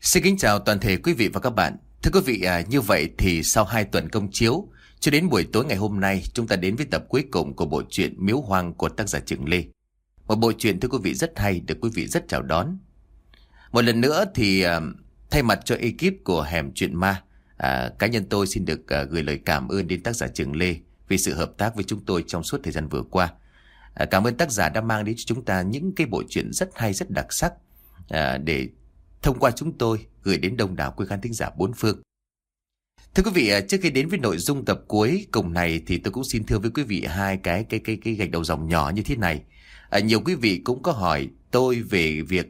Xin kính chào toàn thể quý vị và các bạn. Thưa quý vị, như vậy thì sau 2 tuần công chiếu, cho đến buổi tối ngày hôm nay, chúng ta đến với tập cuối cùng của bộ truyện Miếu Hoang của tác giả Trường Lê. Một bộ truyện thưa quý vị rất hay, được quý vị rất chào đón. Một lần nữa thì thay mặt cho ekip của Hẻm Chuyện Ma, cá nhân tôi xin được gửi lời cảm ơn đến tác giả Trường Lê vì sự hợp tác với chúng tôi trong suốt thời gian vừa qua. Cảm ơn tác giả đã mang đến cho chúng ta những cái bộ truyện rất hay, rất đặc sắc để thông qua chúng tôi gửi đến đông đảo quý khán thính giả bốn phương. Thưa quý vị, trước khi đến với nội dung tập cuối cùng này thì tôi cũng xin thưa với quý vị hai cái gạch đầu dòng nhỏ như thế này. Nhiều quý vị cũng có hỏi tôi về việc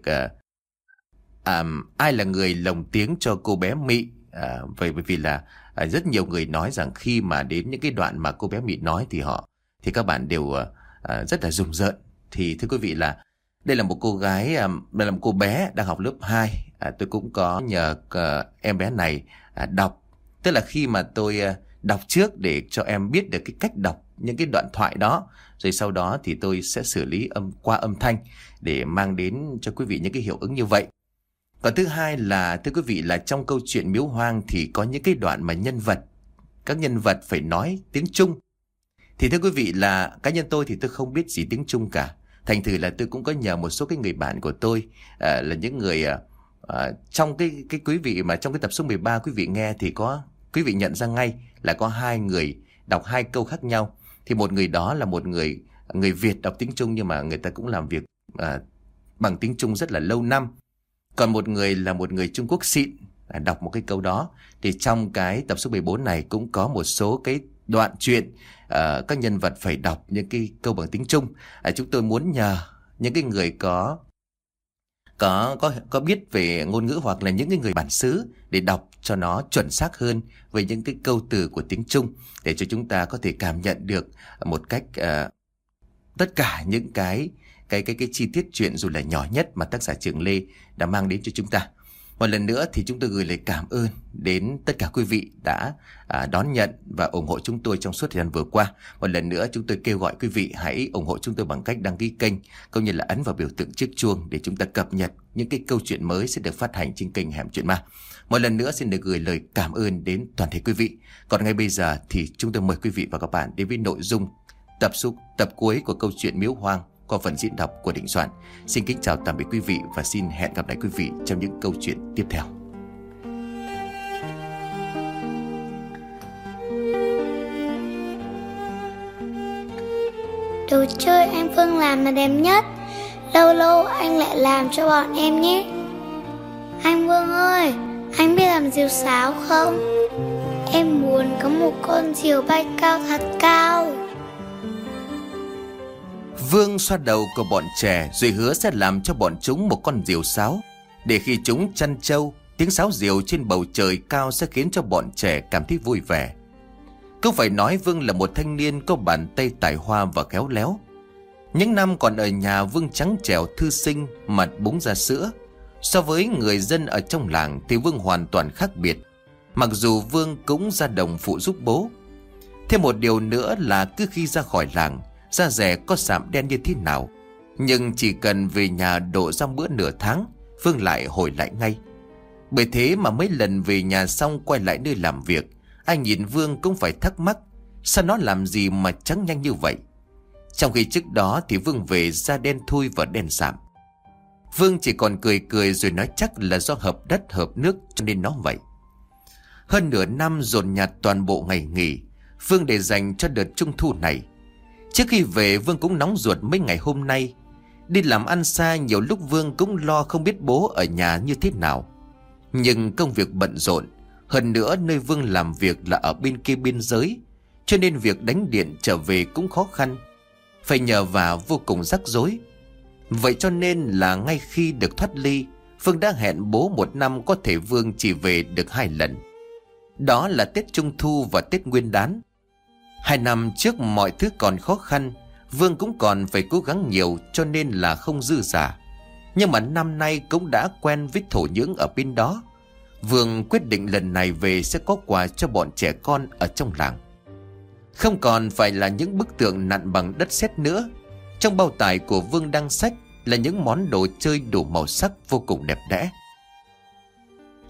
ai là người lồng tiếng cho cô bé Mị. Bởi vì là rất nhiều người nói rằng khi mà đến những cái đoạn mà cô bé Mị nói thì các bạn đều rất là rùng rợn. Thì thưa quý vị là đây là một cô gái, đây là một cô bé đang học lớp 2. Tôi cũng có nhờ em bé này đọc. Tức là khi mà tôi đọc trước để cho em biết được cái cách đọc những cái đoạn thoại đó. Rồi sau đó thì tôi sẽ xử lý qua âm thanh để mang đến cho quý vị những cái hiệu ứng như vậy. Còn thứ hai là, thưa quý vị, là trong câu chuyện Miếu Hoang thì có những cái đoạn mà các nhân vật phải nói tiếng Trung. Thì thưa quý vị là cá nhân tôi thì tôi không biết gì tiếng Trung cả. Thành thử là tôi cũng có nhờ một số cái người bạn của tôi là những người trong cái quý vị mà trong cái tập số 13 quý vị nghe thì có quý vị nhận ra ngay là có hai người đọc hai câu khác nhau. Thì một người đó là một người Việt đọc tiếng Trung nhưng mà người ta cũng làm việc bằng tiếng Trung rất là lâu năm. Còn một người là một người Trung Quốc xịn đọc một cái câu đó. Thì trong cái tập số 14 này cũng có một số cái đoạn chuyện các nhân vật phải đọc những cái câu bằng tiếng Trung. Chúng tôi muốn nhờ những cái người có biết về ngôn ngữ hoặc là những cái người bản xứ để đọc cho nó chuẩn xác hơn với những cái câu từ của tiếng Trung, để cho chúng ta có thể cảm nhận được một cách tất cả những cái chi tiết chuyện dù là nhỏ nhất mà tác giả Trường Lê đã mang đến cho chúng ta. Một lần nữa thì chúng tôi gửi lời cảm ơn đến tất cả quý vị đã đón nhận và ủng hộ chúng tôi trong suốt thời gian vừa qua. Một lần nữa chúng tôi kêu gọi quý vị hãy ủng hộ chúng tôi bằng cách đăng ký kênh, cũng như là ấn vào biểu tượng chiếc chuông để chúng ta cập nhật những cái câu chuyện mới sẽ được phát hành trên kênh Hẻm Chuyện Ma. Một lần nữa xin được gửi lời cảm ơn đến toàn thể quý vị. Còn ngay bây giờ thì chúng tôi mời quý vị và các bạn đến với nội dung tập cuối của câu chuyện Miếu Hoang qua phần diễn đọc của Đình Soạn. Xin kính chào tạm biệt quý vị và xin hẹn gặp lại quý vị trong những câu chuyện tiếp theo. Đồ chơi anh Phương làm là đẹp nhất. Lâu lâu anh lại làm cho bọn em nhé. Anh Vương ơi, anh biết làm diều sáo không? Em muốn có một con diều bay cao thật cao. Vương xoa đầu của bọn trẻ rồi hứa sẽ làm cho bọn chúng một con diều sáo, để khi chúng chăn trâu, tiếng sáo diều trên bầu trời cao sẽ khiến cho bọn trẻ cảm thấy vui vẻ. Không phải nói Vương là một thanh niên có bàn tay tài hoa và khéo léo. Những năm còn ở nhà, Vương trắng trẻo thư sinh, mặt búng ra sữa. So với người dân ở trong làng thì Vương hoàn toàn khác biệt, mặc dù Vương cũng ra đồng phụ giúp bố. Thêm một điều nữa là cứ khi ra khỏi làng, da rẻ có sạm đen như thế nào, nhưng chỉ cần về nhà độ ra bữa nửa tháng, Vương lại hồi lại ngay. Bởi thế mà mấy lần về nhà xong quay lại nơi làm việc, anh nhìn Vương cũng phải thắc mắc, sao nó làm gì mà trắng nhanh như vậy. Trong khi trước đó thì Vương về da đen thui và đen sạm. Vương chỉ còn cười rồi nói chắc là do hợp đất hợp nước cho nên nó vậy. Hơn nửa năm dồn nhặt toàn bộ ngày nghỉ, Vương để dành cho đợt trung thu này. Trước khi về, Vương cũng nóng ruột mấy ngày hôm nay. Đi làm ăn xa, nhiều lúc Vương cũng lo không biết bố ở nhà như thế nào. Nhưng công việc bận rộn, hơn nữa nơi Vương làm việc là ở bên kia biên giới, cho nên việc đánh điện trở về cũng khó khăn, phải nhờ vả vô cùng rắc rối. Vậy cho nên là ngay khi được thoát ly, Vương đã hẹn bố một năm có thể Vương chỉ về được 2 lần. Đó là Tết Trung Thu và Tết Nguyên Đán. 2 năm trước mọi thứ còn khó khăn, Vương cũng còn phải cố gắng nhiều cho nên là không dư giả. Nhưng mà năm nay cũng đã quen với thổ nhưỡng ở bên đó. Vương quyết định lần này về sẽ có quà cho bọn trẻ con ở trong làng. Không còn phải là những bức tượng nặn bằng đất sét nữa. Trong bao tải của Vương đang xách là những món đồ chơi đủ màu sắc vô cùng đẹp đẽ.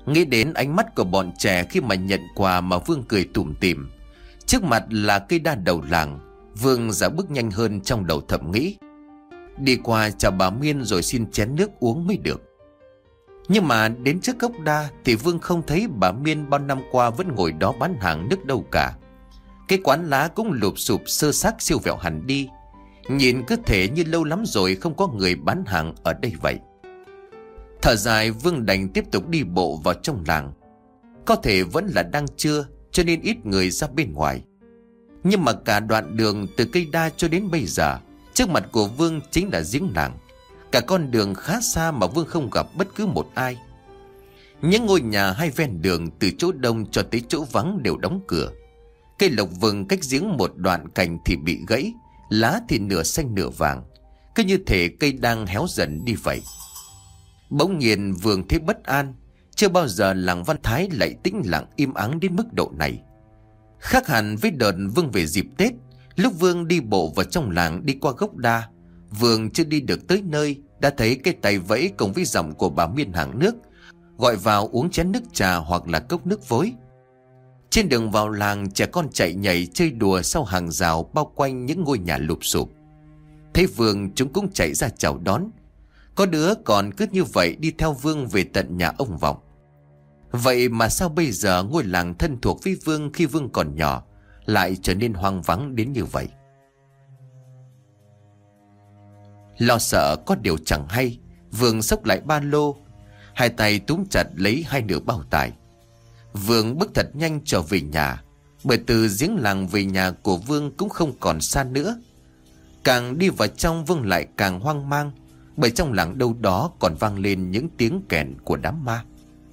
Nghĩ đến ánh mắt của bọn trẻ khi mà nhận quà mà Vương cười tủm tỉm. Trước mặt là cây đa đầu làng, Vương dạo bước nhanh hơn, trong đầu thầm nghĩ đi qua chào bà Miên rồi xin chén nước uống mới được. Nhưng mà đến trước gốc đa thì Vương không thấy bà Miên bao năm qua vẫn ngồi đó bán hàng nước đâu cả. Cái quán lá cũng lụp xụp sơ xác siêu vẹo hẳn đi, nhìn cứ thể như lâu lắm rồi không có người bán hàng ở đây vậy. Thở dài, Vương đành tiếp tục đi bộ vào trong làng. Có thể vẫn là đang trưa cho nên ít người ra bên ngoài. Nhưng mà cả đoạn đường từ cây đa cho đến bây giờ, trước mặt của Vương chính là giếng làng. Cả con đường khá xa mà Vương không gặp bất cứ một ai. Những ngôi nhà hai ven đường từ chỗ đông cho tới chỗ vắng đều đóng cửa. Cây lộc vừng cách giếng một đoạn cành thì bị gãy, lá thì nửa xanh nửa vàng, cứ như thể cây đang héo dần đi vậy. Bỗng nhiên Vương thấy bất an. Chưa bao giờ làng Văn Thái lại tĩnh lặng im ắng đến mức độ này. Khác hẳn với đợt Vương về dịp Tết. Lúc Vương đi bộ vào trong làng đi qua gốc đa, Vương chưa đi được tới nơi đã thấy cái tay vẫy cùng với giọng của bà Miên hàng nước, gọi vào uống chén nước trà hoặc là cốc nước vối. Trên đường vào làng, trẻ con chạy nhảy chơi đùa sau hàng rào bao quanh những ngôi nhà lụp xụp. Thấy Vương chúng cũng chạy ra chào đón. Có đứa còn cứ như vậy đi theo Vương về tận nhà ông Vọng. Vậy mà sao bây giờ ngôi làng thân thuộc với Vương khi Vương còn nhỏ lại trở nên hoang vắng đến như vậy? Lo sợ có điều chẳng hay, Vương xốc lại ba lô, hai tay túm chặt lấy hai nửa bao tải. Vương bước thật nhanh trở về nhà, bởi từ giếng làng về nhà của Vương cũng không còn xa nữa. Càng đi vào trong, Vương lại càng hoang mang, bởi trong làng đâu đó còn vang lên những tiếng kèn của đám ma.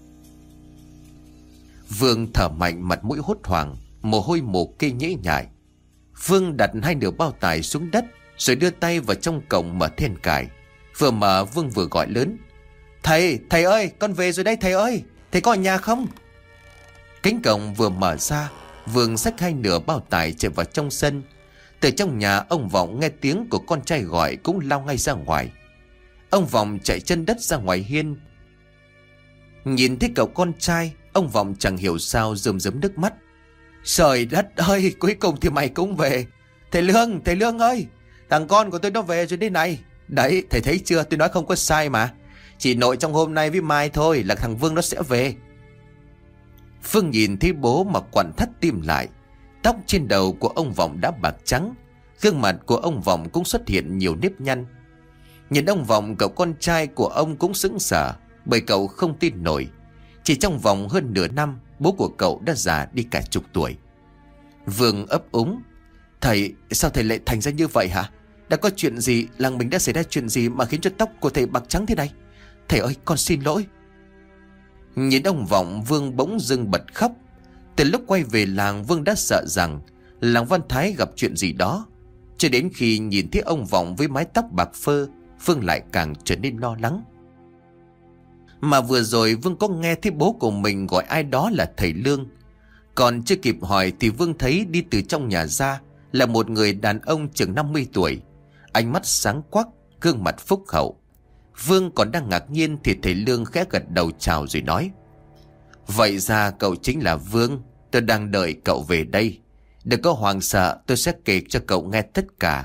Vương thở mạnh, mặt mũi hốt hoảng, mồ hôi mồ kê nhễ nhại. Vương đặt hai nửa bao tải xuống đất, rồi đưa tay vào trong cổng mở then cài. Vừa mở, Vương vừa gọi lớn: Thầy ơi, con về rồi đây thầy ơi, thầy có ở nhà không? Cánh cổng vừa mở ra, Vương xách hai nửa bao tải chạy vào trong sân. Từ trong nhà, ông Vọng nghe tiếng của con trai gọi cũng lao ngay ra ngoài. Ông Vọng chạy chân đất ra ngoài hiên. Nhìn thấy cậu con trai, ông Vọng chẳng hiểu sao rơm rớm nước mắt. Trời đất ơi, cuối cùng thì mày cũng về. Thầy Lương ơi, thằng con của tôi nó về rồi đây này. Đấy, thầy thấy chưa, tôi nói không có sai mà. Chỉ nội trong hôm nay với mai thôi là thằng Vương nó sẽ về. Phương nhìn thấy bố mà quặn thắt tim lại. Tóc trên đầu của ông Vọng đã bạc trắng, gương mặt của ông Vọng cũng xuất hiện nhiều nếp nhăn. Nhìn ông Vọng, cậu con trai của ông cũng sững sờ, bởi cậu không tin nổi. Chỉ trong vòng hơn nửa năm, bố của cậu đã già đi cả chục tuổi. Vương ấp úng: Thầy, sao thầy lại thành ra như vậy hả? Đã có chuyện gì, làng mình đã xảy ra chuyện gì mà khiến cho tóc của thầy bạc trắng thế này? Thầy ơi, con xin lỗi. Nhìn ông Vọng, Vương bỗng dưng bật khóc. Từ lúc quay về làng, Vương đã sợ rằng làng Văn Thái gặp chuyện gì đó. Cho đến khi nhìn thấy ông Vọng với mái tóc bạc phơ, Vương lại càng trở nên lo lắng. Mà vừa rồi Vương có nghe thấy bố của mình gọi ai đó là thầy Lương. Còn chưa kịp hỏi thì Vương thấy đi từ trong nhà ra là một người đàn ông chừng 50 tuổi, ánh mắt sáng quắc, gương mặt phúc hậu. Vương còn đang ngạc nhiên thì thầy Lương khẽ gật đầu chào rồi nói: Vậy ra cậu chính là Vương, tôi đang đợi cậu về đây. Đừng có hoảng sợ, tôi sẽ kể cho cậu nghe tất cả.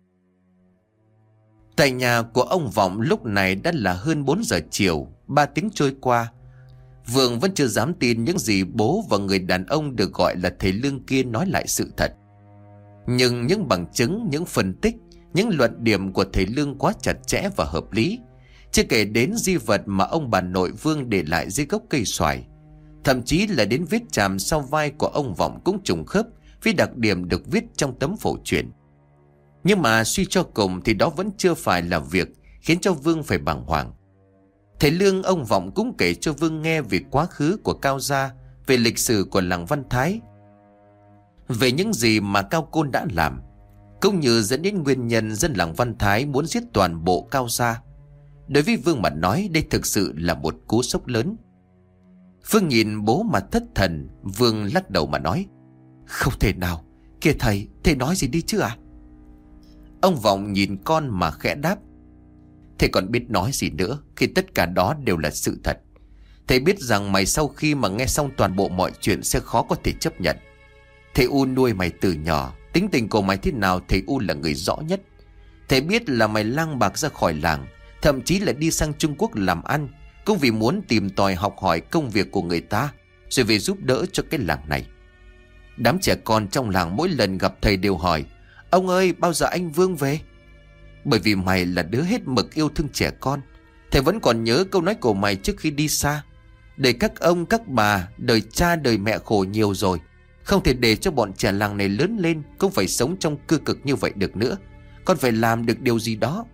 Tại nhà của ông Vọng lúc này đã là hơn 4 giờ chiều. 3 tiếng trôi qua, Vương vẫn chưa dám tin những gì bố và người đàn ông được gọi là thầy Lương kia nói lại sự thật. Nhưng những bằng chứng, những phân tích, những luận điểm của thầy Lương quá chặt chẽ và hợp lý. Chưa kể đến di vật mà ông bà nội Vương để lại dưới gốc cây xoài. Thậm chí là đến vết chàm sau vai của ông Vọng cũng trùng khớp với đặc điểm được viết trong tấm phổ truyền. Nhưng mà suy cho cùng thì đó vẫn chưa phải là việc khiến cho Vương phải bàng hoàng. Thầy Lương, ông Vọng cũng kể cho Vương nghe về quá khứ của Cao gia, về lịch sử của làng Văn Thái, về những gì mà Cao Côn đã làm, cũng như dẫn đến nguyên nhân dân làng Văn Thái muốn giết toàn bộ Cao gia. Đối với Vương mà nói, đây thực sự là một cú sốc lớn. Vương nhìn bố mà thất thần. Vương lắc đầu mà nói: Không thể nào, kìa thầy nói gì đi chứ à? Ông Vọng nhìn con mà khẽ đáp: Thầy còn biết nói gì nữa khi tất cả đó đều là sự thật. Thầy biết rằng mày sau khi mà nghe xong toàn bộ mọi chuyện sẽ khó có thể chấp nhận. Thầy U nuôi mày từ nhỏ, tính tình của mày thế nào thầy U là người rõ nhất. Thầy biết là mày lang bạc ra khỏi làng, thậm chí là đi sang Trung Quốc làm ăn, cũng vì muốn tìm tòi học hỏi công việc của người ta, rồi về giúp đỡ cho cái làng này. Đám trẻ con trong làng mỗi lần gặp thầy đều hỏi: ông ơi, bao giờ anh Vương về? Bởi vì mày là đứa hết mực yêu thương trẻ con. Thầy vẫn còn nhớ câu nói của mày trước khi đi xa: đời các ông các bà, đời cha đời mẹ khổ nhiều rồi, không thể để cho bọn trẻ làng này lớn lên cũng phải sống trong cơ cực như vậy được nữa. Con phải làm được điều gì đó.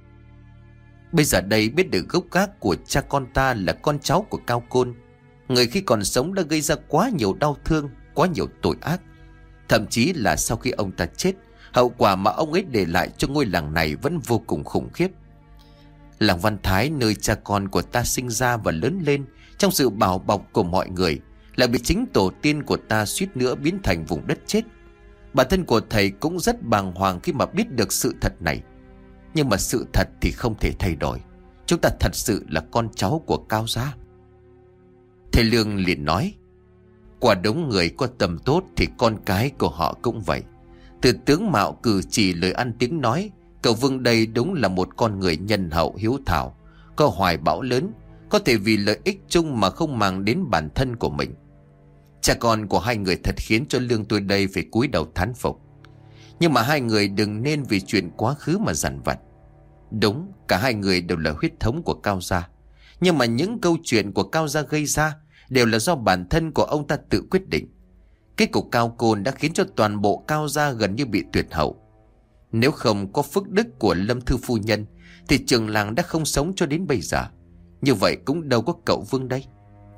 Bây giờ đây biết được gốc gác của cha con ta là con cháu của Cao Côn, người khi còn sống đã gây ra quá nhiều đau thương, quá nhiều tội ác. Thậm chí là sau khi ông ta chết, hậu quả mà ông ấy để lại cho ngôi làng này vẫn vô cùng khủng khiếp. Làng Văn Thái, nơi cha con của ta sinh ra và lớn lên trong sự bảo bọc của mọi người, lại bị chính tổ tiên của ta suýt nữa biến thành vùng đất chết. Bản thân của thầy cũng rất bàng hoàng khi mà biết được sự thật này. Nhưng mà sự thật thì không thể thay đổi. Chúng ta thật sự là con cháu của Cao gia. Thầy Lương liền nói: quả đống người có tầm tốt thì con cái của họ cũng vậy. Từ tướng mạo cử chỉ lời ăn tiếng nói, cậu Vương đây đúng là một con người nhân hậu hiếu thảo, có hoài bão lớn, có thể vì lợi ích chung mà không màng đến bản thân của mình. Cha con của hai người thật khiến cho Lương tôi đây phải cúi đầu thán phục. Nhưng mà hai người đừng nên vì chuyện quá khứ mà dằn vặt. Đúng, cả hai người đều là huyết thống của Cao gia, nhưng mà những câu chuyện của Cao gia gây ra đều là do bản thân của ông ta tự quyết định. Kết cục Cao Côn đã khiến cho toàn bộ Cao gia gần như bị tuyệt hậu. Nếu không có phước đức của Lâm thư phu nhân thì trường làng đã không sống cho đến bây giờ. Như vậy cũng đâu có cậu Vương đây.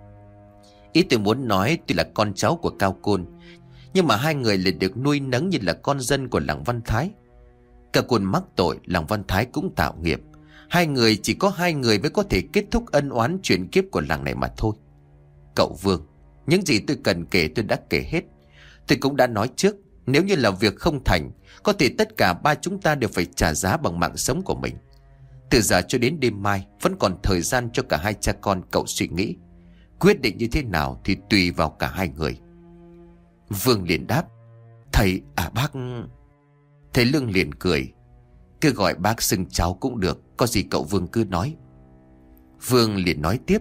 Ý tôi muốn nói, tuy là con cháu của Cao Côn, nhưng mà hai người lại được nuôi nấng như là con dân của làng Văn Thái. Cao Côn mắc tội, làng Văn Thái cũng tạo nghiệp. Hai người chỉ có hai người mới có thể kết thúc ân oán chuyển kiếp của làng này mà thôi. Cậu Vương, những gì tôi cần kể tôi đã kể hết. Tôi cũng đã nói trước, nếu như là việc không thành, có thể tất cả ba chúng ta đều phải trả giá bằng mạng sống của mình. Từ giờ cho đến đêm mai vẫn còn thời gian cho cả hai cha con cậu suy nghĩ. Quyết định như thế nào thì tùy vào cả hai người. Vương liền đáp: thầy à bác. Thầy Lương liền cười: cứ gọi bác xưng cháu cũng được, có gì cậu Vương cứ nói. Vương liền nói tiếp: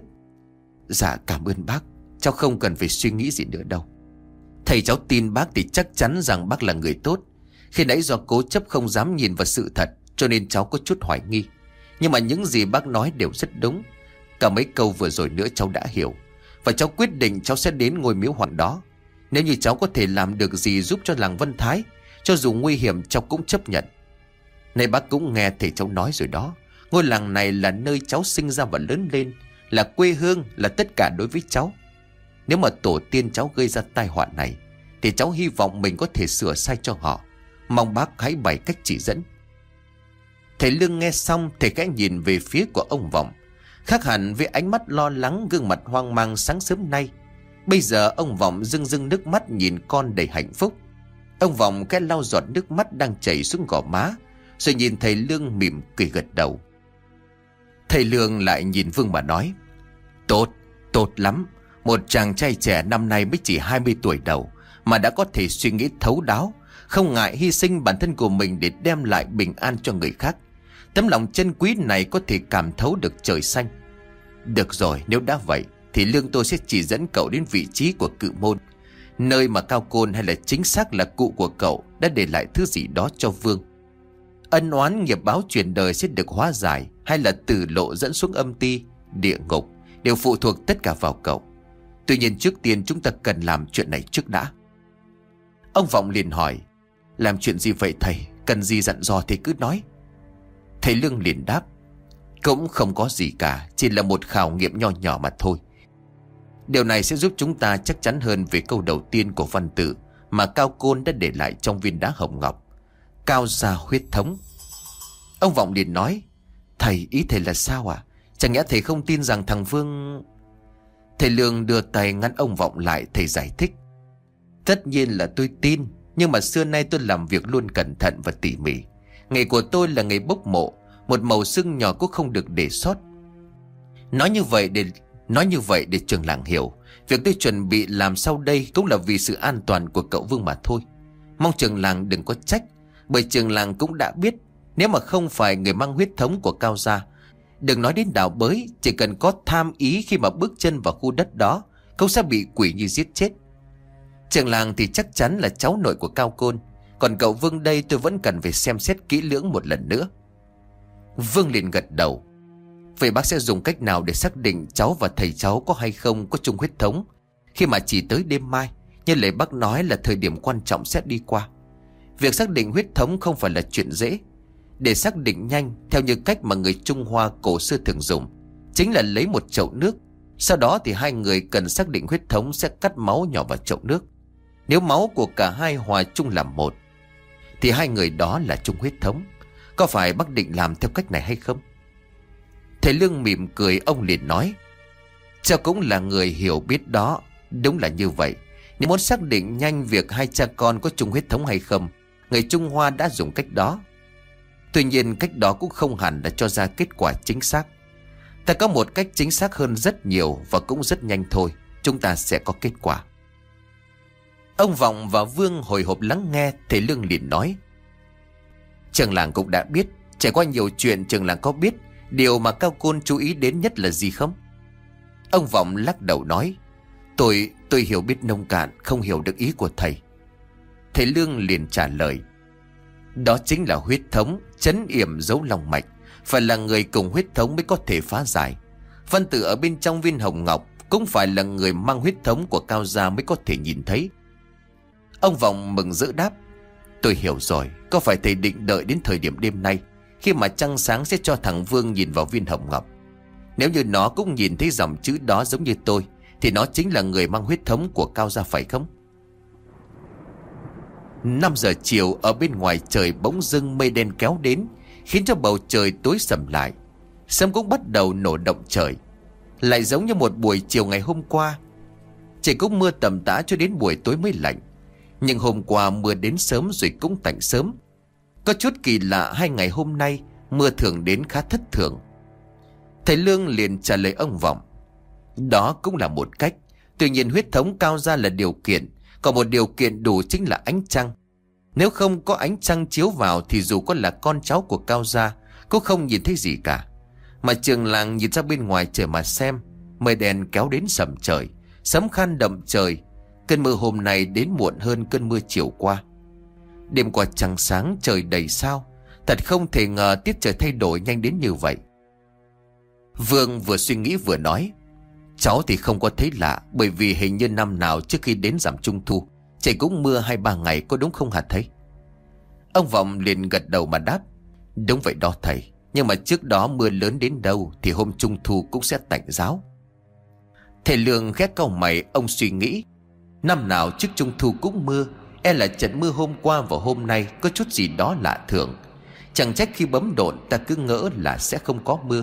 dạ cảm ơn bác, cháu không cần phải suy nghĩ gì nữa đâu. Thầy cháu tin bác thì chắc chắn rằng bác là người tốt. Khi nãy do cố chấp không dám nhìn vào sự thật cho nên cháu có chút hoài nghi. Nhưng mà những gì bác nói đều rất đúng. Cả mấy câu vừa rồi nữa cháu đã hiểu. Và cháu quyết định cháu sẽ đến ngôi miếu hoàng đó. Nếu như cháu có thể làm được gì giúp cho làng Vân Thái, cho dù nguy hiểm cháu cũng chấp nhận. Này bác cũng nghe thầy cháu nói rồi đó. Ngôi làng này là nơi cháu sinh ra và lớn lên, là quê hương, là tất cả đối với cháu. Nếu mà tổ tiên cháu gây ra tai họa này thì cháu hy vọng mình có thể sửa sai cho họ. Mong bác hãy bày cách chỉ dẫn. Thầy Lương nghe xong, thầy khẽ nhìn về phía của ông Vọng. Khác hẳn với ánh mắt lo lắng, gương mặt hoang mang sáng sớm nay. Bây giờ ông Vọng rưng rưng nước mắt nhìn con đầy hạnh phúc. Ông Vọng khẽ lau giọt nước mắt đang chảy xuống gò má, rồi nhìn thầy Lương mỉm cười gật đầu. Thầy Lương lại nhìn Vương mà nói: tốt, tốt lắm. Một chàng trai trẻ năm nay mới chỉ 20 tuổi đầu mà đã có thể suy nghĩ thấu đáo, không ngại hy sinh bản thân của mình để đem lại bình an cho người khác. Tấm lòng chân quý này có thể cảm thấu được trời xanh. Được rồi, nếu đã vậy thì Lương tôi sẽ chỉ dẫn cậu đến vị trí của Cự Môn, nơi mà Cao Côn hay là chính xác là cụ của cậu đã để lại thứ gì đó cho Vương. Ân oán nghiệp báo truyền đời sẽ được hóa giải, hay là tử lộ dẫn xuống âm ti, địa ngục, đều phụ thuộc tất cả vào cậu. Tuy nhiên trước tiên chúng ta cần làm chuyện này trước đã. Ông Vọng liền hỏi: làm chuyện gì vậy thầy? Cần gì dặn dò thì cứ nói. Thầy Lương liền đáp: cũng không có gì cả, chỉ là một khảo nghiệm nho nhỏ mà thôi. Điều này sẽ giúp chúng ta chắc chắn hơn về câu đầu tiên của văn tự mà Cao Côn đã để lại trong viên đá hồng ngọc: Cao gia huyết thống. Ông Vọng liền nói: thầy, ý thầy là sao à? Chẳng nhẽ thầy không tin rằng thằng Vương... Thầy Lương đưa tay ngăn ông Vọng lại, thầy giải thích: tất nhiên là tôi tin, nhưng mà xưa nay tôi làm việc luôn cẩn thận và tỉ mỉ. Nghề của tôi là nghề bốc mộ, một màu xương nhỏ cũng không được để sót. Nói như vậy để Nói như vậy để trường làng hiểu, việc tôi chuẩn bị làm sau đây cũng là vì sự an toàn của cậu Vương mà thôi. Mong trường làng đừng có trách, bởi trường làng cũng đã biết, nếu mà không phải người mang huyết thống của Cao gia, đừng nói đến đào bới, chỉ cần có tham ý khi mà bước chân vào khu đất đó, cũng sẽ bị quỷ nhi giết chết. Trường làng thì chắc chắn là cháu nội của Cao Côn, còn cậu Vương đây tôi vẫn cần phải xem xét kỹ lưỡng một lần nữa. Vương liền gật đầu. Vậy bác sẽ dùng cách nào để xác định cháu và thầy cháu có hay không có chung huyết thống, khi mà chỉ tới đêm mai, như lời bác nói là thời điểm quan trọng sẽ đi qua. Việc xác định huyết thống không phải là chuyện dễ. Để xác định nhanh, theo như cách mà người Trung Hoa cổ xưa thường dùng, chính là lấy một chậu nước. Sau đó thì hai người cần xác định huyết thống sẽ cắt máu nhỏ vào chậu nước. Nếu máu của cả hai hòa chung làm một, thì hai người đó là chung huyết thống. Có phải bác định làm theo cách này hay không? Thầy Lương mỉm cười, ông liền nói: cháu cũng là người hiểu biết đó. Đúng là như vậy. Nếu muốn xác định nhanh việc hai cha con có chung huyết thống hay không, người Trung Hoa đã dùng cách đó. Tuy nhiên cách đó cũng không hẳn là cho ra kết quả chính xác. Ta có một cách chính xác hơn rất nhiều và cũng rất nhanh thôi. Chúng ta sẽ có kết quả. Ông Vọng và Vương hồi hộp lắng nghe. Thầy Lương liền nói: trường làng cũng đã biết, trải qua nhiều chuyện, trường làng có biết điều mà Cao Côn chú ý đến nhất là gì không? Ông Vọng lắc đầu nói: Tôi hiểu biết nông cạn, không hiểu được ý của thầy. Thầy Lương liền trả lời: đó chính là huyết thống, trấn yểm dấu lòng mạch. Phải là người cùng huyết thống mới có thể phá giải. Văn tự ở bên trong viên hồng ngọc cũng phải là người mang huyết thống của Cao gia mới có thể nhìn thấy. Ông Vọng mừng rỡ đáp: tôi hiểu rồi. Có phải thầy định đợi đến thời điểm đêm nay, khi mà trăng sáng sẽ cho thằng Vương nhìn vào viên hồng ngọc? Nếu như nó cũng nhìn thấy dòng chữ đó giống như tôi, thì nó chính là người mang huyết thống của Cao gia, phải không? 5 giờ chiều, ở bên ngoài trời bỗng dưng mây đen kéo đến, khiến cho bầu trời tối sầm lại. Sấm cũng bắt đầu nổ động trời. Lại giống như một buổi chiều ngày hôm qua. Trời cũng mưa tầm tã cho đến buổi tối mới lạnh. Nhưng hôm qua mưa đến sớm rồi cũng tạnh sớm. Có chút kỳ lạ, 2 ngày hôm nay mưa thường đến khá thất thường. Thầy Lương liền trả lời ông Vọng: đó cũng là một cách. Tuy nhiên huyết thống Cao gia là điều kiện, còn một điều kiện đủ chính là ánh trăng. Nếu không có ánh trăng chiếu vào thì dù có là con cháu của Cao gia cũng không nhìn thấy gì cả. Mà trường làng nhìn ra bên ngoài trời mà xem, mây đen kéo đến sầm trời, sấm khan đậm trời. Cơn mưa hôm nay đến muộn hơn cơn mưa chiều qua. Đêm qua trăng sáng, trời đầy sao. Thật không thể ngờ tiết trời thay đổi nhanh đến như vậy. Vương vừa suy nghĩ vừa nói: cháu thì không có thấy lạ, bởi vì hình như năm nào trước khi đến rằm Trung thu, trời cũng mưa 2-3 ngày, có đúng không hả thầy? Ông Vọng liền gật đầu mà đáp: đúng vậy đó thầy. Nhưng mà trước đó mưa lớn đến đâu thì hôm Trung thu cũng sẽ tạnh giáo. Thầy Lương khẽ cau mày, ông suy nghĩ: năm nào trước Trung thu cũng mưa, e là trận mưa hôm qua và hôm nay có chút gì đó lạ thường. Chẳng trách khi bấm độn ta cứ ngỡ là sẽ không có mưa.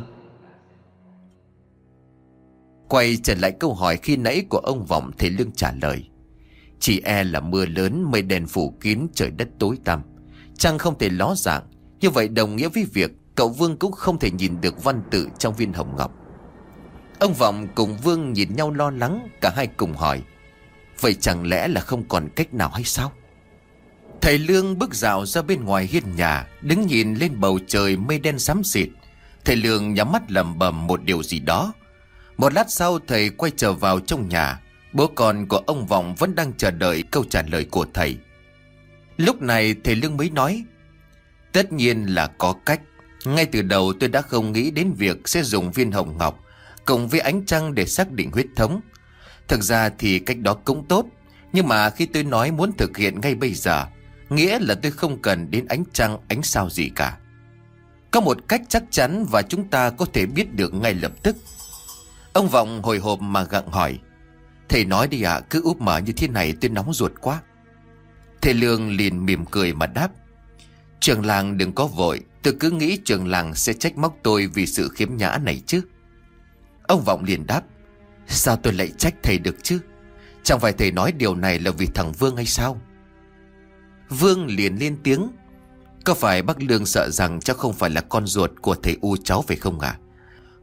Quay trở lại câu hỏi khi nãy của ông Vọng, thầy Lương trả lời: chỉ e là mưa lớn, mây đen phủ kín, trời đất tối tăm, trăng không thể ló dạng. Như vậy đồng nghĩa với việc cậu Vương cũng không thể nhìn được văn tự trong viên hồng ngọc. Ông Vọng cùng Vương nhìn nhau lo lắng, cả hai cùng hỏi: vậy chẳng lẽ là không còn cách nào hay sao? Thầy Lương bước dạo ra bên ngoài hiên nhà, đứng nhìn lên bầu trời mây đen xám xịt. Thầy Lương nhắm mắt lẩm bẩm một điều gì đó. Một lát sau thầy quay trở vào trong nhà. Bố con của ông Vọng vẫn đang chờ đợi câu trả lời của thầy. Lúc này thầy Lương mới nói: tất nhiên là có cách. Ngay từ đầu tôi đã không nghĩ đến việc sẽ dùng viên hồng ngọc cùng với ánh trăng để xác định huyết thống. Thực ra thì cách đó cũng tốt, nhưng mà khi tôi nói muốn thực hiện ngay bây giờ, nghĩa là tôi không cần đến ánh trăng ánh sao gì cả. Có một cách chắc chắn và chúng ta có thể biết được ngay lập tức. Ông Vọng hồi hộp mà gặng hỏi: thầy nói đi ạ, cứ úp mở như thế này tôi nóng ruột quá. Thầy Lương liền mỉm cười mà đáp: trường làng đừng có vội, tôi cứ nghĩ trường làng sẽ trách móc tôi vì sự khiếm nhã này chứ. Ông Vọng liền đáp: sao tôi lại trách thầy được chứ? Chẳng phải thầy nói điều này là vì thằng Vương hay sao? Vương liền lên tiếng: có phải bác Lương sợ rằng cháu không phải là con ruột của thầy U cháu phải không ạ?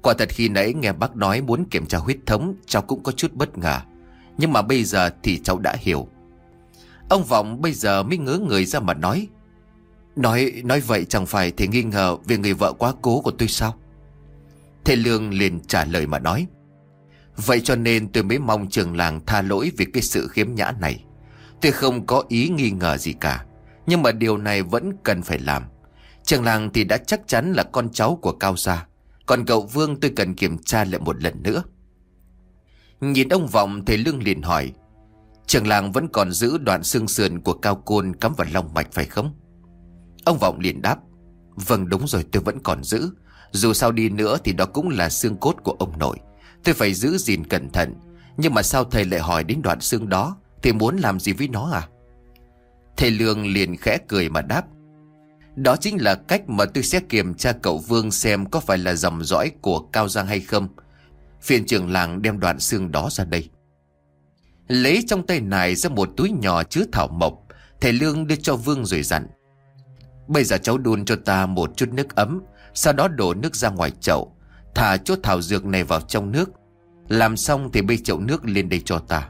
Quả thật khi nãy nghe bác nói muốn kiểm tra huyết thống, cháu cũng có chút bất ngờ. Nhưng mà bây giờ thì cháu đã hiểu. Ông Vọng bây giờ mới ngớ người ra mà nói. Nói vậy chẳng phải thì nghi ngờ về người vợ quá cố của tôi sao? Thầy Lương liền trả lời mà nói. Vậy cho nên tôi mới mong trường làng tha lỗi vì cái sự khiếm nhã này. Tôi không có ý nghi ngờ gì cả, nhưng mà điều này vẫn cần phải làm. Trường làng thì đã chắc chắn là con cháu của Cao gia, còn cậu Vương tôi cần kiểm tra lại một lần nữa. Nhìn ông Vọng, thầy Lương liền hỏi. Trường làng vẫn còn giữ đoạn xương sườn của Cao Côn cắm vào long mạch phải không? Ông Vọng liền đáp. Vâng, đúng rồi, tôi vẫn còn giữ. Dù sao đi nữa thì đó cũng là xương cốt của ông nội, tôi phải giữ gìn cẩn thận. Nhưng mà sao thầy lại hỏi đến đoạn xương đó? Thầy muốn làm gì với nó à? Thầy Lương liền khẽ cười mà đáp. Đó chính là cách mà tôi sẽ kiểm tra cậu Vương xem có phải là dòng dõi của Cao Giang hay không. Phiền trưởng làng đem đoạn xương đó ra đây. Lấy trong tay này ra một túi nhỏ chứa thảo mộc, thầy Lương đưa cho Vương rồi dặn. Bây giờ cháu đun cho ta một chút nước ấm, sau đó đổ nước ra ngoài chậu, thả chút thảo dược này vào trong nước. Làm xong thì bê chậu nước lên đây cho ta.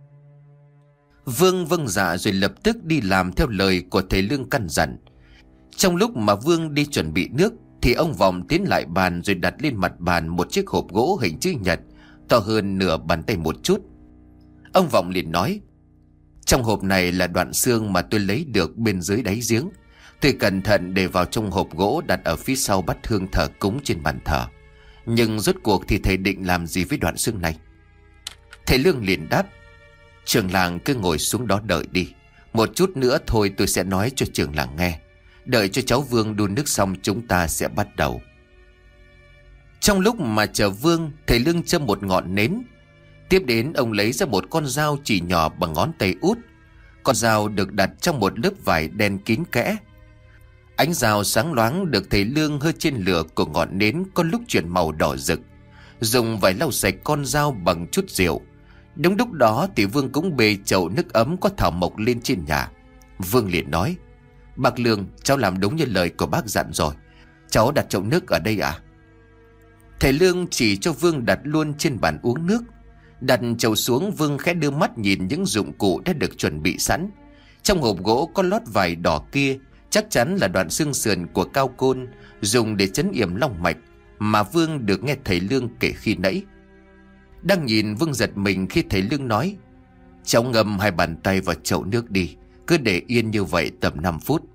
Vương vâng dạ rồi lập tức đi làm theo lời của thầy Lương căn dặn. Trong lúc mà Vương đi chuẩn bị nước thì ông Vọng tiến lại bàn rồi đặt lên mặt bàn một chiếc hộp gỗ hình chữ nhật, to hơn nửa bàn tay một chút. Ông Vọng liền nói. Trong hộp này là đoạn xương mà tôi lấy được bên dưới đáy giếng. Tôi cẩn thận để vào trong hộp gỗ đặt ở phía sau bát hương thờ cúng trên bàn thờ. Nhưng rốt cuộc thì thầy định làm gì với đoạn xương này? Thầy Lương liền đáp. Trưởng làng cứ ngồi xuống đó đợi đi. Một chút nữa thôi tôi sẽ nói cho trưởng làng nghe. Đợi cho cháu Vương đun nước xong chúng ta sẽ bắt đầu. Trong lúc mà chờ Vương, thầy Lương châm một ngọn nến. Tiếp đến ông lấy ra một con dao chỉ nhỏ bằng ngón tay út. Con dao được đặt trong một lớp vải đen kín kẽ. Ánh dao sáng loáng được thầy Lương hơi trên lửa của ngọn nến có lúc chuyển màu đỏ rực. Dùng vải lau sạch con dao bằng chút rượu. Đúng lúc đó thì Vương cũng bê chậu nước ấm có thảo mộc lên trên nhà. Vương liền nói. Bác Lương, cháu làm đúng như lời của bác dặn rồi. Cháu đặt chậu nước ở đây à? Thầy Lương chỉ cho Vương đặt luôn trên bàn uống nước. Đặt chậu xuống, Vương khẽ đưa mắt nhìn những dụng cụ đã được chuẩn bị sẵn. Trong hộp gỗ có lót vải đỏ kia chắc chắn là đoạn xương sườn của Cao Côn, dùng để trấn yểm long mạch mà Vương được nghe thầy Lương kể khi nãy. Đang nhìn, Vương giật mình khi thầy Lương nói. Cháu ngâm 2 bàn tay vào chậu nước đi, cứ để yên như vậy tầm 5 phút.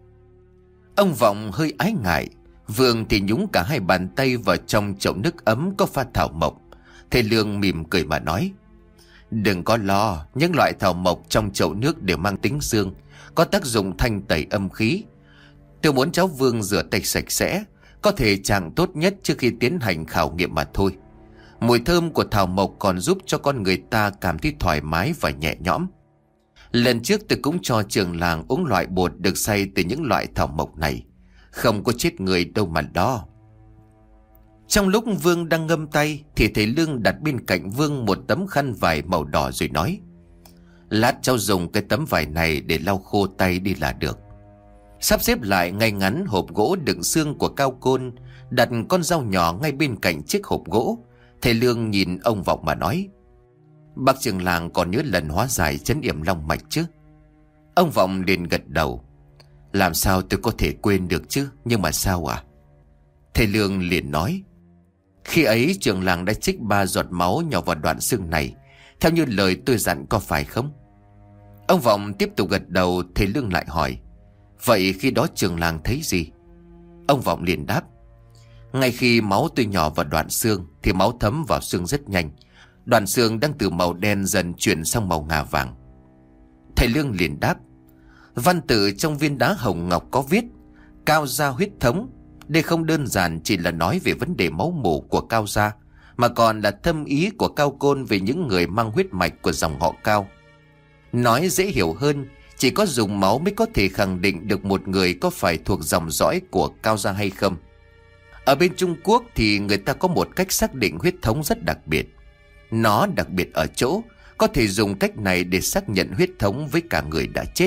Ông Vọng hơi ái ngại. Vương thì nhúng cả 2 bàn tay vào trong chậu nước ấm có pha thảo mộc. Thầy Lương mỉm cười mà nói. Đừng có lo, những loại thảo mộc trong chậu nước đều mang tính dương, có tác dụng thanh tẩy âm khí. Tôi muốn cháu Vương rửa tay sạch sẽ, có thể chàng tốt nhất trước khi tiến hành khảo nghiệm mà thôi. Mùi thơm của thảo mộc còn giúp cho con người ta cảm thấy thoải mái và nhẹ nhõm. Lần trước tôi cũng cho trường làng uống loại bột được xay từ những loại thảo mộc này. Không có chết người đâu mà lo. Trong lúc Vương đang ngâm tay thì thầy Lương đặt bên cạnh Vương một tấm khăn vải màu đỏ rồi nói. Lát cháu dùng cái tấm vải này để lau khô tay đi là được. Sắp xếp lại ngay ngắn hộp gỗ đựng xương của Cao Côn, đặt con dao nhỏ ngay bên cạnh chiếc hộp gỗ. Thầy Lương nhìn ông Vọng mà nói. Bác trưởng làng còn nhớ lần hóa giải trấn yểm long mạch chứ? Ông Vọng liền gật đầu. Làm sao tôi có thể quên được chứ? Nhưng mà sao à? Thầy Lương liền nói. Khi ấy trưởng làng đã trích 3 giọt máu nhỏ vào đoạn xương này, theo như lời tôi dặn có phải không? Ông Vọng tiếp tục gật đầu. Thầy Lương lại hỏi. Vậy khi đó trưởng làng thấy gì? Ông Vọng liền đáp. Ngay khi máu tôi nhỏ vào đoạn xương thì máu thấm vào xương rất nhanh. Đoạn xương đang từ màu đen dần chuyển sang màu ngà vàng. Thầy Lương liền đáp. Văn tự trong viên đá hồng ngọc có viết Cao gia huyết thống. Đây không đơn giản chỉ là nói về vấn đề máu mủ của Cao gia, mà còn là thâm ý của Cao Côn về những người mang huyết mạch của dòng họ Cao. Nói dễ hiểu hơn, chỉ có dùng máu mới có thể khẳng định được một người có phải thuộc dòng dõi của Cao gia hay không. Ở bên Trung Quốc thì người ta có một cách xác định huyết thống rất đặc biệt. Nó đặc biệt ở chỗ có thể dùng cách này để xác nhận huyết thống với cả người đã chết.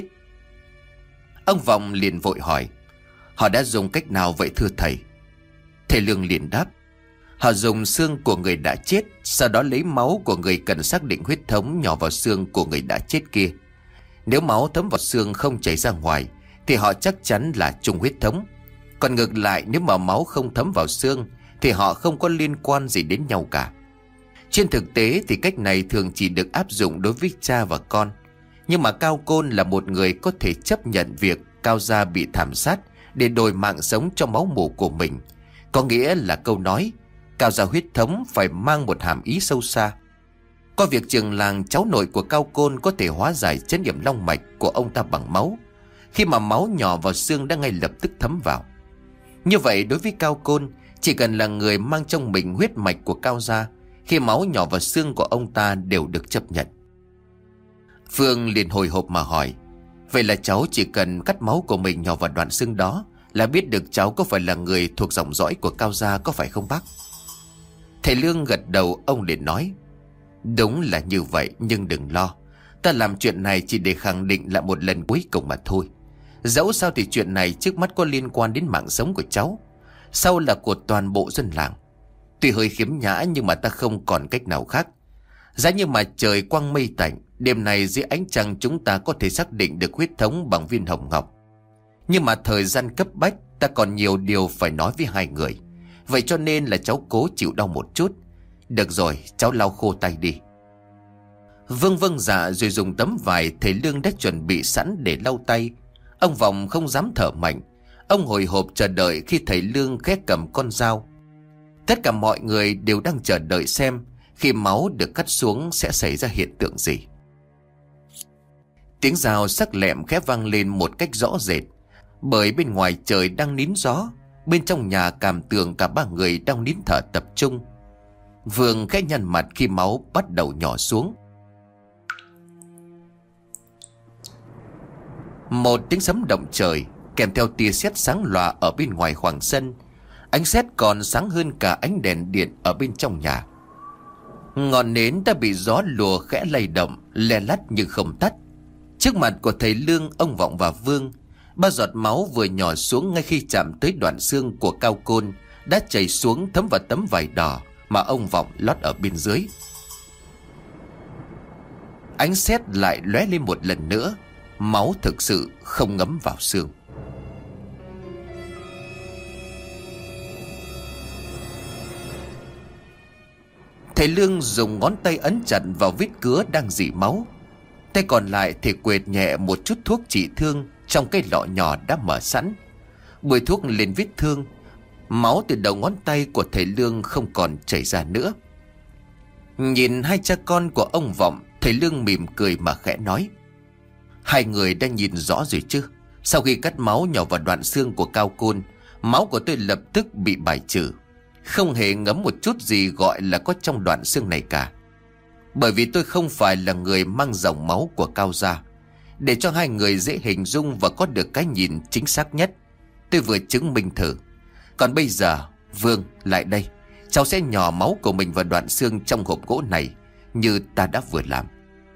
Ông Vọng liền vội hỏi. Họ đã dùng cách nào vậy thưa thầy? Thầy Lương liền đáp. Họ dùng xương của người đã chết, sau đó lấy máu của người cần xác định huyết thống nhỏ vào xương của người đã chết kia. Nếu máu thấm vào xương không chảy ra ngoài thì họ chắc chắn là chung huyết thống. Còn ngược lại, nếu mà máu không thấm vào xương thì họ không có liên quan gì đến nhau cả. Trên thực tế thì cách này thường chỉ được áp dụng đối với cha và con. Nhưng mà Cao Côn là một người có thể chấp nhận việc Cao gia bị thảm sát để đổi mạng sống cho máu mủ của mình. Có nghĩa là câu nói Cao gia huyết thống phải mang một hàm ý sâu xa. Có việc trường làng cháu nội của Cao Côn có thể hóa giải chấn điểm long mạch của ông ta bằng máu, khi mà máu nhỏ vào xương đã ngay lập tức thấm vào. Như vậy đối với Cao Côn, chỉ cần là người mang trong mình huyết mạch của Cao gia, khi máu nhỏ vào xương của ông ta đều được chấp nhận. Phương liền hồi hộp mà hỏi: vậy là cháu chỉ cần cắt máu của mình nhỏ vào đoạn xương đó là biết được cháu có phải là người thuộc dòng dõi của Cao gia, có phải không bác? Thầy Lương gật đầu. Ông liền nói: đúng là như vậy, nhưng đừng lo. Ta làm chuyện này chỉ để khẳng định lại một lần cuối cùng mà thôi. Dẫu sao thì chuyện này trước mắt có liên quan đến mạng sống của cháu, sau là của toàn bộ dân làng. Tuy hơi khiếm nhã nhưng mà ta không còn cách nào khác. Giá như mà trời quang mây tạnh, đêm nay dưới ánh trăng chúng ta có thể xác định được huyết thống bằng viên hồng ngọc. Nhưng mà thời gian cấp bách, ta còn nhiều điều phải nói với hai người. Vậy cho nên là cháu cố chịu đau một chút. Được rồi, cháu lau khô tay đi. Vâng vâng dạ rồi dùng tấm vải thầy Lương đã chuẩn bị sẵn để lau tay. Ông Vọng không dám thở mạnh. Ông hồi hộp chờ đợi khi thầy Lương khẽ cầm con dao. Tất cả mọi người đều đang chờ đợi xem khi máu được cắt xuống sẽ xảy ra hiện tượng gì. Tiếng dao sắc lẹm khẽ vang lên một cách rõ rệt. Bởi bên ngoài trời đang nín gió, bên trong nhà Cảm Tường cả ba người đang nín thở tập trung. Vương khẽ nhăn mặt khi máu bắt đầu nhỏ xuống. Một tiếng sấm động trời kèm theo tia sét sáng lòa ở bên ngoài khoảng sân. Ánh sét còn sáng hơn cả ánh đèn điện ở bên trong nhà. Ngọn nến đã bị gió lùa khẽ lay động, le lắt nhưng không tắt. Trước mặt của thầy Lương, ông Vọng và Vương, ba giọt máu vừa nhỏ xuống ngay khi chạm tới đoạn xương của Cao Côn đã chảy xuống thấm vào tấm vải đỏ mà ông Vọng lót ở bên dưới. Ánh sét lại lóe lên một lần nữa. Máu thực sự không ngấm vào xương. Thầy Lương dùng ngón tay ấn chặt vào vết cứa đang rỉ máu. Tay còn lại thầy quệt nhẹ một chút thuốc trị thương trong cái lọ nhỏ đã mở sẵn. Bôi thuốc lên vết thương. Máu từ đầu ngón tay của thầy Lương không còn chảy ra nữa. Nhìn hai cha con của ông Vọng, thầy Lương mỉm cười mà khẽ nói: hai người đang nhìn rõ rồi chứ? Sau khi cắt máu nhỏ vào đoạn xương của Cao Côn, máu của tôi lập tức bị bài trừ, không hề ngấm một chút gì gọi là có trong đoạn xương này cả. Bởi vì tôi không phải là người mang dòng máu của Cao gia. Để cho hai người dễ hình dung và có được cái nhìn chính xác nhất, tôi vừa chứng minh thử. Còn bây giờ, Vương, lại đây. Cháu sẽ nhỏ máu của mình vào đoạn xương trong hộp gỗ này như ta đã vừa làm.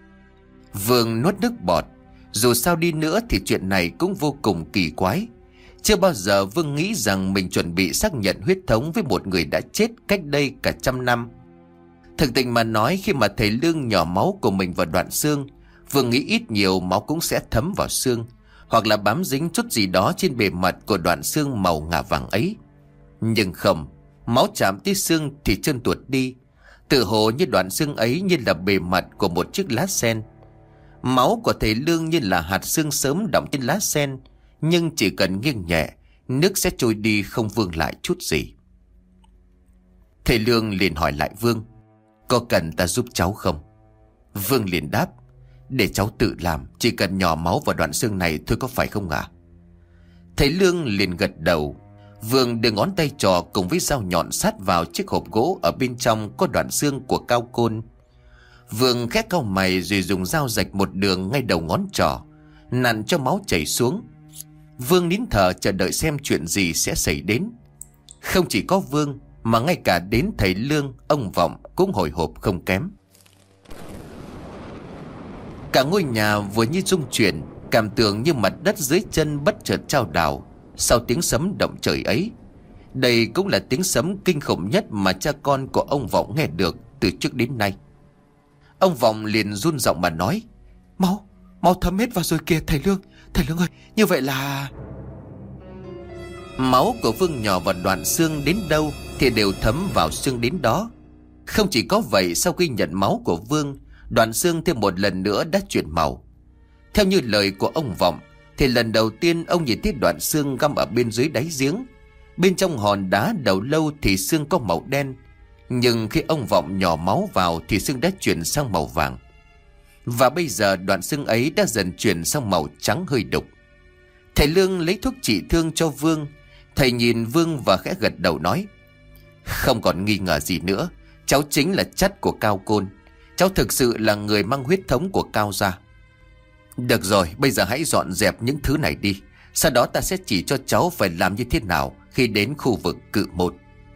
Vương nuốt nước bọt. Dù sao đi nữa thì chuyện này cũng vô cùng kỳ quái. Chưa bao giờ Vương nghĩ rằng mình chuẩn bị xác nhận huyết thống với một người đã chết cách đây cả 100 năm. Thực tình mà nói, khi mà thầy Lương nhỏ máu của mình vào đoạn xương, Vương nghĩ ít nhiều máu cũng sẽ thấm vào xương, hoặc là bám dính chút gì đó trên bề mặt của đoạn xương màu ngà vàng ấy. Nhưng không, máu chạm tới xương thì trơn tuột đi, tự hồ như đoạn xương ấy như là bề mặt của một chiếc lá sen. Máu của thầy Lương như là hạt sương sớm đọng trên lá sen, nhưng chỉ cần nghiêng nhẹ, nước sẽ trôi đi không vương lại chút gì. Thầy Lương liền hỏi lại Vương: có cần ta giúp cháu không? Vương liền đáp: để cháu tự làm, chỉ cần nhỏ máu vào đoạn xương này thôi, có phải không ạ? Thầy Lương liền gật đầu. Vương đưa ngón tay trò cùng với dao nhọn sát vào chiếc hộp gỗ ở bên trong có đoạn xương của Cao Côn. Vương khẽ cau mày rồi dùng dao rạch một đường ngay đầu ngón trỏ, nặn cho máu chảy xuống. Vương nín thở chờ đợi xem chuyện gì sẽ xảy đến. Không chỉ có Vương mà ngay cả đến thầy Lương, ông Vọng cũng hồi hộp không kém. Cả ngôi nhà vừa như rung chuyển, cảm tưởng như mặt đất dưới chân bất chợt chao đảo sau tiếng sấm động trời ấy. Đây cũng là tiếng sấm kinh khủng nhất mà cha con của ông Vọng nghe được từ trước đến nay. Ông Vọng liền run giọng mà nói: Máu thấm hết vào rồi kìa thầy Lương ơi, như vậy là... Máu của Vương nhỏ và Đoạn Xương đến đâu thì đều thấm vào xương đến đó. Không chỉ có vậy, sau khi nhận máu của Vương, Đoạn Xương thêm một lần nữa đã chuyển màu. Theo như lời của ông Vọng thì lần đầu tiên ông nhìn thấy Đoạn Xương găm ở bên dưới đáy giếng. Bên trong hòn đá đầu lâu thì xương có màu đen, nhưng khi ông Vọng nhỏ máu vào thì xương đã chuyển sang màu vàng. Và bây giờ đoạn xương ấy đã dần chuyển sang màu trắng hơi đục. Thầy Lương lấy thuốc trị thương cho Vương. Thầy nhìn Vương và khẽ gật đầu nói: Không còn nghi ngờ gì nữa, cháu chính là chất của Cao Côn. Cháu thực sự là người mang huyết thống của Cao gia. Được rồi, bây giờ hãy dọn dẹp những thứ này đi. Sau đó ta sẽ chỉ cho cháu phải làm như thế nào khi đến khu vực Cự Một.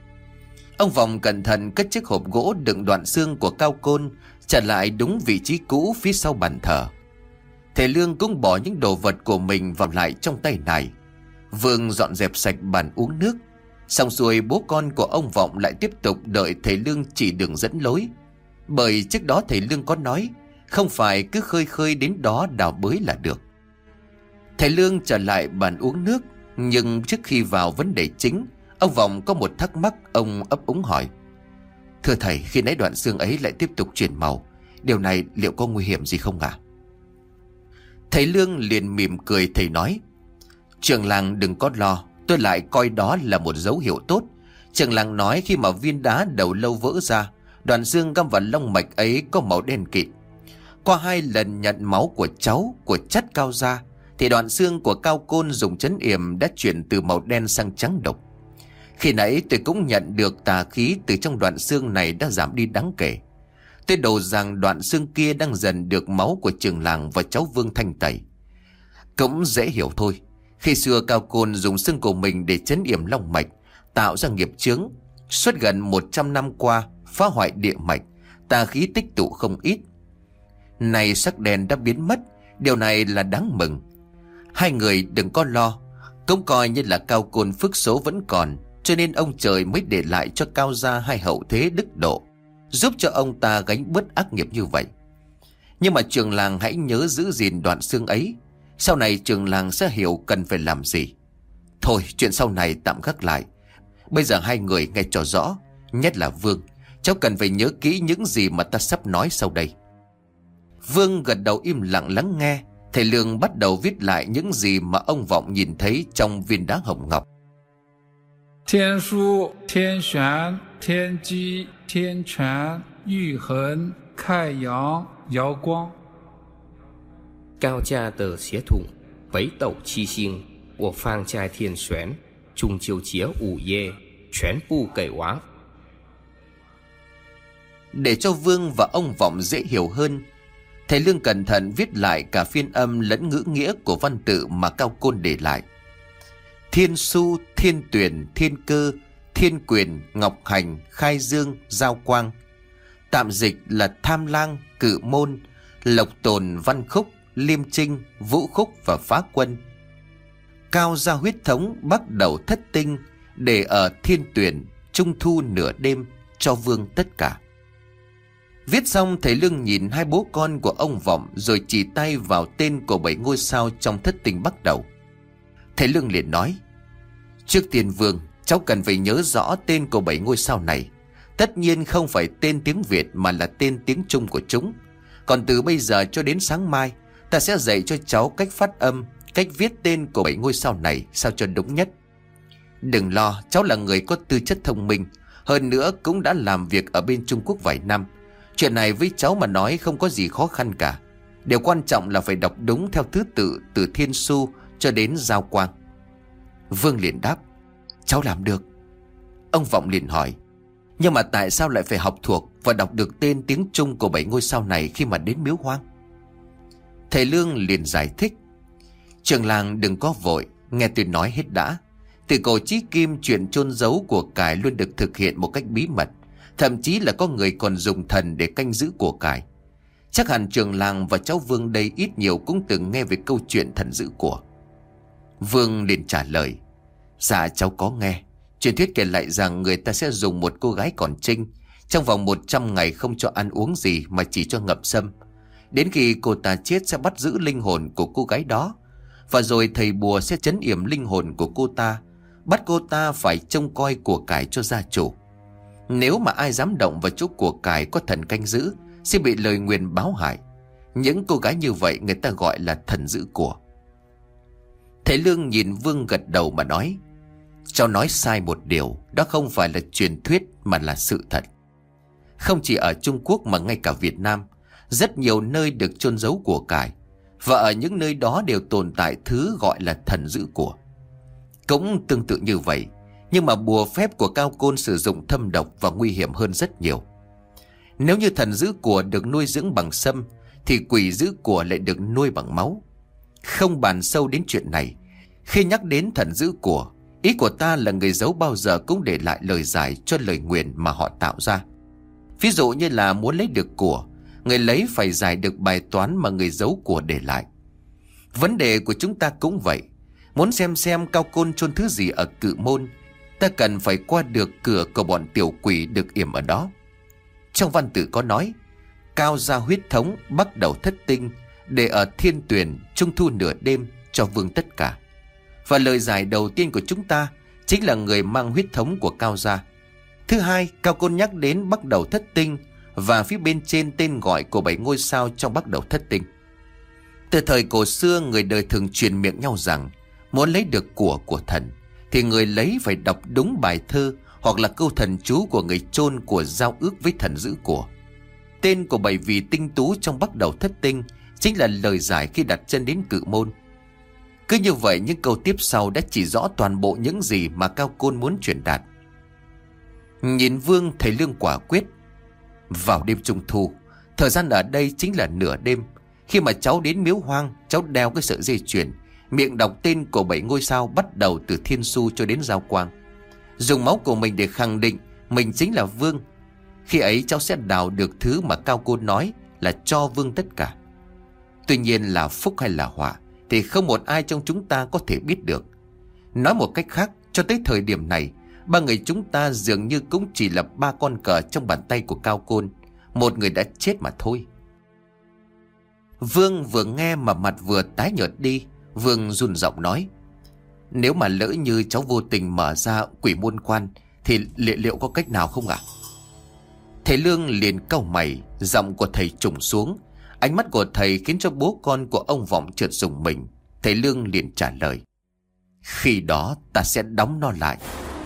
Ông Vọng cẩn thận cất chiếc hộp gỗ đựng đoạn xương của Cao Côn trả lại đúng vị trí cũ phía sau bàn thờ. Thầy Lương cũng bỏ những đồ vật của mình vào lại trong tay này. Vương dọn dẹp sạch bàn uống nước. Xong xuôi, bố con của ông Vọng lại tiếp tục đợi thầy Lương chỉ đường dẫn lối. Bởi trước đó thầy Lương có nói không phải cứ khơi khơi đến đó đào bới là được. Thầy Lương trở lại bàn uống nước. Nhưng trước khi vào vấn đề chính, ông Vọng có một thắc mắc. Ông ấp úng hỏi: Thưa thầy, khi nãy đoạn xương ấy lại tiếp tục chuyển màu, điều này liệu có nguy hiểm gì không ạ? Thầy Lương liền mỉm cười. Thầy nói: Trường làng đừng có lo, tôi lại coi đó là một dấu hiệu tốt. Trường làng nói khi mà viên đá đầu lâu vỡ ra, đoạn xương găm vào long mạch ấy có màu đen kịt. Qua 2 lần nhận máu của cháu, của chất Cao gia, thì đoạn xương của Cao Côn dùng trấn yểm đã chuyển từ màu đen sang trắng đục. Khi nãy tôi cũng nhận được tà khí từ trong đoạn xương này đã giảm đi đáng kể. Tôi đồ rằng đoạn xương kia đang dần được máu của trường làng và cháu Vương thanh tẩy. Cũng dễ hiểu thôi. Khi xưa Cao Côn dùng xương của mình để trấn yểm long mạch, tạo ra nghiệp chướng. Suốt gần 100 năm qua, phá hoại địa mạch, tà khí tích tụ không ít. Này sắc đen đã biến mất, điều này là đáng mừng. Hai người đừng có lo, cũng coi như là Cao Côn phước số vẫn còn, cho nên ông trời mới để lại cho Cao gia 2 hậu thế đức độ, giúp cho ông ta gánh bớt ác nghiệp như vậy. Nhưng mà trường làng hãy nhớ giữ gìn đoạn xương ấy. Sau này trường làng sẽ hiểu cần phải làm gì. Thôi, chuyện sau này tạm gác lại. Bây giờ hai người nghe cho rõ, nhất là Vương, cháu cần phải nhớ kỹ những gì mà ta sắp nói sau đây. Vương gật đầu im lặng lắng nghe. Thầy Lương bắt đầu viết lại những gì mà ông Vọng nhìn thấy trong viên đá hồng ngọc. Thiên书、天璇、天机、天权、玉衡、开阳、瑶光。 高家的血统北斗七星，我放在天璇，中秋节午夜全部给完。 Để cho Vương và ông Vọng dễ hiểu hơn, thầy Lương cẩn thận viết lại cả phiên âm lẫn ngữ nghĩa của văn tự mà Cao Côn để lại. Thiên su, thiên tuyển, thiên cơ, thiên quyền, ngọc hành, khai dương, giao quang. Tạm dịch là tham lang, cự môn, lộc tồn, văn khúc, liêm trinh, vũ khúc và phá quân. Cao gia huyết thống bắt đầu thất tinh, để ở thiên tuyển, trung thu nửa đêm, cho Vương tất cả. Viết xong, thầy Lương nhìn hai bố con của ông Vọng rồi chỉ tay vào tên của 7 ngôi sao trong thất tinh bắt đầu. Thầy Lương liền nói: Trước tiên Vương, cháu cần phải nhớ rõ tên của 7 ngôi sao này. Tất nhiên không phải tên tiếng Việt mà là tên tiếng Trung của chúng. Còn từ bây giờ cho đến sáng mai, ta sẽ dạy cho cháu cách phát âm, cách viết tên của 7 ngôi sao này sao cho đúng nhất. Đừng lo, cháu là người có tư chất thông minh, hơn nữa cũng đã làm việc ở bên Trung Quốc vài năm. Chuyện này với cháu mà nói không có gì khó khăn cả. Điều quan trọng là phải đọc đúng theo thứ tự từ thiên su cho đến giao quang. Vương liền đáp: Cháu làm được. Ông Vọng liền hỏi: Nhưng mà tại sao lại phải học thuộc và đọc được tên tiếng Trung của 7 ngôi sao này khi mà đến miếu hoang? Thầy Lương liền giải thích: Trường làng đừng có vội, nghe tôi nói hết đã. Từ cổ chí kim, chuyện chôn giấu của cải luôn được thực hiện một cách bí mật. Thậm chí là có người còn dùng thần để canh giữ của cải. Chắc hẳn trường làng và cháu Vương đây ít nhiều cũng từng nghe về câu chuyện thần giữ của. Vương liền trả lời: Dạ cháu có nghe. Truyền thuyết kể lại rằng người ta sẽ dùng một cô gái còn trinh, trong vòng 100 ngày không cho ăn uống gì mà chỉ cho ngậm sâm. Đến khi cô ta chết sẽ bắt giữ linh hồn của cô gái đó, và rồi thầy bùa sẽ trấn yểm linh hồn của cô ta, bắt cô ta phải trông coi của cải cho gia chủ. Nếu mà ai dám động vào chỗ của cải có thần canh giữ sẽ bị lời nguyền báo hại. Những cô gái như vậy người ta gọi là thần giữ của. Thầy Lương nhìn Vương gật đầu mà nói: cháu nói sai một điều, đó không phải là truyền thuyết mà là sự thật. Không chỉ ở Trung Quốc mà ngay cả Việt Nam, rất nhiều nơi được chôn giấu của cải, và ở những nơi đó đều tồn tại thứ gọi là thần giữ của. Cũng tương tự như vậy, nhưng mà bùa phép của Cao Côn sử dụng thâm độc và nguy hiểm hơn rất nhiều. Nếu như thần giữ của được nuôi dưỡng bằng sâm, thì quỷ giữ của lại được nuôi bằng máu. Không bàn sâu đến chuyện này, khi nhắc đến thần giữ của, ý của ta là người giấu bao giờ cũng để lại lời giải cho lời nguyền mà họ tạo ra. Ví dụ như là muốn lấy được của, người lấy phải giải được bài toán mà người giấu của để lại. Vấn đề của chúng ta cũng vậy. Muốn xem Cao Côn chôn thứ gì ở Cự Môn, ta cần phải qua được cửa của bọn tiểu quỷ được yểm ở đó. Trong văn tự có nói: Cao gia huyết thống bắt đầu thất tinh, để ở thiên tuyển trung thu nửa đêm cho vương tất cả. Và lời giải đầu tiên của chúng ta chính là người mang huyết thống của Cao gia. Thứ hai, Cao Côn nhắc đến bắt đầu thất tinh, và phía bên trên tên gọi của 7 ngôi sao trong bắt đầu thất tinh. Từ thời cổ xưa, người đời thường truyền miệng nhau rằng muốn lấy được của thần thì người lấy phải đọc đúng bài thơ hoặc là câu thần chú của người chôn của giao ước với thần giữ của. Tên của 7 vị tinh tú trong bắt đầu thất tinh chính là lời giải khi đặt chân đến Cự Môn. Cứ như vậy, những câu tiếp sau đã chỉ rõ toàn bộ những gì mà Cao Côn muốn truyền đạt. Nhìn Vương, thầy Lương quả quyết: vào đêm trung thu, thời gian ở đây chính là nửa đêm. Khi mà cháu đến miếu hoang, cháu đeo cái sợi dây chuyền, miệng đọc tên của 7 ngôi sao bắt đầu từ Thiên Su cho đến Giao Quang, dùng máu của mình để khẳng định mình chính là Vương. Khi ấy cháu sẽ đào được thứ mà Cao Côn nói là cho Vương tất cả. Tuy nhiên là phúc hay là họa thì không một ai trong chúng ta có thể biết được. Nói một cách khác, cho tới thời điểm này, 3 người chúng ta dường như cũng chỉ là 3 con cờ trong bàn tay của Cao Côn. Một người đã chết mà thôi. Vương vừa nghe mà mặt vừa tái nhợt đi. Vương run giọng nói: nếu mà lỡ như cháu vô tình mở ra quỷ môn quan thì liệu có cách nào không ạ? Thầy Lương liền cau mày, giọng của thầy trùng xuống. Ánh mắt của thầy khiến cho bố con của ông Vọng chợt rùng mình. Thầy Lương liền trả lời: khi đó ta sẽ đóng nó lại.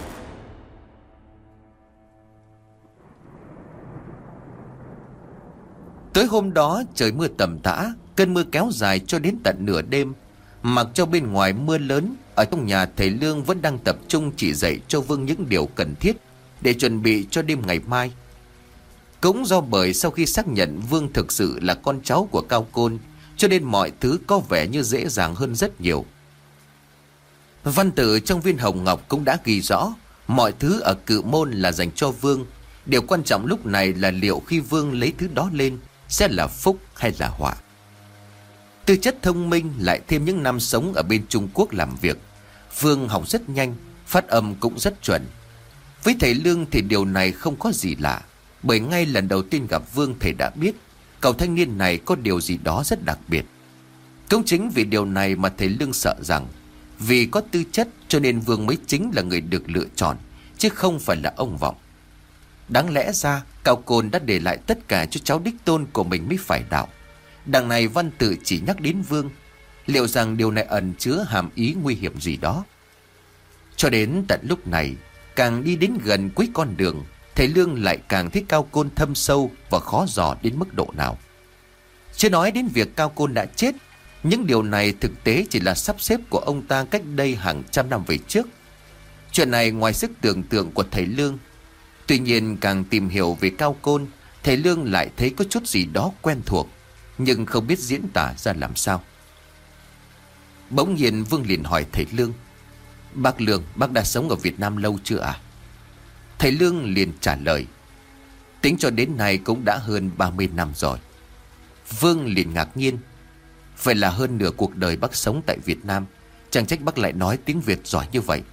Tối hôm đó trời mưa tầm tã, cơn mưa kéo dài cho đến tận nửa đêm. Mặc cho bên ngoài mưa lớn, ở trong nhà thầy Lương vẫn đang tập trung chỉ dạy cho Vương những điều cần thiết để chuẩn bị cho đêm ngày mai. Cũng do bởi sau khi xác nhận Vương thực sự là con cháu của Cao Côn, cho nên mọi thứ có vẻ như dễ dàng hơn rất nhiều. Văn tự trong viên hồng ngọc cũng đã ghi rõ mọi thứ ở Cự Môn là dành cho Vương. Điều quan trọng lúc này là liệu khi Vương lấy thứ đó lên sẽ là phúc hay là họa. Tư chất thông minh lại thêm những năm sống ở bên Trung Quốc làm việc, Vương học rất nhanh, phát âm cũng rất chuẩn. Với thầy Lương thì điều này không có gì lạ, bởi ngay lần đầu tiên gặp Vương, thầy đã biết cậu thanh niên này có điều gì đó rất đặc biệt. Cũng chính vì điều này mà thầy Lương sợ rằng vì có tư chất cho nên Vương mới chính là người được lựa chọn, chứ không phải là ông Vọng. Đáng lẽ ra Cao Côn đã để lại tất cả cho cháu đích tôn của mình mới phải đạo. Đằng này văn tự chỉ nhắc đến Vương, liệu rằng điều này ẩn chứa hàm ý nguy hiểm gì đó. Cho đến tận lúc này, càng đi đến gần cuối con đường, thầy Lương lại càng thấy Cao Côn thâm sâu và khó dò đến mức độ nào. Chưa nói đến việc Cao Côn đã chết, những điều này thực tế chỉ là sắp xếp của ông ta cách đây hàng trăm năm về trước. Chuyện này ngoài sức tưởng tượng của thầy Lương. Tuy nhiên càng tìm hiểu về Cao Côn, thầy Lương lại thấy có chút gì đó quen thuộc, nhưng không biết diễn tả ra làm sao. Bỗng nhiên Vương liền hỏi thầy Lương: bác Lương, bác đã sống ở Việt Nam lâu chưa ạ? Thầy Lương liền trả lời: tính cho đến nay cũng đã hơn 30 năm rồi. Vương liền ngạc nhiên: vậy là hơn nửa cuộc đời bác sống tại Việt Nam, chẳng trách bác lại nói tiếng Việt giỏi như vậy.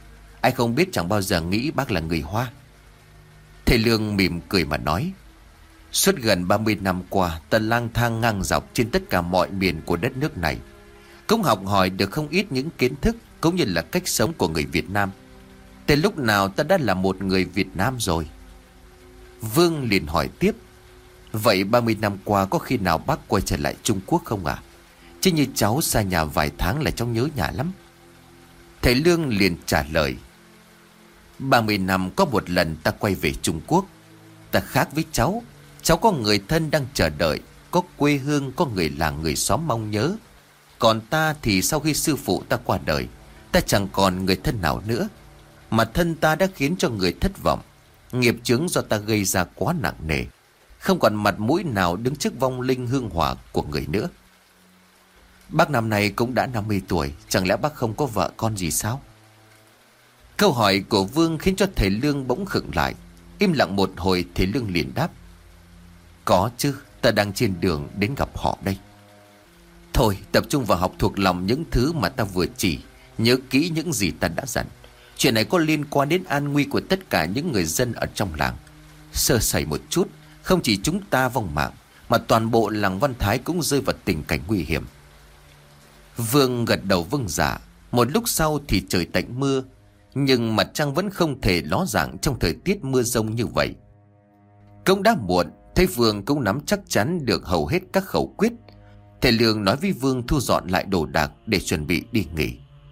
Ai không biết chẳng bao giờ nghĩ bác là người Hoa. Thầy Lương mỉm cười mà nói: Suốt gần 30 năm qua, ta lang thang ngang dọc trên tất cả mọi miền của đất nước này, cũng học hỏi được không ít những kiến thức cũng như là cách sống của người Việt Nam. Từ lúc nào ta đã là một người Việt Nam rồi? Vương liền hỏi tiếp: Vậy 30 năm qua có khi nào bác quay trở lại Trung Quốc không ạ? Chứ như cháu xa nhà vài tháng là cháu nhớ nhà lắm. Thầy Lương liền trả lời: 30 năm có một lần ta quay về Trung Quốc. Ta khác với cháu. Cháu có người thân đang chờ đợi, có quê hương, có người làng người xóm mong nhớ. Còn ta thì sau khi sư phụ ta qua đời, ta chẳng còn người thân nào nữa. Mà thân ta đã khiến cho người thất vọng. Nghiệp chướng do ta gây ra quá nặng nề, không còn mặt mũi nào đứng trước vong linh hương hỏa của người nữa. Bác năm nay cũng đã 50 tuổi, chẳng lẽ bác không có vợ con gì sao? Câu hỏi của Vương khiến cho thầy Lương bỗng khựng lại. Im lặng một hồi, thầy Lương liền đáp: Có chứ, ta đang trên đường đến gặp họ đây. Thôi, tập trung vào học thuộc lòng những thứ mà ta vừa chỉ, nhớ kỹ những gì ta đã dặn. Chuyện này có liên quan đến an nguy của tất cả những người dân ở trong làng. Sơ sẩy một chút, không chỉ chúng ta vong mạng, mà toàn bộ làng Văn Thái cũng rơi vào tình cảnh nguy hiểm. Vương gật đầu vâng dạ. Một lúc sau thì trời tạnh mưa, nhưng mặt trăng vẫn không thể ló dạng trong thời tiết mưa rông như vậy. Cũng đã muộn, thấy Vương cũng nắm chắc chắn được hầu hết các khẩu quyết. Thầy Lương nói với Vương thu dọn lại đồ đạc để chuẩn bị đi nghỉ.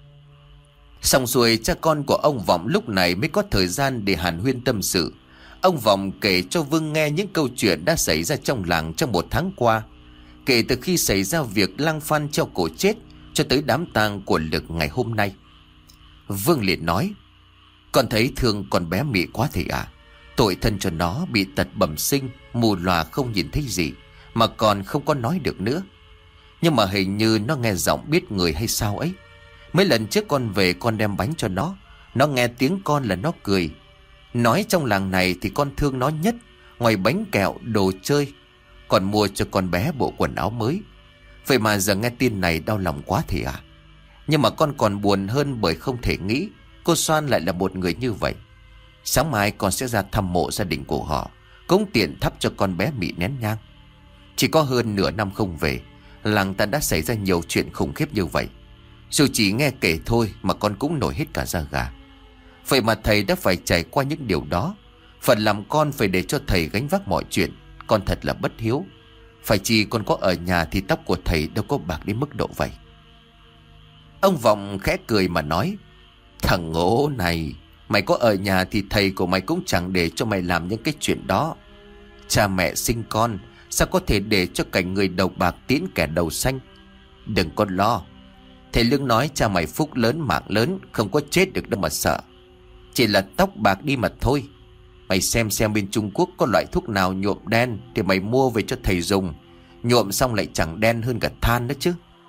Xong xuôi, cha con của ông Vọng lúc này mới có thời gian để hàn huyên tâm sự. Ông Vọng kể cho Vương nghe những câu chuyện đã xảy ra trong làng trong 1 tháng qua, kể từ khi xảy ra việc Lang Phan treo cổ chết cho tới đám tang của Lực ngày hôm nay. Vương liền nói: Con thấy thương con bé Mị quá thầy ạ. Tội thân cho nó bị tật bẩm sinh, mù lòa không nhìn thấy gì, mà còn không có nói được nữa. Nhưng mà hình như nó nghe giọng biết người hay sao ấy. Mấy lần trước con về, con đem bánh cho nó nghe tiếng con là nó cười. Nói trong làng này thì con thương nó nhất. Ngoài bánh kẹo, đồ chơi, còn mua cho con bé bộ quần áo mới. Vậy mà giờ nghe tin này đau lòng quá thầy ạ. Nhưng mà con còn buồn hơn bởi không thể nghĩ cô Soan lại là một người như vậy. Sáng mai con sẽ ra thăm mộ gia đình của họ, cũng tiện thắp cho con bé Mị nén nhang. Chỉ có hơn nửa năm không về, làng ta đã xảy ra nhiều chuyện khủng khiếp như vậy. Dù chỉ nghe kể thôi mà con cũng nổi hết cả da gà. Vậy mà thầy đã phải trải qua những điều đó. Phần làm con phải để cho thầy gánh vác mọi chuyện. Con thật là bất hiếu. Phải chi con có ở nhà thì tóc của thầy đâu có bạc đến mức độ vậy. Ông Vọng khẽ cười mà nói: Thằng ngố này, mày có ở nhà thì thầy của mày cũng chẳng để cho mày làm những cái chuyện đó. Cha mẹ sinh con, sao có thể để cho cảnh người đầu bạc tiễn kẻ đầu xanh. Đừng có lo. Thầy Lương nói cha mày phúc lớn mạng lớn, không có chết được đâu mà sợ. Chỉ là tóc bạc đi mà thôi. Mày xem bên Trung Quốc có loại thuốc nào nhuộm đen thì mày mua về cho thầy dùng. Nhuộm xong lại chẳng đen hơn cả than nữa chứ.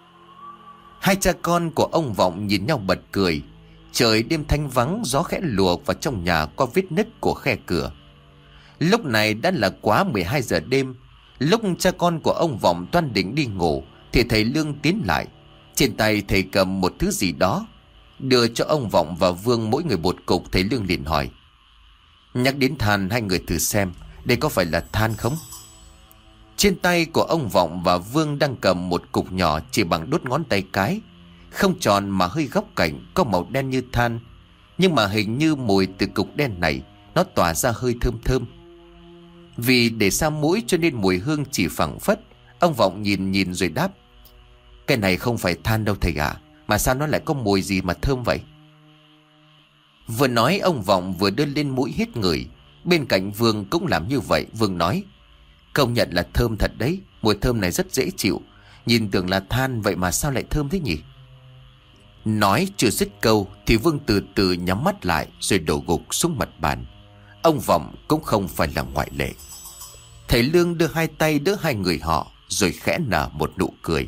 Hai cha con của ông Vọng nhìn nhau bật cười. Trời đêm thanh vắng, gió khẽ lùa vào trong nhà qua vết nứt của khe cửa. Lúc này đã là quá 12 giờ đêm. Lúc cha con của ông Vọng toan định đi ngủ thì thầy Lương tiến lại. Trên tay thầy cầm một thứ gì đó, đưa cho ông Vọng và Vương mỗi người một cục. Thầy Lương liền hỏi: Nhắc đến than, hai người thử xem, đây có phải là than không? Trên tay của ông Vọng và Vương đang cầm một cục nhỏ chỉ bằng đốt ngón tay cái, không tròn mà hơi góc cạnh, có màu đen như than. Nhưng mà hình như mùi từ cục đen này nó tỏa ra hơi thơm thơm. Vì để xa mũi cho nên mùi hương chỉ phảng phất. Ông Vọng nhìn rồi đáp: Cái này không phải than đâu thầy ạ. Mà sao nó lại có mùi gì mà thơm vậy? Vừa nói ông Vọng vừa đưa lên mũi hít ngửi. Bên cạnh Vương cũng làm như vậy. Vương nói: Công nhận là thơm thật đấy. Mùi thơm này rất dễ chịu. Nhìn tưởng là than, vậy mà sao lại thơm thế nhỉ? Nói chưa dứt câu thì Vương từ từ nhắm mắt lại rồi đổ gục xuống mặt bàn. Ông Vọng cũng không phải là ngoại lệ. Thầy Lương đưa hai tay đỡ hai người họ rồi khẽ nở một nụ cười.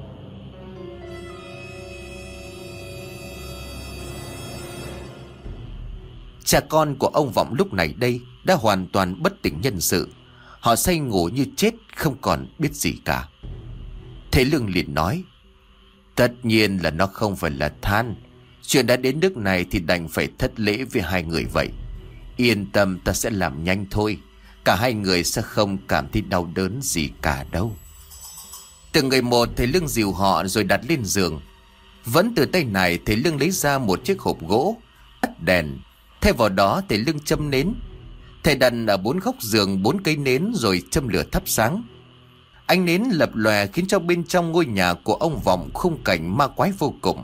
Cha con của ông Vọng lúc này đây đã hoàn toàn bất tỉnh nhân sự. Họ say ngủ như chết, không còn biết gì cả. Thầy Lương liền nói: Tất nhiên là nó không phải là than. Chuyện đã đến nước này thì đành phải thất lễ với hai người vậy. Yên tâm, ta sẽ làm nhanh thôi. Cả hai người sẽ không cảm thấy đau đớn gì cả đâu. Từng người một thầy Lương dìu họ rồi đặt lên giường. Vẫn từ tay này thầy Lương lấy ra một chiếc hộp gỗ, tắt đèn. Thay vào đó thầy Lương châm nến. Thầy đặt ở 4 góc giường 4 cây nến rồi châm lửa thắp sáng. Ánh nến lập lòe khiến cho bên trong ngôi nhà của ông Vọng khung cảnh ma quái vô cùng.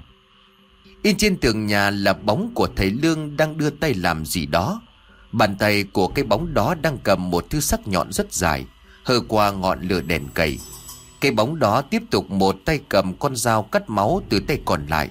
In trên tường nhà là bóng của thầy Lương đang đưa tay làm gì đó. Bàn tay của cái bóng đó đang cầm một thứ sắc nhọn rất dài, hơ qua ngọn lửa đèn cầy. Cái bóng đó tiếp tục một tay cầm con dao cắt máu từ tay còn lại.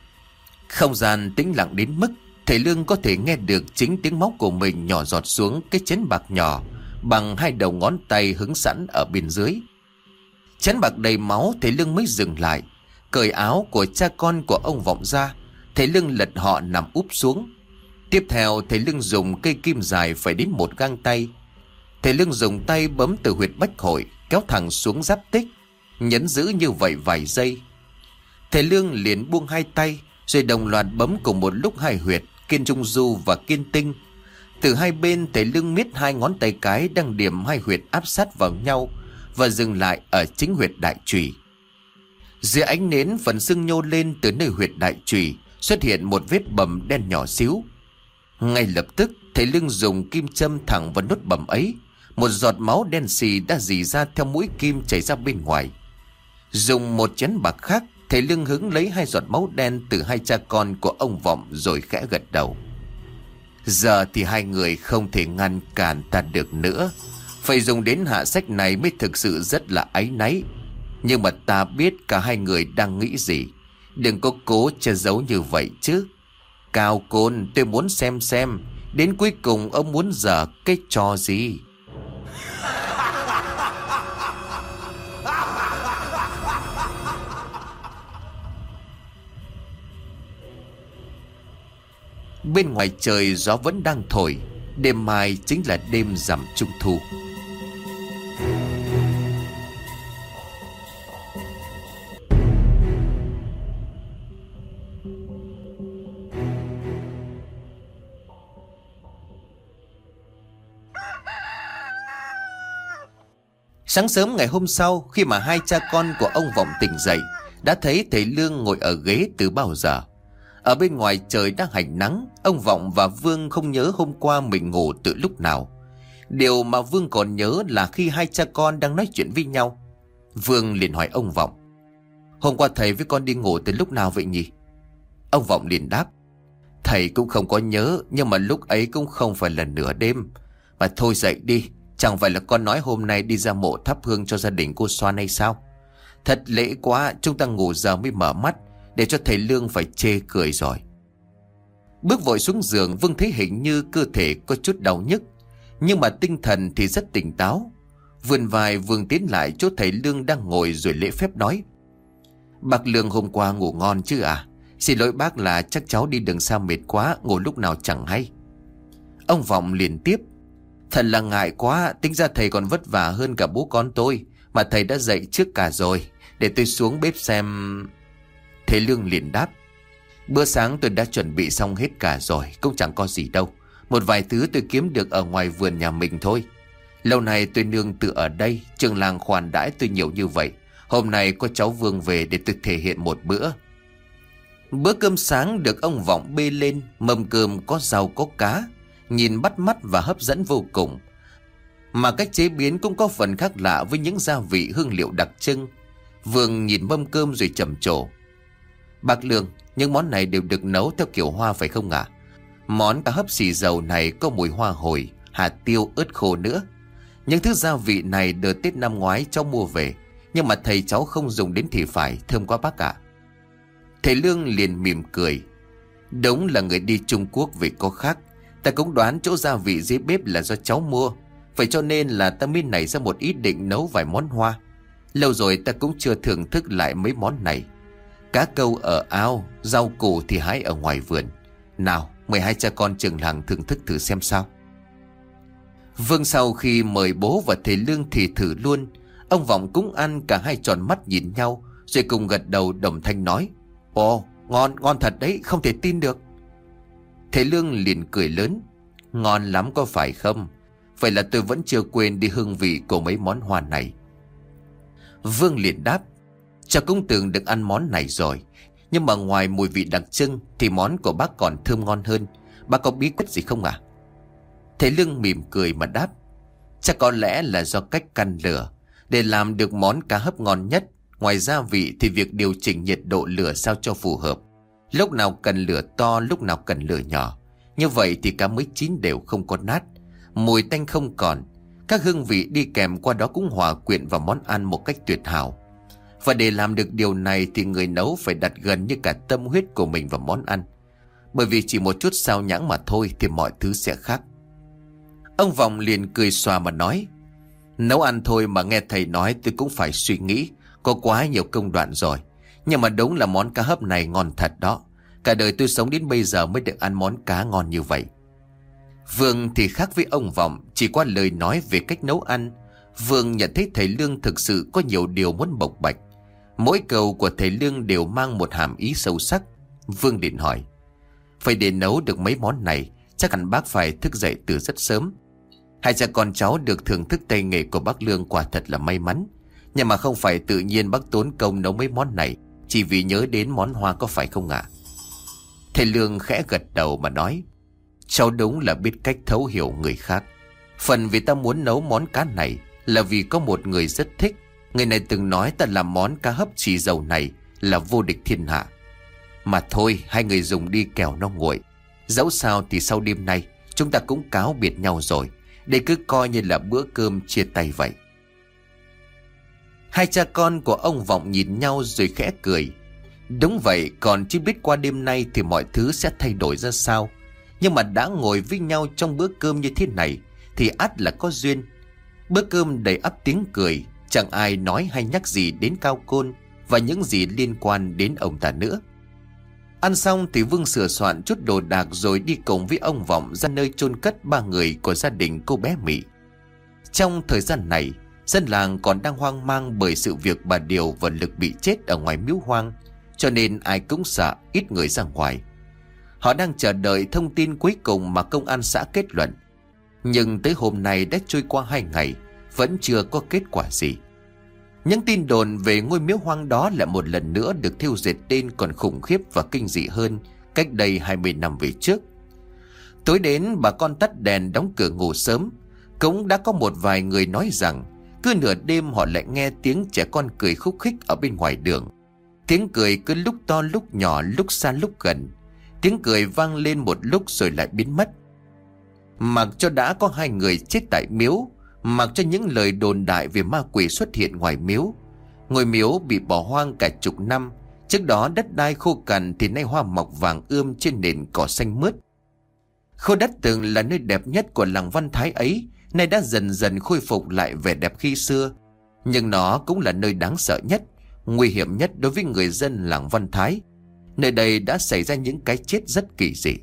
Không gian tĩnh lặng đến mức thầy Lương có thể nghe được chính tiếng máu của mình nhỏ giọt xuống cái chén bạc nhỏ bằng 2 đầu ngón tay hứng sẵn ở bên dưới. Chén bạc đầy máu, thầy Lương mới dừng lại, cởi áo của cha con của ông Vọng ra. Thầy Lương lật họ nằm úp xuống. Tiếp theo thầy Lương dùng cây kim dài phải đến 1 gang tay. Thầy Lương dùng tay bấm từ huyệt bách hội kéo thẳng xuống giáp tích, nhấn giữ như vậy vài giây. Thầy Lương liền buông 2 tay rồi đồng loạt bấm cùng một lúc 2 huyệt Kiên Trung Du và Kiên Tinh. Từ hai bên thầy Lương miết 2 ngón tay cái đang điểm 2 huyệt áp sát vào nhau và dừng lại ở chính huyệt đại chùy. Dưới ánh nến, phần xương nhô lên từ nơi huyệt đại chùy xuất hiện một vết bầm đen nhỏ xíu. Ngay lập tức thầy Lương dùng kim châm thẳng vào nốt bầm ấy. Một giọt máu đen xì đã rỉ ra theo mũi kim chảy ra bên ngoài. Dùng một chén bạc khác, thầy Lương hứng lấy 2 giọt máu đen từ 2 cha con của ông Vọng rồi khẽ gật đầu. Giờ thì hai người không thể ngăn cản ta được nữa. Phải dùng đến hạ sách này mới thực sự rất là áy náy. Nhưng mà ta biết cả hai người đang nghĩ gì. Đừng có cố che giấu như vậy chứ. Cao Côn, tôi muốn xem đến cuối cùng ông muốn giở cái trò gì. Bên ngoài trời gió vẫn đang thổi. Đêm mai chính là đêm rằm Trung Thu. Sáng sớm ngày hôm sau, khi mà 2 cha con của ông Vọng tỉnh dậy, đã thấy thầy Lương ngồi ở ghế từ bao giờ. Ở bên ngoài trời đang hành nắng. Ông Vọng và Vương không nhớ hôm qua mình ngủ từ lúc nào. Điều mà Vương còn nhớ là khi 2 cha con đang nói chuyện với nhau. Vương liền hỏi ông Vọng: Hôm qua thầy với con đi ngủ từ lúc nào vậy nhỉ? Ông Vọng liền đáp: Thầy cũng không có nhớ, nhưng mà lúc ấy cũng không phải là nửa đêm. Mà thôi dậy đi, chẳng phải là con nói hôm nay đi ra mộ thắp hương cho gia đình cô Xoan hay sao? Thật lễ quá, chúng ta ngủ giờ mới mở mắt, để cho thầy Lương phải chê cười rồi. Bước vội xuống giường, Vương thấy hình như cơ thể có chút đau nhức, nhưng mà tinh thần thì rất tỉnh táo. Vươn vai, Vương tiến lại chỗ thầy Lương đang ngồi rồi lễ phép nói: Bác Lương hôm qua ngủ ngon chứ à? Xin lỗi bác là chắc cháu đi đường xa mệt quá, ngủ lúc nào chẳng hay. Ông Vọng liền tiếp: Thật là ngại quá, tính ra thầy còn vất vả hơn cả bố con tôi, mà thầy đã dậy trước cả rồi, để tôi xuống bếp xem. Thầy Lương liền đáp: Bữa sáng tôi đã chuẩn bị xong hết cả rồi, cũng chẳng có gì đâu. Một vài thứ tôi kiếm được ở ngoài vườn nhà mình thôi. Lâu nay tôi nương tựa ở đây, trường làng khoản đãi tôi nhiều như vậy. Hôm nay có cháu Vương về để tôi thể hiện một bữa. Bữa cơm sáng được ông Vọng bê lên, mâm cơm có rau có cá, nhìn bắt mắt và hấp dẫn vô cùng. Mà cách chế biến cũng có phần khác lạ với những gia vị hương liệu đặc trưng. Vương nhìn mâm cơm rồi trầm trồ: Bác Lương, những món này đều được nấu theo kiểu Hoa phải không ạ? Món cá hấp xì dầu này có mùi hoa hồi, hạt tiêu, ớt khô nữa. Những thứ gia vị này đợt Tết năm ngoái cháu mua về, nhưng mà thầy cháu không dùng đến thì phải, thơm quá bác ạ. Thầy Lương liền mỉm cười: Đúng là người đi Trung Quốc về có khác. Ta cũng đoán chỗ gia vị dưới bếp là do cháu mua, vậy cho nên là ta mới nảy ra một ý định nấu vài món Hoa. Lâu rồi ta cũng chưa thưởng thức lại mấy món này. Cá câu ở ao, rau củ thì hái ở ngoài vườn. Nào, mời 2 cha con trường làng thưởng thức thử xem sao. Vương sau khi mời bố và thầy Lương thì thử luôn. Ông Vọng cũng ăn, cả hai tròn mắt nhìn nhau rồi cùng gật đầu đồng thanh nói: Ồ, Ngon, ngon thật đấy, không thể tin được. Thầy Lương liền cười lớn. Ngon lắm có phải không? Vậy là tôi vẫn chưa quên đi hương vị của mấy món hoa này. Vương liền đáp. Cháu cũng từng được ăn món này rồi, nhưng mà ngoài mùi vị đặc trưng thì món của bác còn thơm ngon hơn. Bác có bí quyết gì không ạ? Thầy Lương mỉm cười mà đáp. Chắc có lẽ là do cách căn lửa. Để làm được món cá hấp ngon nhất, ngoài gia vị thì việc điều chỉnh nhiệt độ lửa sao cho phù hợp. Lúc nào cần lửa to, lúc nào cần lửa nhỏ. Như vậy thì cá mới chín đều, không có nát, mùi tanh không còn. Các hương vị đi kèm qua đó cũng hòa quyện vào món ăn một cách tuyệt hảo. Và để làm được điều này thì người nấu phải đặt gần như cả tâm huyết của mình vào món ăn. Bởi vì chỉ một chút sao nhãng mà thôi thì mọi thứ sẽ khác. Ông Vọng liền cười xòa mà nói. Nấu ăn thôi mà nghe thầy nói tôi cũng phải suy nghĩ. Có quá nhiều công đoạn rồi. Nhưng mà đúng là món cá hấp này ngon thật đó. Cả đời tôi sống đến bây giờ mới được ăn món cá ngon như vậy. Vương thì khác với ông Vọng. Chỉ qua lời nói về cách nấu ăn, Vương nhận thấy thầy Lương thực sự có nhiều điều muốn bộc bạch. Mỗi câu của thầy Lương đều mang một hàm ý sâu sắc. Vương liền hỏi. Phải để nấu được mấy món này, chắc hẳn bác phải thức dậy từ rất sớm. Hai cha con cháu được thưởng thức tay nghề của bác Lương quả thật là may mắn. Nhưng mà không phải tự nhiên bác tốn công nấu mấy món này chỉ vì nhớ đến món hoa, có phải không ạ? Thầy Lương khẽ gật đầu mà nói. Cháu đúng là biết cách thấu hiểu người khác. Phần vì ta muốn nấu món cá này là vì có một người rất thích. Người này từng nói ta làm món cá hấp xì dầu này là vô địch thiên hạ. Mà thôi, hai người dùng đi kẻo nó nguội. Dẫu sao thì sau đêm nay chúng ta cũng cáo biệt nhau rồi. Đây cứ coi như là bữa cơm chia tay vậy. Hai cha con của ông Vọng nhìn nhau rồi khẽ cười. Đúng vậy, còn chưa biết qua đêm nay thì mọi thứ sẽ thay đổi ra sao. Nhưng mà đã ngồi với nhau trong bữa cơm như thế này thì ắt là có duyên. Bữa cơm đầy ắp tiếng cười, chẳng ai nói hay nhắc gì đến Cao Côn và những gì liên quan đến ông ta nữa. Ăn xong thì Vương sửa soạn chút đồ đạc rồi đi cùng với ông Vọng ra nơi chôn cất ba người của gia đình cô bé Mỹ. Trong thời gian này, dân làng còn đang hoang mang bởi sự việc bà Điều và Lực bị chết ở ngoài miếu hoang, cho nên ai cũng sợ ít người ra ngoài. Họ đang chờ đợi thông tin cuối cùng mà công an xã kết luận. Nhưng tới hôm nay đã trôi qua 2 ngày, vẫn chưa có kết quả gì. Những tin đồn về ngôi miếu hoang đó lại một lần nữa được thêu dệt tên còn khủng khiếp và kinh dị hơn cách đây 20 năm về trước. Tối đến bà con tắt đèn đóng cửa ngủ sớm. Cũng đã có một vài người nói rằng cứ nửa đêm họ lại nghe tiếng trẻ con cười khúc khích ở bên ngoài đường. Tiếng cười cứ lúc to lúc nhỏ, lúc xa lúc gần. Tiếng cười vang lên một lúc rồi lại biến mất. Mặc cho đã có 2 người chết tại miếu, mặc cho những lời đồn đại về ma quỷ xuất hiện ngoài miếu, ngôi miếu bị bỏ hoang cả chục năm. Trước đó đất đai khô cằn thì nay hoa mọc vàng ươm trên nền cỏ xanh mướt. Khu đất từng là nơi đẹp nhất của làng Văn Thái ấy nay đã dần dần khôi phục lại vẻ đẹp khi xưa. Nhưng nó cũng là nơi đáng sợ nhất, nguy hiểm nhất đối với người dân làng Văn Thái. Nơi đây đã xảy ra những cái chết rất kỳ dị.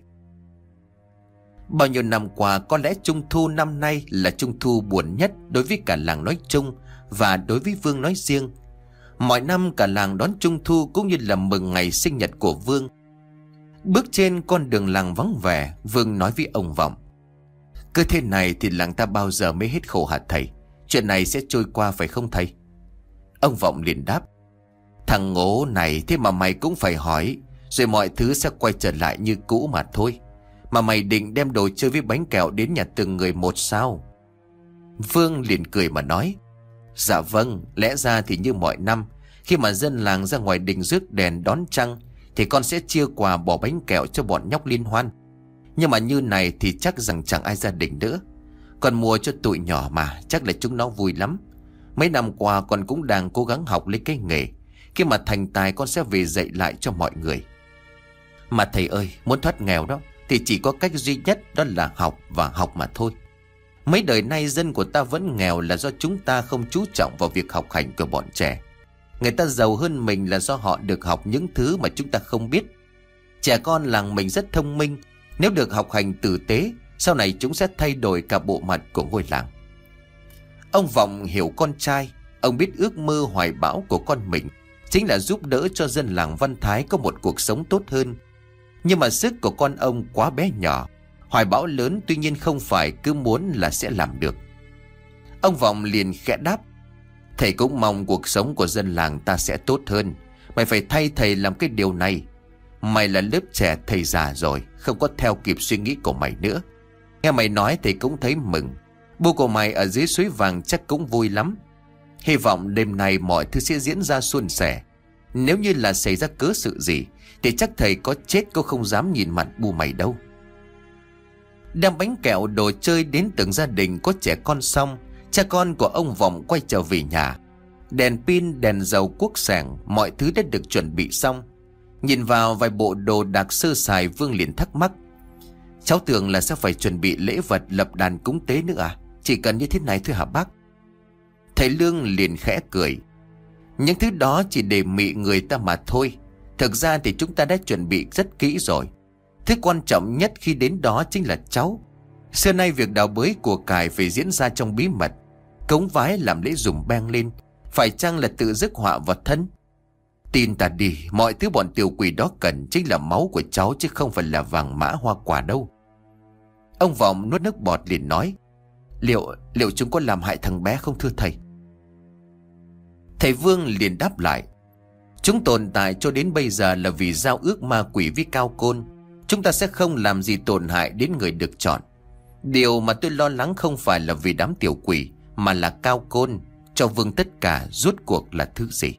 Bao nhiêu năm qua, có lẽ Trung thu năm nay là Trung thu buồn nhất đối với cả làng nói chung và đối với Vương nói riêng. Mọi năm cả làng đón Trung thu cũng như là mừng ngày sinh nhật của Vương. Bước trên con đường làng vắng vẻ, Vương nói với ông Vọng. Cứ thế này thì làng ta bao giờ mới hết khổ hả thầy? Chuyện này sẽ trôi qua phải không thầy? Ông Vọng liền đáp. Thằng ngố này, thế mà mày cũng phải hỏi, rồi mọi thứ sẽ quay trở lại như cũ mà thôi. Mà mày định đem đồ chơi với bánh kẹo đến nhà từng người một sao? Vương liền cười mà nói. Dạ vâng, lẽ ra thì như mọi năm, khi mà dân làng ra ngoài đình rước đèn đón trăng thì con sẽ chia quà bỏ bánh kẹo cho bọn nhóc liên hoan. Nhưng mà như này thì chắc rằng chẳng ai gia đình nữa. Con mua cho tụi nhỏ mà, chắc là chúng nó vui lắm. Mấy năm qua con cũng đang cố gắng học lấy cái nghề. Khi mà thành tài con sẽ về dạy lại cho mọi người. Mà thầy ơi, muốn thoát nghèo đó thì chỉ có cách duy nhất, đó là học và học mà thôi. Mấy đời nay dân của ta vẫn nghèo là do chúng ta không chú trọng vào việc học hành của bọn trẻ. Người ta giàu hơn mình là do họ được học những thứ mà chúng ta không biết. Trẻ con làng mình rất thông minh. Nếu được học hành tử tế, sau này chúng sẽ thay đổi cả bộ mặt của ngôi làng. Ông Vọng hiểu con trai. Ông biết ước mơ hoài bão của con mình chính là giúp đỡ cho dân làng Văn Thái có một cuộc sống tốt hơn. Nhưng mà sức của con ông quá bé nhỏ, hoài bão lớn, tuy nhiên không phải cứ muốn là sẽ làm được. Ông Vọng liền khẽ đáp: thầy cũng mong cuộc sống của dân làng ta sẽ tốt hơn. Mày phải thay thầy làm cái điều này. Mày là lớp trẻ, thầy già rồi, không có theo kịp suy nghĩ của mày nữa. Nghe mày nói thầy cũng thấy mừng. Bu của mày ở dưới suối vàng chắc cũng vui lắm. Hy vọng đêm nay mọi thứ sẽ diễn ra suôn sẻ. Nếu như là xảy ra cớ sự gì thì chắc thầy có chết cũng không dám nhìn mặt bu mày đâu. Đem bánh kẹo đồ chơi đến từng gia đình có trẻ con xong, cha con của ông Vọng quay trở về nhà. Đèn pin, đèn dầu, cuốc sẻng, mọi thứ đã được chuẩn bị xong. Nhìn vào vài bộ đồ đạc sơ sài, Vương liền thắc mắc: cháu tưởng là sẽ phải chuẩn bị lễ vật, lập đàn cúng tế nữa à? Chỉ cần như thế này thôi hả bác? Thầy Lương liền khẽ cười: những thứ đó chỉ để mị người ta mà thôi. Thực ra thì chúng ta đã chuẩn bị rất kỹ rồi. Thứ quan trọng nhất khi đến đó chính là cháu. Xưa nay việc đào bới của cải phải diễn ra trong bí mật. Cống vái làm lễ rùng beng lên, phải chăng là tự rước họa vào thân? Tin ta đi, mọi thứ bọn tiểu quỷ đó cần chính là máu của cháu, chứ không phải là vàng mã hoa quả đâu. Ông Vọng nuốt nước bọt liền nói: Liệu chúng có làm hại thằng bé không thưa thầy? Thầy Vương liền đáp lại: chúng tồn tại cho đến bây giờ là vì giao ước ma quỷ với Cao Côn. Chúng ta sẽ không làm gì tổn hại đến người được chọn. Điều mà tôi lo lắng không phải là vì đám tiểu quỷ, mà là Cao Côn cho Vương tất cả rốt cuộc là thứ gì.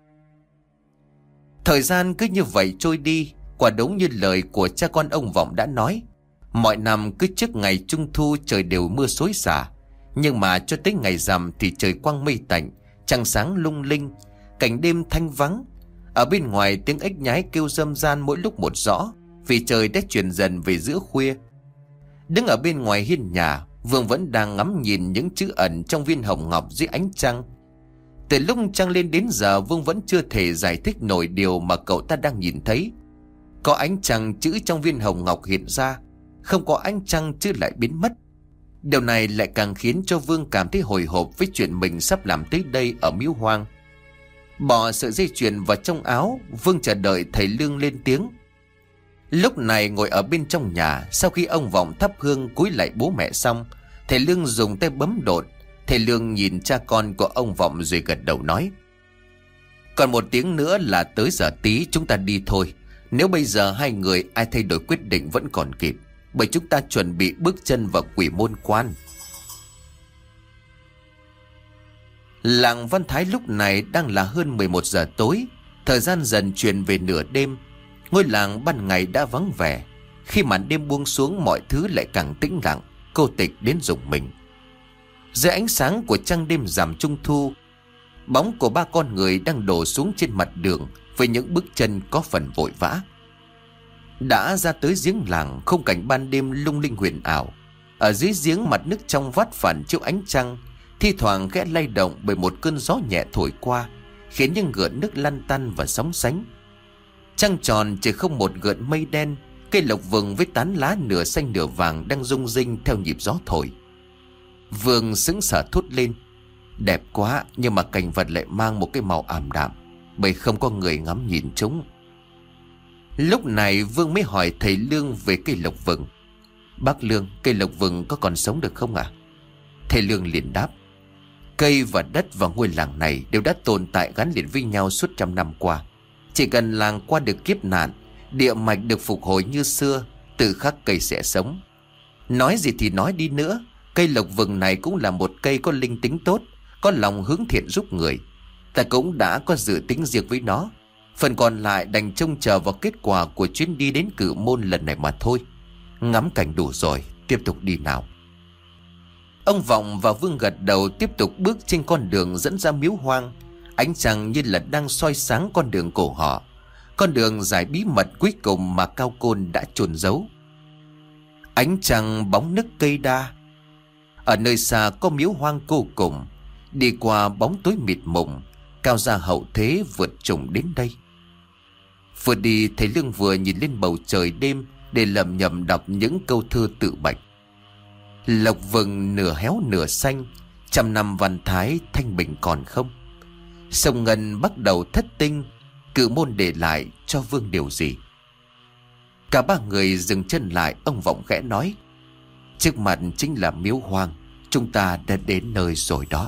Thời gian cứ như vậy trôi đi. Quả đúng như lời của cha con ông Vọng đã nói, mọi năm cứ trước ngày Trung Thu trời đều mưa xối xả. Nhưng mà cho tới ngày rằm thì trời quang mây tạnh, trăng sáng lung linh, cảnh đêm thanh vắng. Ở bên ngoài tiếng ếch nhái kêu râm ran mỗi lúc một rõ, vì trời đã chuyển dần về giữa khuya. Đứng ở bên ngoài hiên nhà, Vương vẫn đang ngắm nhìn những chữ ẩn trong viên hồng ngọc dưới ánh trăng. Từ lúc trăng lên đến giờ, Vương vẫn chưa thể giải thích nổi điều mà cậu ta đang nhìn thấy. Có ánh trăng, chữ trong viên hồng ngọc hiện ra; không có ánh trăng, chữ lại biến mất. Điều này lại càng khiến cho Vương cảm thấy hồi hộp với chuyện mình sắp làm tới đây ở miếu hoang. Bỏ sợi dây chuyền vào trong áo, Vương chờ đợi thầy Lương lên tiếng. Lúc này ngồi ở bên trong nhà, sau khi ông Vọng thắp hương cúi lạy bố mẹ xong, thầy Lương dùng tay bấm đột. Thầy Lương nhìn cha con của ông Vọng rồi gật đầu nói: còn 1 tiếng nữa là tới giờ tí, chúng ta đi thôi. Nếu bây giờ hai người ai thay đổi quyết định vẫn còn kịp, bởi chúng ta chuẩn bị bước chân vào Quỷ Môn Quan. Làng Văn Thái lúc này đang là hơn 11 giờ tối. Thời gian dần chuyển về nửa đêm. Ngôi làng ban ngày đã vắng vẻ. Khi màn đêm buông xuống, mọi thứ lại càng tĩnh lặng, cô tịch đến rùng mình. Dưới ánh sáng của trăng đêm rằm Trung Thu, bóng của 3 con người đang đổ xuống trên mặt đường với những bước chân có phần vội vã. Đã ra tới giếng làng, khung cảnh ban đêm lung linh huyền ảo. Ở dưới giếng, mặt nước trong vắt phản chiếu ánh trăng, thi thoảng khẽ lay động bởi một cơn gió nhẹ thổi qua, khiến những gợn nước lăn tăn và sóng sánh. Trăng tròn chỉ không một gợn mây đen. Cây lộc vừng với tán lá nửa xanh nửa vàng đang rung rinh theo nhịp gió thổi. Vương sững sờ thốt lên: đẹp quá, nhưng mà cảnh vật lại mang một cái màu ảm đạm, bởi không có người ngắm nhìn chúng. Lúc này Vương mới hỏi thầy Lương về cây lộc vừng. Bác Lương, cây lộc vừng có còn sống được không ạ? Thầy Lương liền đáp: cây và đất và ngôi làng này đều đã tồn tại gắn liền với nhau suốt trăm năm qua. Chỉ cần làng qua được kiếp nạn, địa mạch được phục hồi như xưa, tự khắc cây sẽ sống. Nói gì thì nói đi nữa, cây lộc vừng này cũng là một cây có linh tính tốt, có lòng hướng thiện giúp người. Ta cũng đã có dự tính riêng với nó. Phần còn lại đành trông chờ vào kết quả của chuyến đi đến Cử Môn lần này mà thôi. Ngắm cảnh đủ rồi, tiếp tục đi nào. Ông Vọng và Vương gật đầu, tiếp tục bước trên con đường dẫn ra miếu hoang. Ánh trăng như là đang soi sáng con đường của họ, con đường dài bí mật cuối cùng mà Cao Côn đã chôn giấu. Ánh trăng bóng nức cây đa. Ở nơi xa có miếu hoang cô cùng. Đi qua bóng tối mịt mùng, Cao gia hậu thế vượt trùng đến đây. Vừa đi, thầy Lương vừa nhìn lên bầu trời đêm để lẩm nhẩm đọc những câu thơ tự bạch. Lộc vừng nửa héo nửa xanh, trăm năm Văn Thái thanh bình còn không. Sông Ngân bắt đầu thất tinh, cự môn để lại cho Vương điều gì. Cả ba người dừng chân lại. Ông Vọng khẽ nói: trước mặt chính là miếu hoang. Chúng ta đã đến nơi rồi đó.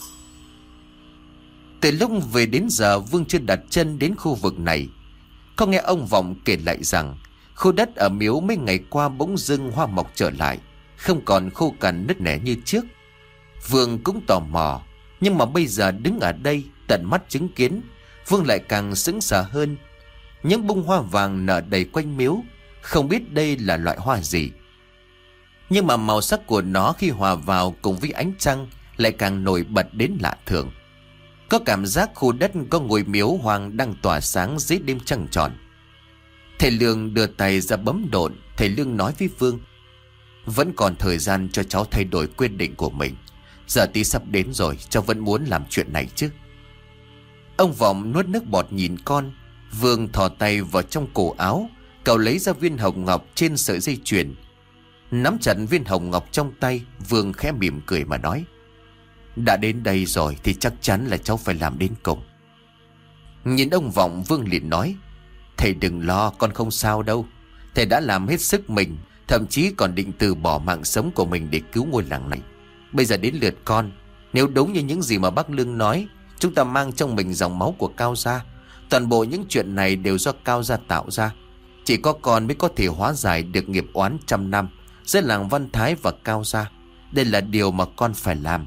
Từ lúc về đến giờ, Vương chưa đặt chân đến khu vực này. Có nghe ông Vọng kể lại rằng khu đất ở miếu mấy ngày qua bỗng dưng hoa mọc trở lại, không còn khô cằn nứt nẻ như trước. Vương cũng tò mò, nhưng mà bây giờ đứng ở đây tận mắt chứng kiến, Vương lại càng sững sờ hơn. Những bông hoa vàng nở đầy quanh miếu, không biết đây là loại hoa gì. Nhưng mà màu sắc của nó khi hòa vào cùng với ánh trăng lại càng nổi bật đến lạ thường. Có cảm giác khu đất có ngôi miếu hoang đang tỏa sáng dưới đêm trăng tròn. Thầy Lương đưa tay ra bấm độn. Thầy Lương nói với Vương: vẫn còn thời gian cho cháu thay đổi quyết định của mình. Giờ tí sắp đến rồi, cháu vẫn muốn làm chuyện này chứ. Ông Vọng nuốt nước bọt nhìn con. Vương thò tay vào trong cổ áo, cậu lấy ra viên hồng ngọc trên sợi dây chuyền. Nắm chặt viên hồng ngọc trong tay, Vương khẽ mỉm cười mà nói: đã đến đây rồi thì chắc chắn là cháu phải làm đến cùng. Nhìn ông Vọng, Vương liền nói: thầy đừng lo, con không sao đâu. Thầy đã làm hết sức mình, thậm chí còn định từ bỏ mạng sống của mình để cứu ngôi làng này. Bây giờ đến lượt con. Nếu đúng như những gì mà bác Lương nói, chúng ta mang trong mình dòng máu của Cao gia. Toàn bộ những chuyện này đều do Cao gia tạo ra. Chỉ có con mới có thể hóa giải được nghiệp oán trăm năm giữa làng Văn Thái và Cao gia. Đây là điều mà con phải làm.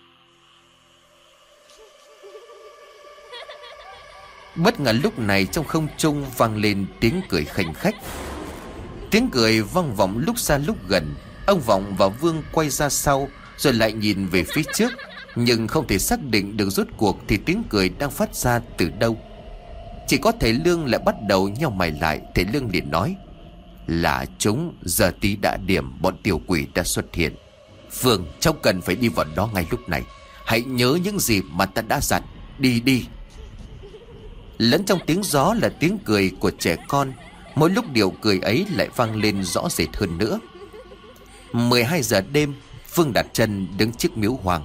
Bất ngờ lúc này trong không trung vang lên tiếng cười khanh khách. Tiếng cười vang vọng lúc xa lúc gần. Ông Vọng và Vương quay ra sau, rồi lại nhìn về phía trước, nhưng không thể xác định được rốt cuộc thì tiếng cười đang phát ra từ đâu. Chỉ có thầy Lương lại bắt đầu nheo mày lại. Thầy Lương liền nói: là chúng, giờ tí đã điểm, bọn tiểu quỷ đã xuất hiện. Vương, cháu cần phải đi vào đó ngay lúc này. Hãy nhớ những gì mà ta đã dặn. Đi đi. Lẫn trong tiếng gió là tiếng cười của trẻ con. Mỗi lúc điệu cười ấy lại vang lên rõ rệt hơn nữa. 12 giờ đêm, Vương đặt chân đứng trước miếu hoang.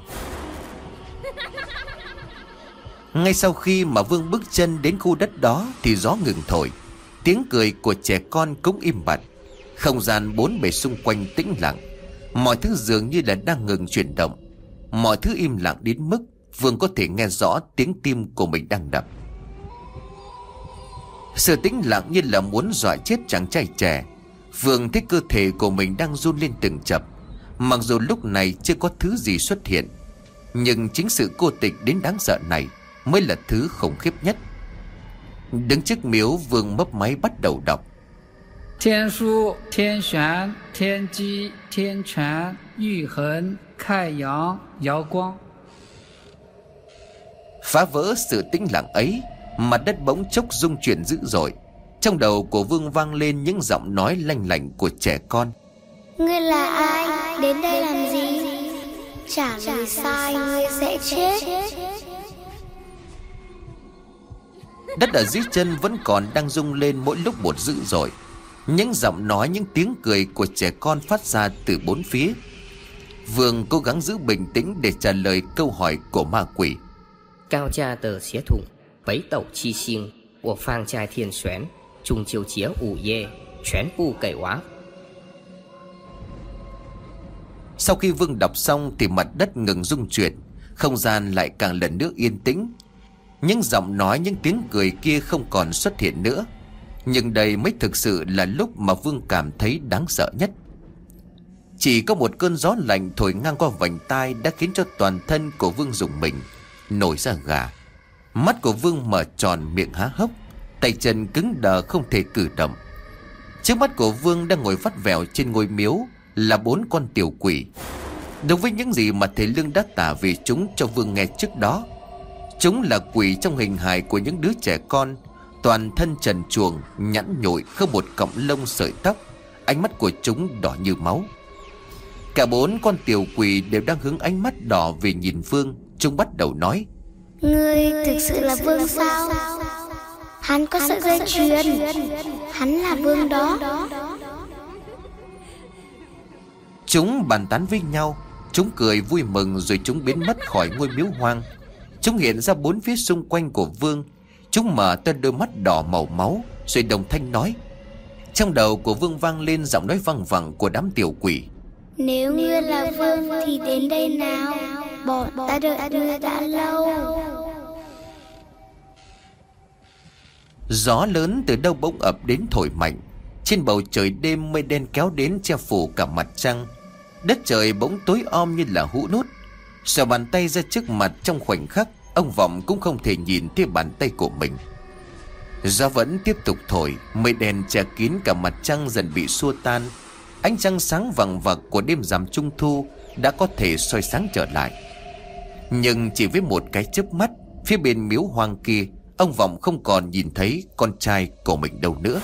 Ngay sau khi mà Vương bước chân đến khu đất đó thì gió ngừng thổi. Tiếng cười của trẻ con cũng im bặt. Không gian bốn bề xung quanh tĩnh lặng. Mọi thứ dường như là đang ngừng chuyển động. Mọi thứ im lặng đến mức Vương có thể nghe rõ tiếng tim của mình đang đập. Sự tĩnh lặng như là muốn dọa chết chàng trai trẻ. Vương thấy cơ thể của mình đang run lên từng chập. Mặc dù lúc này chưa có thứ gì xuất hiện, nhưng chính sự cô tịch đến đáng sợ này mới là thứ khủng khiếp nhất. Đứng trước miếu, Vương mấp máy bắt đầu đọc: Thiên su, thiên xuán, thiên机, thiên权, yu hấn, khai阳, yào quang. Phá vỡ sự tĩnh lặng ấy, mặt đất bỗng chốc rung chuyển dữ dội. Trong đầu của Vương vang lên những giọng nói lanh lảnh của trẻ con: ngươi là ai? Đến đây làm gì? Trả lời sai ngươi sẽ chết. Đất ở dưới chân vẫn còn đang rung lên mỗi lúc một dữ dội. Những giọng nói, những tiếng cười của trẻ con phát ra từ bốn phía. Vương cố gắng giữ bình tĩnh để trả lời câu hỏi của ma quỷ. 高家的血统北斗七星，我放在天旋，中秋节午夜全部给完。 Sau khi Vương đọc xong thì mặt đất ngừng rung chuyển, không gian lại càng lần nữa yên tĩnh. Những giọng nói, những tiếng cười kia không còn xuất hiện nữa. Nhưng đây mới thực sự là lúc mà Vương cảm thấy đáng sợ nhất. Chỉ có một cơn gió lạnh thổi ngang qua vành tai đã khiến cho toàn thân của Vương rùng mình, nổi da gà. Mắt của Vương mở tròn, miệng há hốc, tay chân cứng đờ không thể cử động. Trước mắt của Vương đang ngồi vắt vẻo trên ngôi miếu là 4 con tiểu quỷ. Đúng với những gì mà thầy Lương đã tả về chúng cho Vương nghe trước đó. Chúng là quỷ trong hình hài của những đứa trẻ con, toàn thân trần truồng, nhẵn nhụi, không một cọng lông sợi tóc. Ánh mắt của chúng đỏ như máu. Cả 4 con tiểu quỷ đều đang hướng ánh mắt đỏ về nhìn Vương. Chúng bắt đầu nói: ngươi thực sự là Vương sao? Hắn có sợi dây chuyền, hắn là Vương đó. Chúng bàn tán với nhau, chúng cười vui mừng rồi chúng biến mất khỏi ngôi miếu hoang. Chúng hiện ra 4 phía xung quanh của Vương. Chúng mở to đôi mắt đỏ màu máu, rồi đồng thanh nói. Trong đầu của Vương vang lên giọng nói văng vẳng của đám tiểu quỷ. Nếu ngươi là Vương thì đến đây nào, bọn ta đợi ngươi đã lâu. Gió lớn từ đâu bỗng ập đến thổi mạnh. Trên bầu trời đêm mây đen kéo đến che phủ cả mặt trăng. Đất trời bỗng tối om như là hũ nút. Xòe bàn tay ra trước mặt trong khoảnh khắc, ông Vọng cũng không thể nhìn thấy bàn tay của mình. Gió vẫn tiếp tục thổi, mây đen che kín cả mặt trăng dần bị xua tan. Ánh trăng sáng vằng vặc của đêm rằm trung thu đã có thể soi sáng trở lại. Nhưng chỉ với một cái chớp mắt, phía bên miếu hoang kia, ông Vọng không còn nhìn thấy con trai của mình đâu nữa.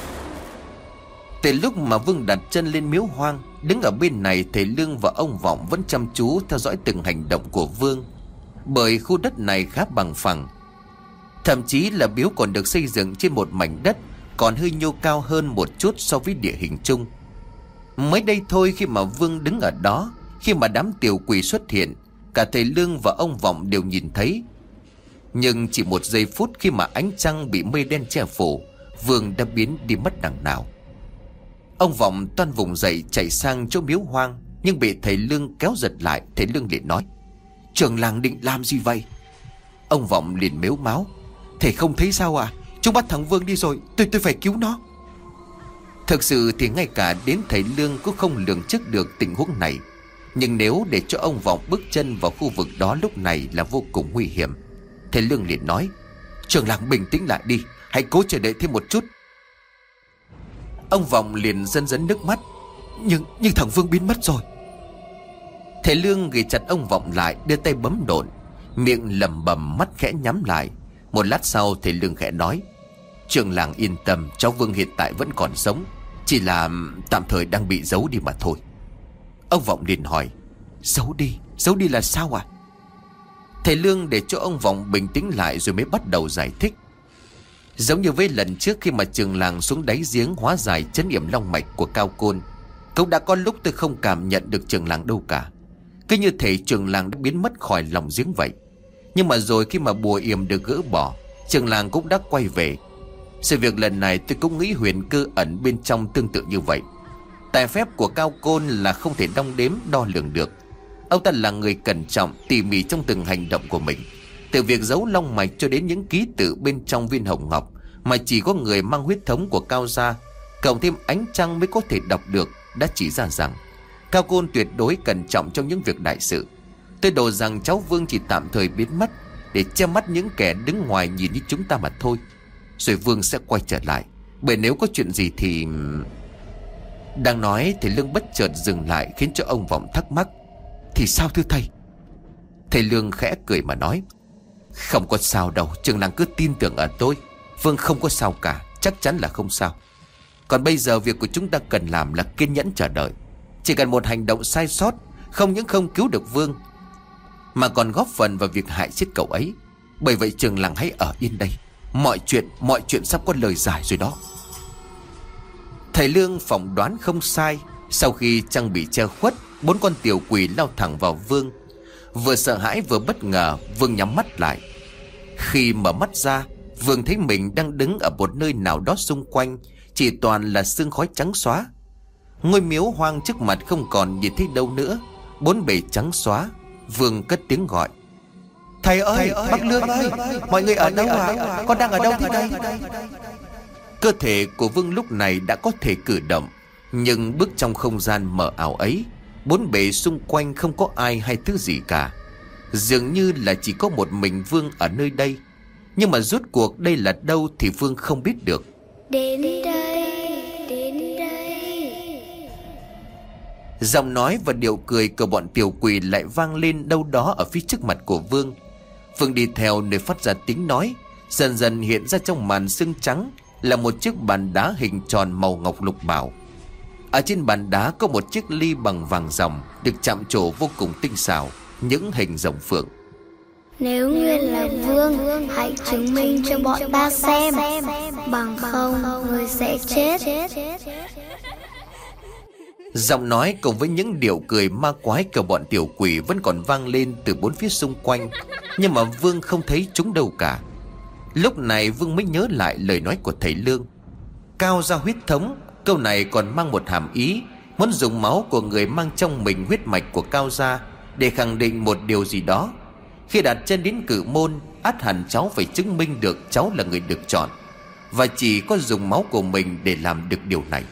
Từ lúc mà Vương đặt chân lên miếu hoang, đứng ở bên này, thầy Lương và ông Vọng vẫn chăm chú theo dõi từng hành động của Vương. Bởi khu đất này khá bằng phẳng, thậm chí là miếu còn được xây dựng trên một mảnh đất còn hơi nhô cao hơn một chút so với địa hình chung. Mới đây thôi, khi mà Vương đứng ở đó, khi mà đám tiểu quỷ xuất hiện, cả thầy Lương và ông Vọng đều nhìn thấy. Nhưng chỉ một giây phút, khi mà ánh trăng bị mây đen che phủ, Vương đã biến đi mất đằng nào. Ông Vọng toan vùng dậy chạy sang chỗ miếu hoang, nhưng bị thầy Lương kéo giật lại. Thầy Lương liền nói: Trưởng làng định làm gì vậy? Ông Vọng liền mếu máo: Thầy không thấy sao à? Chúng bắt thằng Vương đi rồi, tôi phải cứu nó. Thực sự thì ngay cả đến thầy Lương cũng không lường trước được tình huống này. Nhưng nếu để cho ông Vọng bước chân vào khu vực đó lúc này là vô cùng nguy hiểm. Thầy Lương liền nói: Trưởng làng bình tĩnh lại đi, hãy cố chờ đợi thêm một chút. Ông Vọng liền dần dần nước mắt: Nhưng thằng Vương biến mất rồi. Thầy Lương ghì chặt ông Vọng lại, đưa tay bấm độn, miệng lẩm bẩm, mắt khẽ nhắm lại. Một lát sau thầy Lương khẽ nói: Trưởng làng yên tâm, cháu Vương hiện tại vẫn còn sống, chỉ là tạm thời đang bị giấu đi mà thôi. Ông Vọng liền hỏi: Giấu đi là sao à? Thầy Lương để cho ông Vọng bình tĩnh lại rồi mới bắt đầu giải thích. Giống như với lần trước, khi mà trường làng xuống đáy giếng hóa giải trấn yểm long mạch của Cao Côn, cũng đã có lúc tôi không cảm nhận được trường làng đâu cả. Cứ như thể trường làng đã biến mất khỏi lòng giếng vậy. Nhưng mà rồi khi mà bùa yểm được gỡ bỏ, trường làng cũng đã quay về. Sự việc lần này tôi cũng nghĩ huyền cơ ẩn bên trong tương tự như vậy. Tài phép của Cao Côn là không thể đong đếm đo lường được. Ông ta là người cẩn trọng tỉ mỉ trong từng hành động của mình, từ việc giấu long mạch cho đến những ký tự bên trong viên hồng ngọc mà chỉ có người mang huyết thống của Cao gia, cộng thêm ánh trăng mới có thể đọc được, đã chỉ ra rằng Cao Côn tuyệt đối cẩn trọng trong những việc đại sự. Tôi đồ rằng cháu Vương chỉ tạm thời biến mất để che mắt những kẻ đứng ngoài nhìn như chúng ta mà thôi. Rồi Vương sẽ quay trở lại, bởi nếu có chuyện gì thì... Đang nói thầy Lương bất chợt dừng lại, khiến cho ông Vọng thắc mắc: Thì sao thưa thầy? Thầy Lương khẽ cười mà nói: Không có sao đâu, trường làng cứ tin tưởng ở tôi. Vương không có sao cả, chắc chắn là không sao. Còn bây giờ việc của chúng ta cần làm là kiên nhẫn chờ đợi. Chỉ cần một hành động sai sót, không những không cứu được Vương, mà còn góp phần vào việc hại chết cậu ấy. Bởi vậy trường làng hãy ở yên đây, mọi chuyện sắp có lời giải rồi đó. Thầy Lương phỏng đoán không sai. Sau khi trăng bị che khuất, 4 con tiểu quỷ lao thẳng vào Vương. Vừa sợ hãi vừa bất ngờ, Vương nhắm mắt lại. Khi mở mắt ra, Vương thấy mình đang đứng ở một nơi nào đó, xung quanh chỉ toàn là sương khói trắng xóa. Ngôi miếu hoang trước mặt không còn nhìn thấy đâu nữa, bốn bề trắng xóa. Vương cất tiếng gọi: Thầy ơi, bác Lương ơi, mọi người ở đâu à? Con đang ở đâu thế đây? Cơ thể của Vương lúc này đã có thể cử động, nhưng bước trong không gian mờ ảo ấy, bốn bề xung quanh không có ai hay thứ gì cả. Dường như là chỉ có một mình Vương ở nơi đây. Nhưng mà rốt cuộc đây là đâu thì Vương không biết được. Đến đây. Giọng nói và điệu cười của bọn tiểu quỷ lại vang lên đâu đó ở phía trước mặt của Vương. Vương đi theo nơi phát ra tiếng nói. Dần dần hiện ra trong màn sương trắng là một chiếc bàn đá hình tròn màu ngọc lục bảo. Ở trên bàn đá có một chiếc ly bằng vàng ròng, được chạm trổ vô cùng tinh xảo, những hình rồng phượng. Nếu ngươi là Vương, hãy chứng minh cho bọn ta xem, bằng không ngươi sẽ chết. Giọng nói cùng với những điệu cười ma quái của bọn tiểu quỷ vẫn còn vang lên từ bốn phía xung quanh, nhưng mà Vương không thấy chúng đâu cả. Lúc này Vương mới nhớ lại lời nói của thầy Lương. Cao gia huyết thống, câu này còn mang một hàm ý muốn dùng máu của người mang trong mình huyết mạch của Cao gia để khẳng định một điều gì đó. Khi đặt chân đến Cử Môn, ắt hẳn cháu phải chứng minh được cháu là người được chọn, và chỉ có dùng máu của mình để làm được điều này.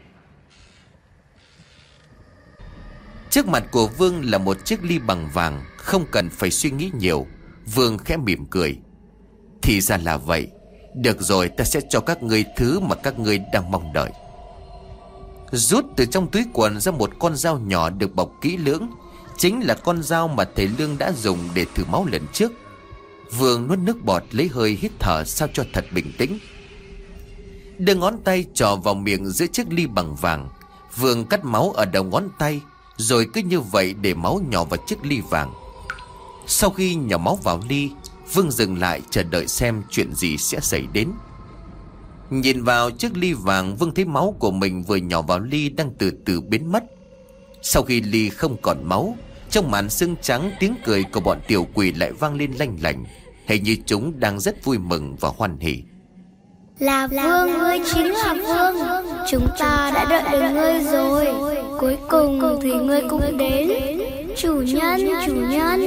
Trước mặt của Vương là một chiếc ly bằng vàng. Không cần phải suy nghĩ nhiều, Vương khẽ mỉm cười. Thì ra là vậy. Được rồi, ta sẽ cho các ngươi thứ mà các ngươi đang mong đợi. Rút từ trong túi quần ra một con dao nhỏ được bọc kỹ lưỡng. Chính là con dao mà thầy Lương đã dùng để thử máu lần trước. Vương nuốt nước bọt, lấy hơi hít thở sao cho thật bình tĩnh. Đưa ngón tay trò vào miệng giữa chiếc ly bằng vàng. Vương cắt máu ở đầu ngón tay, rồi cứ như vậy để máu nhỏ vào chiếc ly vàng. Sau khi nhỏ máu vào ly, Vương dừng lại chờ đợi xem chuyện gì sẽ xảy đến. Nhìn vào chiếc ly vàng, Vương thấy máu của mình vừa nhỏ vào ly đang từ từ biến mất. Sau khi ly không còn máu, trong màn sương trắng, tiếng cười của bọn tiểu quỷ lại vang lên lanh lảnh. Hình như chúng đang rất vui mừng và hoan hỉ. Là Vương, ngươi chính là Vương. Chúng ta đã đợi được ngươi rồi. Cuối cùng thì ngươi cũng đến. Chủ nhân, chủ nhân.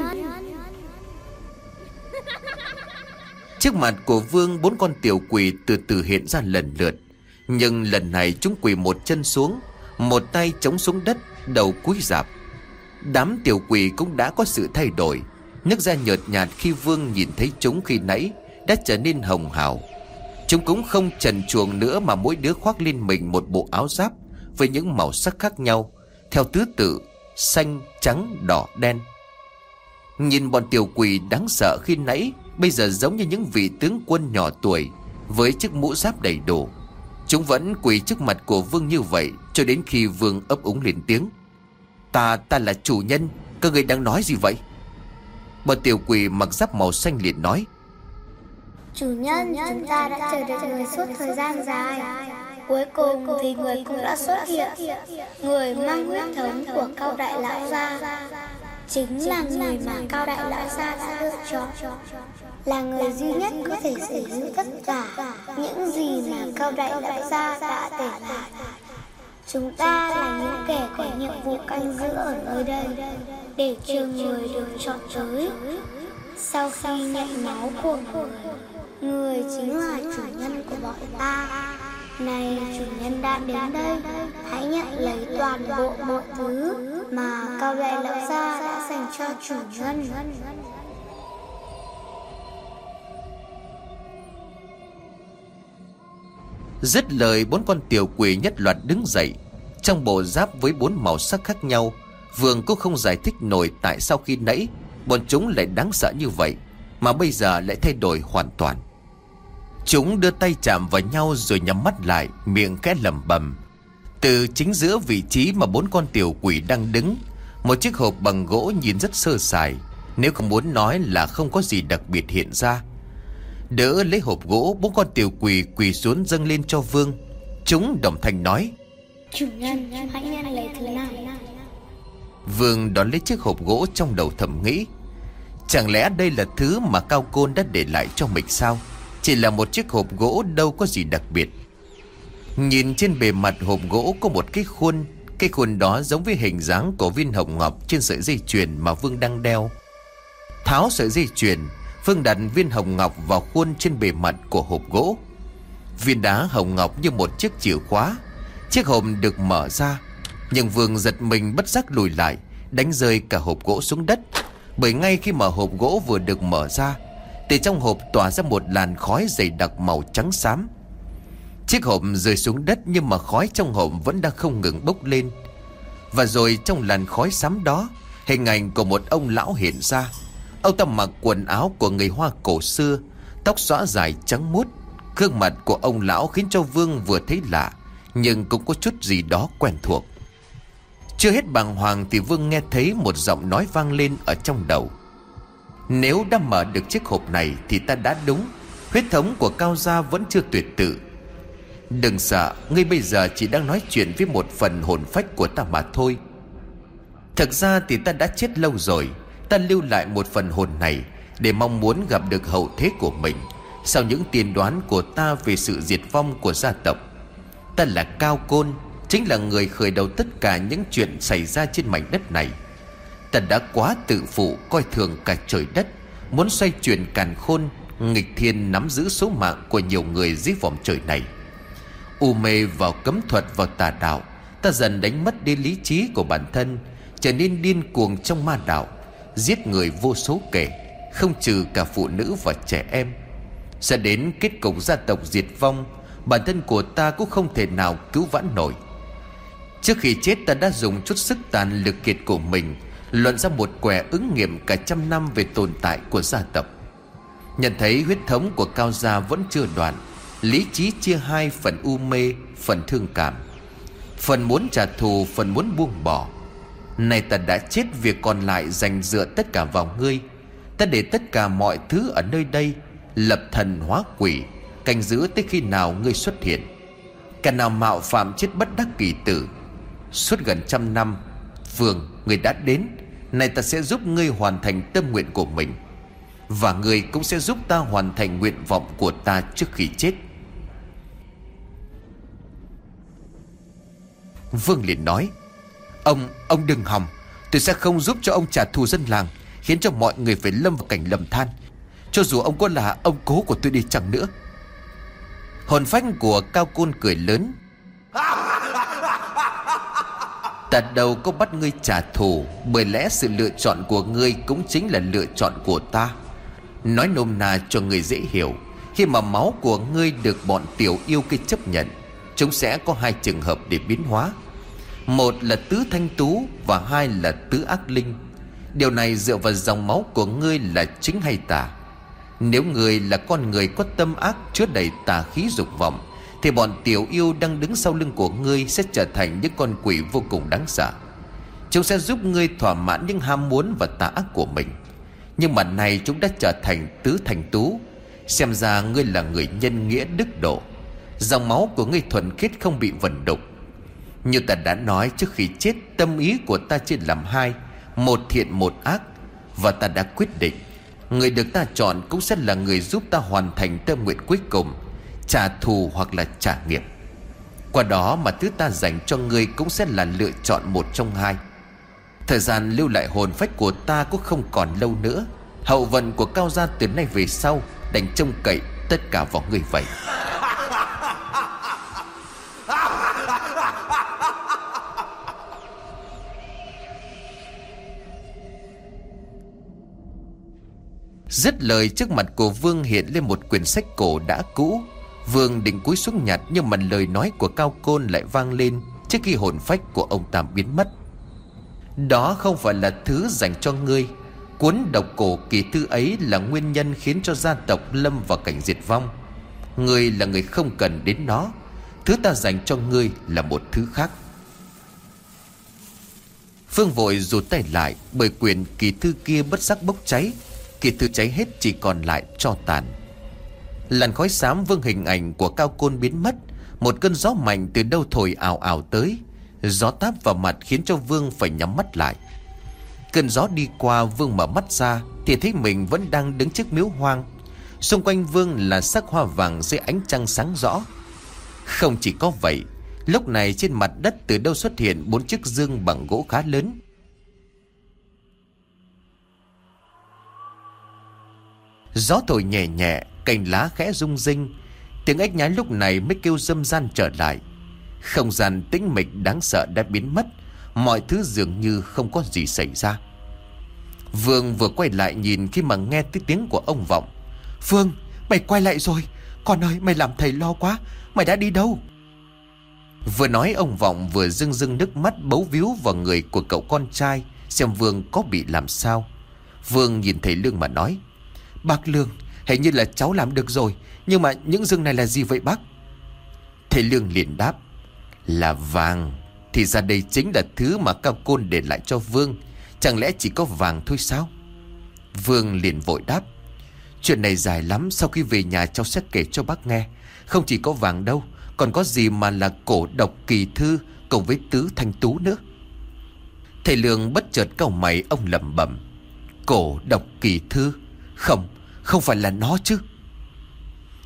Trước mặt của Vương, 4 con tiểu quỷ từ từ hiện ra lần lượt. Nhưng lần này chúng quỳ một chân xuống, một tay chống xuống đất, đầu cúi rạp. Đám tiểu quỷ cũng đã có sự thay đổi. Nước da nhợt nhạt khi Vương nhìn thấy chúng khi nãy đã trở nên hồng hào. Chúng cũng không trần truồng nữa, mà mỗi đứa khoác lên mình một bộ áo giáp với những màu sắc khác nhau, theo thứ tự xanh, trắng, đỏ, đen. Nhìn bọn tiểu quỷ đáng sợ khi nãy bây giờ giống như những vị tướng quân nhỏ tuổi với chiếc mũ giáp đầy đủ. Chúng vẫn quỳ trước mặt của Vương như vậy cho đến khi Vương ấp úng lên tiếng. Ta là chủ nhân, các người đang nói gì vậy? Bọn tiểu quỷ mặc giáp màu xanh liền nói. Chủ nhân, chúng ta đã chờ đợi người suốt thời gian dài. Cuối cùng thì người cũng đã xuất hiện. Người mang huyết thống của Cao Đại Lão gia, chính là người mà Cao Đại Lão gia đã lựa chọn. Là người duy nhất có thể sở hữu tất cả những gì mà Cao Đại Lão gia đã để lại. Chúng ta là những kẻ có nhiệm vụ canh giữ ở nơi đây, để chờ người được chọn tới. Sau khi nhận máu của người chính là chủ nhân của bọn ta. Này, chủ nhân đã đến đây, hãy nhận lấy toàn bộ mọi thứ mà Cao Đại Lão gia đã dành cho chủ nhân. Dứt lời, 4 con tiểu quỷ nhất loạt đứng dậy, trong bộ giáp với 4 màu sắc khác nhau. Vương cũng không giải thích nổi tại sao khi nãy bọn chúng lại đáng sợ như vậy, mà bây giờ lại thay đổi hoàn toàn. Chúng đưa tay chạm vào nhau rồi nhắm mắt lại, miệng khẽ lẩm bẩm. Từ chính giữa vị trí mà 4 con tiểu quỷ đang đứng, một chiếc hộp bằng gỗ nhìn rất sơ sài, nếu không muốn nói là không có gì đặc biệt hiện ra. Đỡ lấy hộp gỗ, 4 con tiểu quỷ quỳ xuống dâng lên cho Vương. Chúng đồng thanh nói. Chủ nhân, hãy nhận lấy thứ này. Vương đón lấy chiếc hộp gỗ, trong đầu thầm nghĩ. Chẳng lẽ đây là thứ mà Cao Côn đã để lại cho mình sao? Chỉ là một chiếc hộp gỗ, đâu có gì đặc biệt. Nhìn trên bề mặt hộp gỗ có một cái khuôn. Cái khuôn đó giống với hình dáng của viên hồng ngọc trên sợi dây chuyền mà Vương đang đeo. Tháo sợi dây chuyền, Vương đặt viên hồng ngọc vào khuôn trên bề mặt của hộp gỗ. Viên đá hồng ngọc như một chiếc chìa khóa. Chiếc hộp được mở ra, nhưng Vương giật mình bất giác lùi lại, đánh rơi cả hộp gỗ xuống đất. Bởi ngay khi mà hộp gỗ vừa được mở ra, từ trong hộp tỏa ra một làn khói dày đặc màu trắng xám. Chiếc hộp rơi xuống đất, nhưng mà khói trong hộp vẫn đang không ngừng bốc lên. Và rồi trong làn khói xám đó, hình ảnh của một ông lão hiện ra. Ông ta mặc quần áo của người Hoa cổ xưa, tóc xõa dài trắng muốt. Gương mặt của ông lão khiến cho Vương vừa thấy lạ, nhưng cũng có chút gì đó quen thuộc. Chưa hết bàng hoàng thì Vương nghe thấy một giọng nói vang lên ở trong đầu. Nếu đã mở được chiếc hộp này thì ta đã đúng. Huyết thống của Cao gia vẫn chưa tuyệt tự. Đừng sợ, ngươi bây giờ chỉ đang nói chuyện với một phần hồn phách của ta mà thôi. Thực ra thì ta đã chết lâu rồi. Ta lưu lại một phần hồn này để mong muốn gặp được hậu thế của mình, Sau những tiên đoán của ta về sự diệt vong của gia tộc, ta là Cao Côn, chính là người khởi đầu tất cả những chuyện xảy ra trên mảnh đất này. Ta đã quá tự phụ, coi thường cả trời đất, muốn xoay chuyển càn khôn, nghịch thiên nắm giữ số mạng của nhiều người dưới vòng trời này. U mê vào cấm thuật, vào tà đạo, ta dần đánh mất đi lý trí của bản thân, trở nên điên cuồng trong ma đạo, giết người vô số kể, không trừ cả phụ nữ và trẻ em. Sẽ đến kết cục gia tộc diệt vong, bản thân của ta cũng không thể nào cứu vãn nổi. Trước khi chết, ta đã dùng chút sức tàn lực kiệt của mình luận ra một quẻ ứng nghiệm cả trăm năm về tồn tại của gia tộc. Nhận thấy huyết thống của Cao gia vẫn chưa đoạn, lý trí chia hai, phần u mê, phần thương cảm, phần muốn trả thù, phần muốn buông bỏ. Này ta đã chết, việc còn lại dành dựa tất cả vào ngươi. Ta để tất cả mọi thứ ở nơi đây, lập thần hóa quỷ, canh giữ tới khi nào ngươi xuất hiện. Cả nào mạo phạm chết bất đắc kỳ tử. Suốt gần 100 năm, Vương, ngươi đã đến. Này ta sẽ giúp ngươi hoàn thành tâm nguyện của mình, và ngươi cũng sẽ giúp ta hoàn thành nguyện vọng của ta trước khi chết. Vương liền nói: Ông đừng hòng. Tôi sẽ không giúp cho ông trả thù dân làng, khiến cho mọi người phải lâm vào cảnh lầm than, cho dù ông có là ông cố của tôi đi chăng nữa. Hồn phách của Cao Côn cười lớn: Ta đâu có bắt ngươi trả thù, bởi lẽ sự lựa chọn của ngươi cũng chính là lựa chọn của ta. Nói nôm na cho người dễ hiểu, khi mà máu của ngươi được bọn tiểu yêu kia chấp nhận, chúng sẽ có hai trường hợp để biến hóa. Một là tứ thanh tú, và hai là tứ ác linh. Điều này dựa vào dòng máu của ngươi là chính hay tà. Nếu ngươi là con người có tâm ác, chứa đầy tà khí dục vọng, thì bọn tiểu yêu đang đứng sau lưng của ngươi sẽ trở thành những con quỷ vô cùng đáng sợ. Chúng sẽ giúp ngươi thỏa mãn những ham muốn và tà ác của mình. Nhưng mà nay chúng đã trở thành tứ thanh tú. Xem ra ngươi là người nhân nghĩa đức độ, dòng máu của ngươi thuần khiết, không bị vần đục. Như ta đã nói trước khi chết, tâm ý của ta chia làm hai, một thiện một ác. Và ta đã quyết định, người được ta chọn cũng sẽ là người giúp ta hoàn thành tâm nguyện cuối cùng, trả thù hoặc là trả nghiệp. Qua đó mà thứ ta dành cho ngươi cũng sẽ là lựa chọn một trong hai. Thời gian lưu lại hồn phách của ta cũng không còn lâu nữa. Hậu vận của Cao gia từ nay về sau đành trông cậy tất cả vào ngươi vậy. Dứt lời, trước mặt của Vương hiện lên một quyển sách cổ đã cũ. Vương định cúi xuống nhặt, nhưng mà lời nói của Cao Côn lại vang lên trước khi hồn phách của ông ta biến mất. Đó không phải là thứ dành cho ngươi. Cuốn độc cổ kỳ thư ấy là nguyên nhân khiến cho gia tộc lâm vào cảnh diệt vong. Ngươi là người không cần đến nó. Thứ ta dành cho ngươi là một thứ khác. Phương vội rụt tay lại, bởi quyển kỳ thư kia bất giác bốc cháy. Kỳ thư cháy hết, chỉ còn lại tro tàn. Làn khói xám vương hình ảnh của Cao Côn biến mất. Một cơn gió mạnh từ đâu thổi ào ào tới. Gió táp vào mặt khiến cho Vương phải nhắm mắt lại. Cơn gió đi qua, Vương mở mắt ra thì thấy mình vẫn đang đứng trước miếu hoang. Xung quanh Vương là sắc hoa vàng dưới ánh trăng sáng rõ. Không chỉ có vậy, lúc này trên mặt đất từ đâu xuất hiện 4 chiếc dương bằng gỗ khá lớn. Gió thổi nhẹ nhẹ, cành lá khẽ rung rinh. Tiếng ếch nhái lúc này mới kêu râm ran trở lại. Không gian tĩnh mịch đáng sợ đã biến mất. Mọi thứ dường như không có gì xảy ra. Vương vừa quay lại nhìn khi mà nghe tiếng của ông Vọng. Vương, mày quay lại rồi. Con ơi, mày làm thầy lo quá. Mày đã đi đâu? Vừa nói, ông Vọng vừa rưng rưng nước mắt bấu víu vào người của cậu con trai, xem Vương có bị làm sao. Vương nhìn thầy Lương mà nói: Bác Lương, hình như là cháu làm được rồi. Nhưng mà những rừng này là gì vậy bác? Thầy Lương liền đáp: Là vàng. Thì ra đây chính là thứ mà Cao Côn để lại cho Vương. Chẳng lẽ chỉ có vàng thôi sao? Vương liền vội đáp: Chuyện này dài lắm, sau khi về nhà cháu sẽ kể cho bác nghe. Không chỉ có vàng đâu, còn có gì mà là cổ độc kỳ thư cùng với tứ thanh tú nữa. Thầy Lương bất chợt cau mày, ông lẩm bẩm: Cổ độc kỳ thư? Không phải là nó chứ?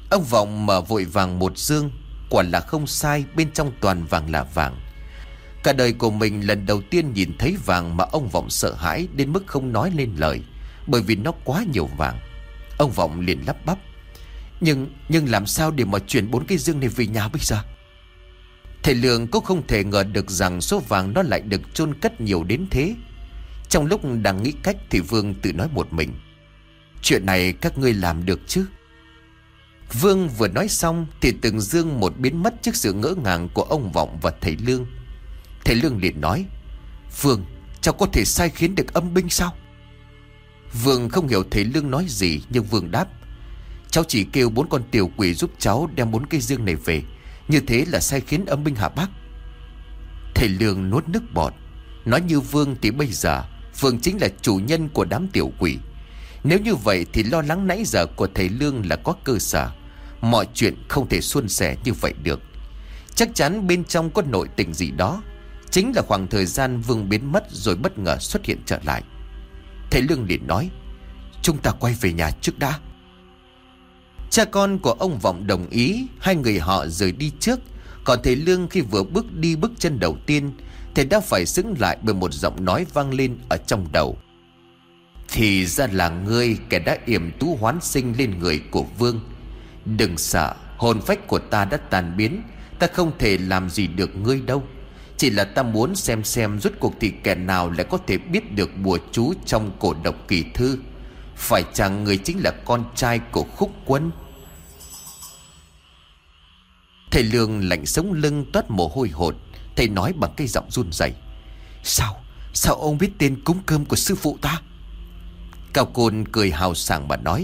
Ông Vọng mở vội vàng một dương. Quả là không sai, bên trong toàn vàng là vàng. Cả đời của mình lần đầu tiên nhìn thấy vàng mà ông Vọng sợ hãi đến mức không nói lên lời, bởi vì nó quá nhiều vàng. Ông Vọng liền lắp bắp: Nhưng làm sao để mà chuyển 4 cái dương này về nhà bây giờ? Thầy Lương cũng không thể ngờ được rằng số vàng nó lại được chôn cất nhiều đến thế. Trong lúc đang nghĩ cách thì Vương tự nói một mình: chuyện này các ngươi làm được chứ? Vương vừa nói xong thì từng dương một biến mất trước sự ngỡ ngàng của ông Vọng và thầy Lương. Thầy Lương liền nói: Vương, cháu có thể sai khiến được âm binh sao? Vương không hiểu thầy Lương nói gì, nhưng Vương đáp: cháu chỉ kêu 4 con tiểu quỷ giúp cháu đem 4 cây dương này về. Như thế là sai khiến âm binh hả bác? Thầy Lương nuốt nước bọt. Nói như Vương thì bây giờ Vương chính là chủ nhân của đám tiểu quỷ. Nếu như vậy thì lo lắng nãy giờ của thầy Lương là có cơ sở. Mọi chuyện không thể suôn sẻ như vậy được. Chắc chắn bên trong có nội tình gì đó. Chính là khoảng thời gian Vương biến mất rồi bất ngờ xuất hiện trở lại. Thầy Lương liền nói: chúng ta quay về nhà trước đã. Cha con của ông Vọng đồng ý. Hai người họ rời đi trước. Còn thầy Lương khi vừa bước đi bước chân đầu tiên, thầy đã phải xứng lại bởi một giọng nói vang lên ở trong đầu: thì ra là ngươi, kẻ đã yểm tú hoán sinh lên người của Vương. Đừng sợ, hồn phách của ta đã tàn biến. Ta không thể làm gì được ngươi đâu. Chỉ là ta muốn xem rốt cuộc thì kẻ nào lại có thể biết được bùa chú trong cổ độc kỳ thư. Phải chăng người chính là con trai của Khúc Quân? Thầy Lương lạnh sống lưng toát mồ hôi hột. Thầy nói bằng cái giọng run rẩy: Sao ông biết tên cúng cơm của sư phụ ta? Cao Côn cười hào sảng mà nói: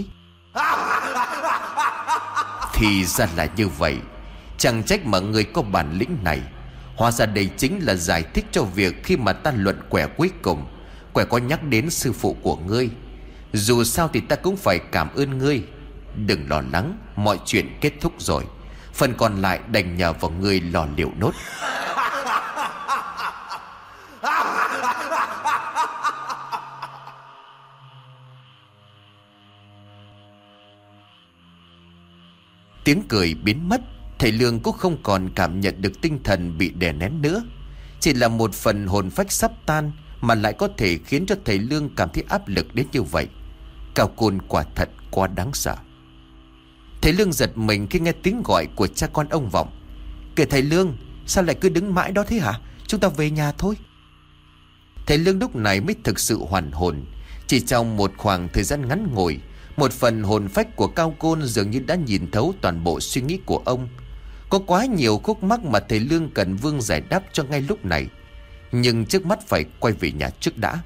thì ra là như vậy. Chẳng trách mà người có bản lĩnh này. Hóa ra đây chính là giải thích cho việc khi mà ta luận quẻ cuối cùng, quẻ có nhắc đến sư phụ của ngươi. Dù sao thì ta cũng phải cảm ơn ngươi. Đừng lo lắng, mọi chuyện kết thúc rồi. Phần còn lại đành nhờ vào ngươi lo liệu nốt. Tiếng cười biến mất. Thầy Lương cũng không còn cảm nhận được tinh thần bị đè nén nữa. Chỉ là một phần hồn phách sắp tan mà lại có thể khiến cho thầy Lương cảm thấy áp lực đến như vậy. Cao Côn quả thật quá đáng sợ. Thầy Lương giật mình khi nghe tiếng gọi của cha con ông Vọng: kìa thầy Lương, sao lại cứ đứng mãi đó thế hả? Chúng ta về nhà thôi. Thầy Lương lúc này mới thực sự hoàn hồn. Chỉ trong một khoảng thời gian ngắn ngủi, một phần hồn phách của Cao Côn dường như đã nhìn thấu toàn bộ suy nghĩ của ông. Có quá nhiều khúc mắc mà thầy Lương cần Vương giải đáp cho ngay lúc này. Nhưng trước mắt phải quay về nhà trước đã.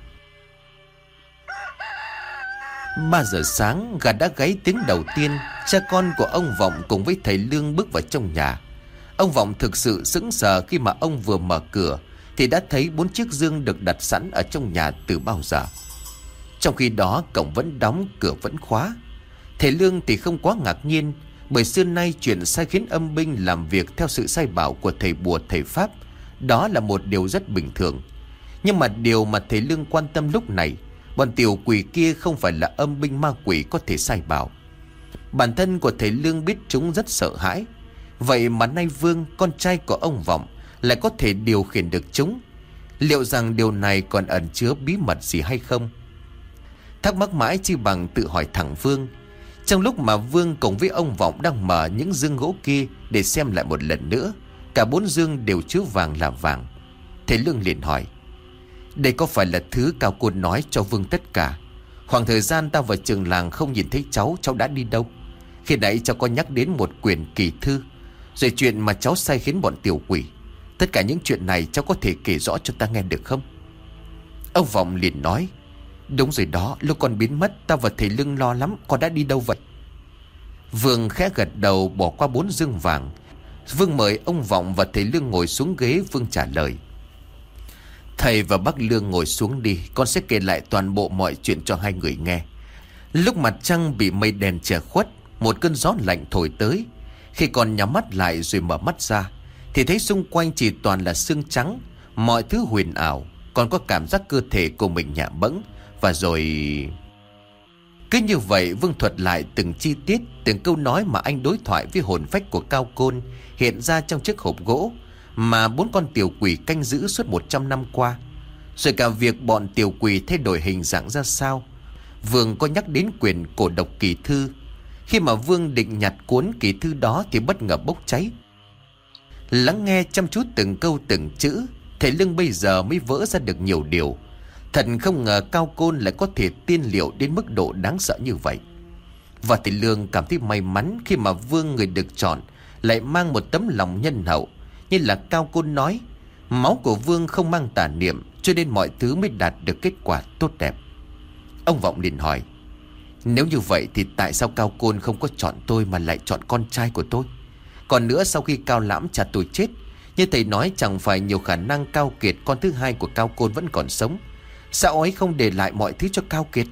3 giờ sáng, gà đã gáy tiếng đầu tiên. Cha con của ông Vọng cùng với thầy Lương bước vào trong nhà. Ông Vọng thực sự sững sờ khi mà ông vừa mở cửa thì đã thấy 4 chiếc dương được đặt sẵn ở trong nhà từ bao giờ. Trong khi đó cổng vẫn đóng, cửa vẫn khóa. Thầy Lương thì không quá ngạc nhiên, bởi xưa nay chuyện sai khiến âm binh làm việc theo sự sai bảo của thầy bùa thầy pháp, đó là một điều rất bình thường. Nhưng mà điều mà thầy Lương quan tâm lúc này, bọn tiểu quỷ kia không phải là âm binh ma quỷ có thể sai bảo. Bản thân của thầy Lương biết chúng rất sợ hãi. Vậy mà nay Vương, con trai của ông Vọng, lại có thể điều khiển được chúng. Liệu rằng điều này còn ẩn chứa bí mật gì hay không? Thắc mắc mãi chi bằng tự hỏi thẳng Vương. Trong lúc mà Vương cùng với ông Vọng đang mở những dương gỗ kia để xem lại một lần nữa, cả 4 dương đều chứa vàng là vàng. Thầy Lương liền hỏi: đây có phải là thứ Cao Côn nói cho Vương tất cả? Khoảng thời gian ta vào trường làng không nhìn thấy cháu đã đi đâu? Khi nãy cháu có nhắc đến một quyển kỳ thư, rồi chuyện mà cháu sai khiến bọn tiểu quỷ. Tất cả những chuyện này cháu có thể kể rõ cho ta nghe được không? Ông Vọng liền nói: đúng rồi đó, lúc con biến mất ta và thầy Lương lo lắm. Con đã đi đâu vậy? Vương khẽ gật đầu bỏ qua 4 dương vàng. Vương mời ông Vọng và thầy Lương ngồi xuống ghế. Vương trả lời: thầy và bác Lương ngồi xuống đi, con sẽ kể lại toàn bộ mọi chuyện cho hai người nghe. Lúc mặt trăng bị mây đen che khuất, một cơn gió lạnh thổi tới. Khi con nhắm mắt lại rồi mở mắt ra thì thấy xung quanh chỉ toàn là sương trắng, mọi thứ huyền ảo. Con có cảm giác cơ thể của mình nhẹ bẫng. Và rồi Cứ như vậy Vương thuật lại từng chi tiết, từng câu nói mà anh đối thoại với hồn phách của Cao Côn hiện ra trong chiếc hộp gỗ mà 4 con tiểu quỷ canh giữ suốt 100 năm qua. Rồi cả việc bọn tiểu quỷ thay đổi hình dạng ra sao. Vương có nhắc đến quyển cổ độc kỳ thư. Khi mà Vương định nhặt cuốn kỳ thư đó thì bất ngờ bốc cháy. Lắng nghe chăm chút từng câu từng chữ, thầy Lương bây giờ mới vỡ ra được nhiều điều. Thật không ngờ Cao Côn lại có thể tiên liệu đến mức độ đáng sợ như vậy. Và thầy Lương cảm thấy may mắn khi mà Vương, người được chọn, lại mang một tấm lòng nhân hậu. Như là Cao Côn nói, máu của Vương không mang tà niệm, cho nên mọi thứ mới đạt được kết quả tốt đẹp. Ông Vọng liền hỏi, nếu như vậy thì tại sao Cao Côn không có chọn tôi mà lại chọn con trai của tôi? Còn nữa, sau khi Cao Lãm cha tôi chết, như thầy nói chẳng phải nhiều khả năng Cao Kiệt, con thứ hai của Cao Côn, vẫn còn sống. Sao ấy không để lại mọi thứ cho Cao Kiệt?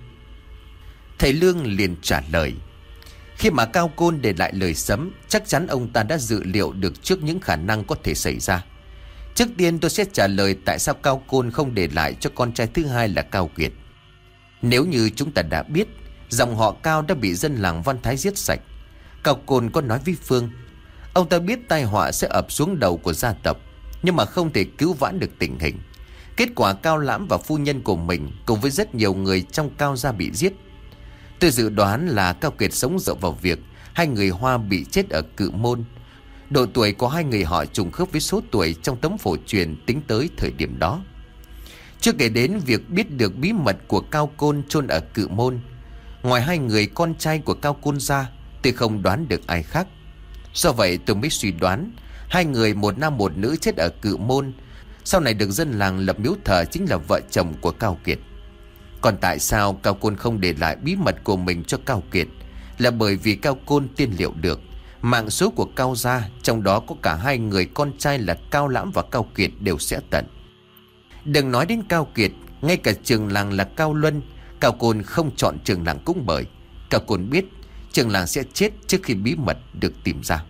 Thầy Lương liền trả lời, khi mà Cao Côn để lại lời sấm, chắc chắn ông ta đã dự liệu được trước những khả năng có thể xảy ra. Trước tiên tôi sẽ trả lời tại sao Cao Côn không để lại cho con trai thứ hai là Cao Kiệt. Nếu như chúng ta đã biết, dòng họ Cao đã bị dân làng Văn Thái giết sạch. Cao Côn có nói với Phương, ông ta biết tai họa sẽ ập xuống đầu của gia tộc, nhưng mà không thể cứu vãn được tình hình. Kết quả Cao Lãm và phu nhân của mình cùng với rất nhiều người trong Cao gia bị giết. Tôi dự đoán là Cao Kiệt sống dựa vào việc hai người Hoa bị chết ở Cự Môn. Độ tuổi của hai người họ trùng khớp với số tuổi trong tấm phổ truyền tính tới thời điểm đó. Chưa kể đến việc biết được bí mật của Cao Côn chôn ở Cự Môn, ngoài hai người con trai của Cao Côn ra, tôi không đoán được ai khác. Do vậy tôi mới suy đoán hai người một nam một nữ chết ở Cự Môn, sau này được dân làng lập miếu thờ chính là vợ chồng của Cao Kiệt. Còn tại sao Cao Côn không để lại bí mật của mình cho Cao Kiệt, là bởi vì Cao Côn tiên liệu được mạng số của Cao gia, trong đó có cả hai người con trai là Cao Lãm và Cao Kiệt đều sẽ tận. Đừng nói đến Cao Kiệt, ngay cả trường làng là Cao Luân, Cao Côn không chọn trường làng cũng bởi Cao Côn biết trường làng sẽ chết trước khi bí mật được tìm ra.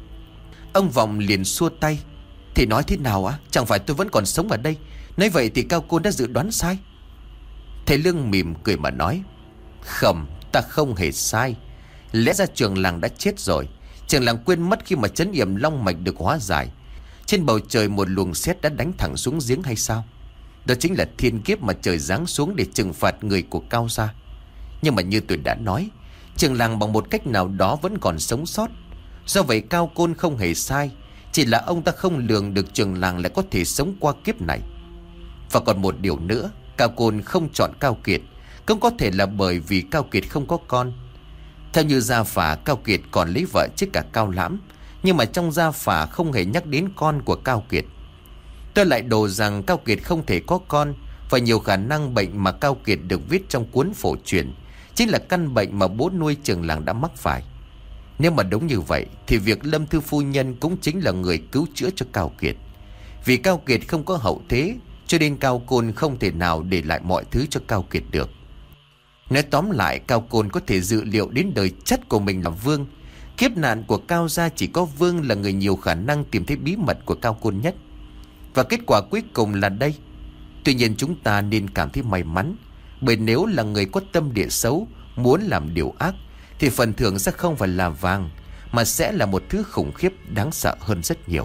Ông Vọng liền xua tay, thì nói thế nào á? Chẳng phải tôi vẫn còn sống ở đây? Nói vậy thì Cao Côn đã dự đoán sai. Thầy Lương mỉm cười mà nói, không, ta không hề sai. Lẽ ra trường làng đã chết rồi. Trường làng quên mất khi mà trấn yểm long mạch được hóa giải, trên bầu trời một luồng sét đã đánh thẳng xuống giếng hay sao? Đó chính là thiên kiếp mà trời giáng xuống để trừng phạt người của Cao gia. Nhưng mà như tôi đã nói, trường làng bằng một cách nào đó vẫn còn sống sót. Do vậy Cao Côn không hề sai, chỉ là ông ta không lường được trường làng lại có thể sống qua kiếp này. Và còn một điều nữa, Cao Côn không chọn Cao Kiệt cũng có thể là bởi vì Cao Kiệt không có con. Theo như gia phả, Cao Kiệt còn lấy vợ trước cả Cao Lãm, nhưng mà trong gia phả không hề nhắc đến con của Cao Kiệt. Tôi lại đồ rằng Cao Kiệt không thể có con, và nhiều khả năng bệnh mà Cao Kiệt được viết trong cuốn phổ truyền chính là căn bệnh mà bố nuôi trường làng đã mắc phải. Nếu mà đúng như vậy thì việc Lâm Thư phu nhân cũng chính là người cứu chữa cho Cao Kiệt. Vì Cao Kiệt không có hậu thế, cho nên Cao Côn không thể nào để lại mọi thứ cho Cao Kiệt được. Nói tóm lại, Cao Côn có thể dự liệu đến đời chất của mình là Vương. Kiếp nạn của Cao gia chỉ có Vương là người nhiều khả năng tìm thấy bí mật của Cao Côn nhất. Và kết quả cuối cùng là đây. Tuy nhiên chúng ta nên cảm thấy may mắn, bởi nếu là người có tâm địa xấu, muốn làm điều ác, thì phần thưởng sẽ không phải là vàng, mà sẽ là một thứ khủng khiếp đáng sợ hơn rất nhiều.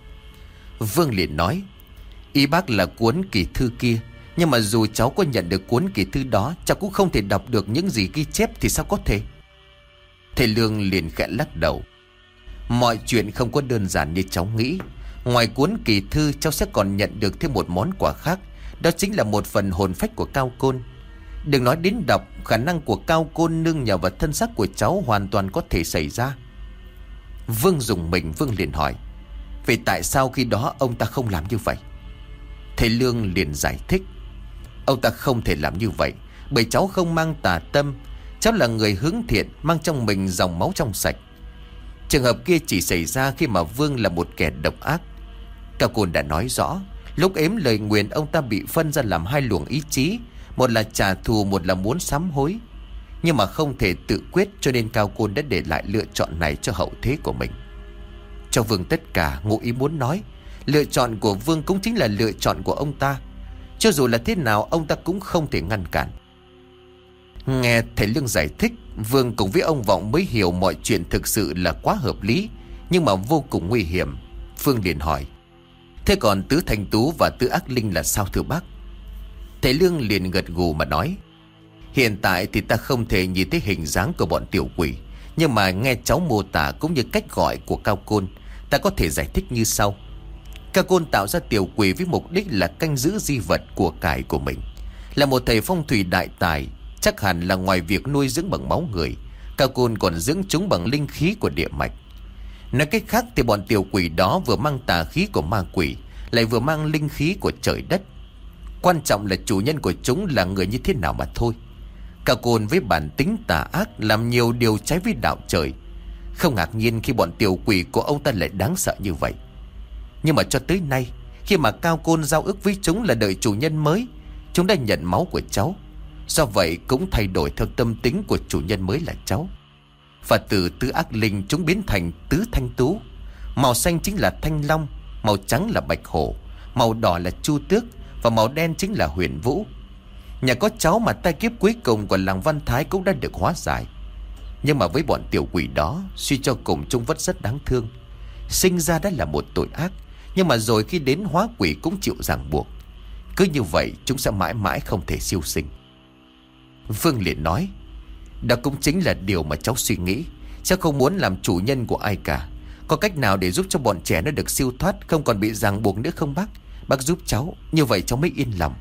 Vương liền nói, ý bác là cuốn kỳ thư kia, nhưng mà dù cháu có nhận được cuốn kỳ thư đó, cháu cũng không thể đọc được những gì ghi chép thì sao có thể? Thầy Lương liền khẽ lắc đầu, mọi chuyện không có đơn giản như cháu nghĩ. Ngoài cuốn kỳ thư, cháu sẽ còn nhận được thêm một món quà khác, đó chính là một phần hồn phách của Cao Côn. Đừng nói đến đọc, khả năng của Cao Côn nương nhờ vào thân xác của cháu hoàn toàn có thể xảy ra. Vương dùng mình. Vương liền hỏi, vậy tại sao khi đó ông ta không làm như vậy? Thầy Lương liền giải thích, ông ta không thể làm như vậy bởi cháu không mang tà tâm. Cháu là người hướng thiện, mang trong mình dòng máu trong sạch. Trường hợp kia chỉ xảy ra khi mà Vương là một kẻ độc ác. Cao Côn đã nói rõ, lúc ếm lời nguyền ông ta bị phân ra làm hai luồng ý chí, một là trả thù, một là muốn sám hối. Nhưng mà không thể tự quyết, cho nên Cao Côn đã để lại lựa chọn này cho hậu thế của mình. Cho Vương tất cả, ngụ ý muốn nói, lựa chọn của Vương cũng chính là lựa chọn của ông ta. Cho dù là thế nào, ông ta cũng không thể ngăn cản. Nghe thầy Lương giải thích, Vương cùng với ông Vọng mới hiểu mọi chuyện thực sự là quá hợp lý, nhưng mà vô cùng nguy hiểm. Phương liền hỏi: thế còn Tứ Thanh Tú và Tứ Ác Linh là sao thưa bác? Thầy Lương liền gật gù mà nói: hiện tại thì ta không thể nhìn thấy hình dáng của bọn tiểu quỷ, nhưng mà nghe cháu mô tả cũng như cách gọi của Cao Côn, ta có thể giải thích như sau. Cao Côn tạo ra tiểu quỷ với mục đích là canh giữ di vật của cải của mình. Là một thầy phong thủy đại tài, chắc hẳn là ngoài việc nuôi dưỡng bằng máu người, Cao Côn còn dưỡng chúng bằng linh khí của địa mạch. Nói cách khác thì bọn tiểu quỷ đó vừa mang tà khí của ma quỷ, lại vừa mang linh khí của trời đất. Quan trọng là chủ nhân của chúng là người như thế nào mà thôi. Cao Côn với bản tính tà ác làm nhiều điều trái với đạo trời. Không ngạc nhiên khi bọn tiểu quỷ của ông ta lại đáng sợ như vậy. Nhưng mà cho tới nay, khi mà Cao Côn giao ước với chúng là đợi chủ nhân mới, chúng đã nhận máu của cháu. Do vậy cũng thay đổi theo tâm tính của chủ nhân mới là cháu. Và từ Tứ Ác Linh chúng biến thành Tứ Thanh Tú. Màu xanh chính là Thanh Long, màu trắng là Bạch Hổ, màu đỏ là Chu Tước, và màu đen chính là Huyền Vũ. Nhà có cháu mà tai kiếp cuối cùng của làng Văn Thái cũng đã được hóa giải. Nhưng mà với bọn tiểu quỷ đó, suy cho cùng chúng vẫn rất đáng thương. Sinh ra đã là một tội ác, nhưng mà rồi khi đến hóa quỷ cũng chịu ràng buộc. Cứ như vậy chúng sẽ mãi mãi không thể siêu sinh. Vương liền nói: đó cũng chính là điều mà cháu suy nghĩ. Cháu không muốn làm chủ nhân của ai cả. Có cách nào để giúp cho bọn trẻ nó được siêu thoát, không còn bị ràng buộc nữa không bác? Bác giúp cháu, như vậy cháu mới yên lòng.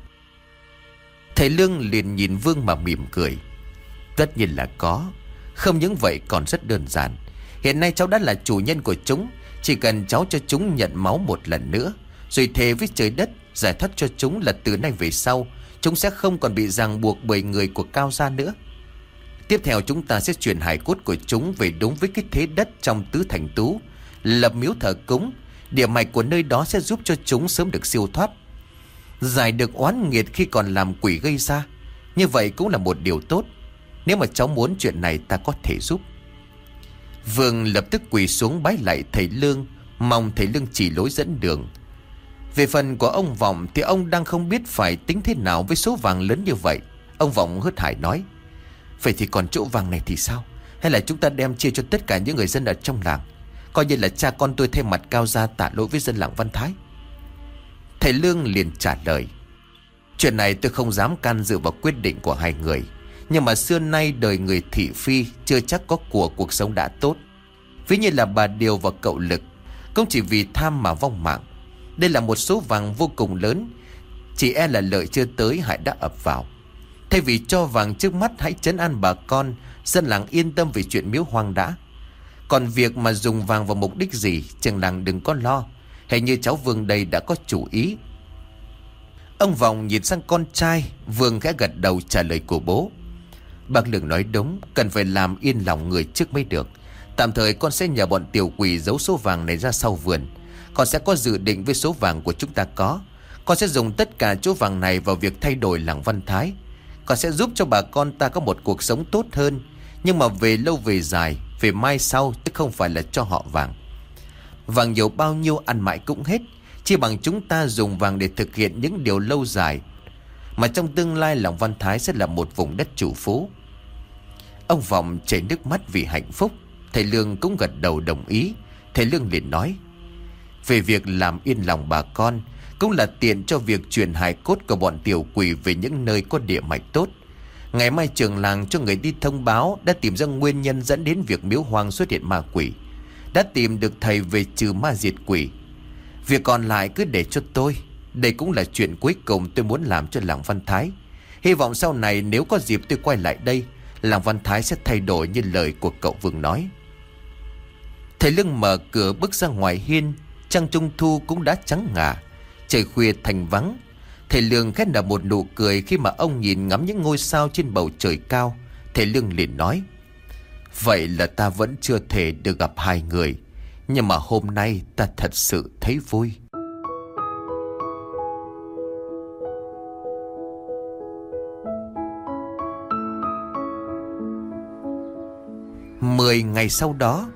Thầy Lương liền nhìn Vương mà mỉm cười: tất nhiên là có. Không những vậy còn rất đơn giản. Hiện nay cháu đã là chủ nhân của chúng. Chỉ cần cháu cho chúng nhận máu một lần nữa, rồi thề với trời đất giải thoát cho chúng là từ nay về sau chúng sẽ không còn bị ràng buộc bởi người của Cao gia nữa. Tiếp theo chúng ta sẽ chuyển hài cốt của chúng về đúng với cái thế đất trong Tứ Thành Tú, lập miếu thờ cúng. Địa mạch của nơi đó sẽ giúp cho chúng sớm được siêu thoát, giải được oán nghiệt khi còn làm quỷ gây ra. Như vậy cũng là một điều tốt. Nếu mà cháu muốn chuyện này ta có thể giúp. Vương lập tức quỳ xuống bái lạy thầy Lương, mong thầy Lương chỉ lối dẫn đường. Về phần của ông Vọng thì ông đang không biết phải tính thế nào với số vàng lớn như vậy. Ông Vọng hớt hải nói: vậy thì còn chỗ vàng này thì sao? Hay là chúng ta đem chia cho tất cả những người dân ở trong làng, coi như là cha con tôi thay mặt Cao gia tạ lỗi với dân làng Văn Thái? Thầy Lương liền trả lời: chuyện này tôi không dám can dự vào quyết định của hai người. Nhưng mà xưa nay đời người thị phi chưa chắc có của cuộc sống đã tốt. Ví như là bà Điều và cậu Lực cũng chỉ vì tham mà vong mạng. Đây là một số vàng vô cùng lớn, chỉ e là lợi chưa tới hại đã ập vào. Thay vì cho vàng trước mắt, hãy trấn an bà con, dân làng yên tâm về chuyện miếu hoang đã. Còn việc mà dùng vàng vào mục đích gì, trường làng đừng có lo. Hình như cháu Vương đây đã có chủ ý. Ông Vọng nhìn sang con trai. Vương khẽ gật đầu trả lời của bố: bác Lương nói đúng, cần phải làm yên lòng người trước mới được. Tạm thời con sẽ nhờ bọn tiểu quỷ giấu số vàng này ra sau vườn. Con sẽ có dự định với số vàng của chúng ta có. Con sẽ dùng tất cả chỗ vàng này vào việc thay đổi làng Văn Thái. Con sẽ giúp cho bà con ta có một cuộc sống tốt hơn. Nhưng mà về lâu về dài, về mai sau, chứ không phải là cho họ vàng. Vàng nhiều bao nhiêu ăn mãi cũng hết. Chỉ bằng chúng ta dùng vàng để thực hiện những điều lâu dài, mà trong tương lai làng Văn Thái sẽ là một vùng đất chủ phú. Ông Vọng chảy nước mắt vì hạnh phúc. Thầy Lương cũng gật đầu đồng ý. Thầy Lương liền nói: về việc làm yên lòng bà con, cũng là tiện cho việc chuyển hài cốt của bọn tiểu quỷ về những nơi có địa mạch tốt. Ngày mai trường làng cho người đi thông báo đã tìm ra nguyên nhân dẫn đến việc miếu hoang xuất hiện ma quỷ, đã tìm được thầy về trừ ma diệt quỷ. Việc còn lại cứ để cho tôi. Đây cũng là chuyện cuối cùng tôi muốn làm cho làng Văn Thái. Hy vọng sau này nếu có dịp tôi quay lại đây, làng Văn Thái sẽ thay đổi như lời của cậu Vương nói. Thầy Lương mở cửa bước ra ngoài hiên. Trăng trung thu cũng đã trắng ngà, trời khuya thành vắng. Thầy Lương khẽ nở một nụ cười khi mà ông nhìn ngắm những ngôi sao trên bầu trời cao. Thầy Lương liền nói: vậy là ta vẫn chưa thể được gặp hai người, nhưng mà hôm nay ta thật sự thấy vui. Mười ngày sau đó,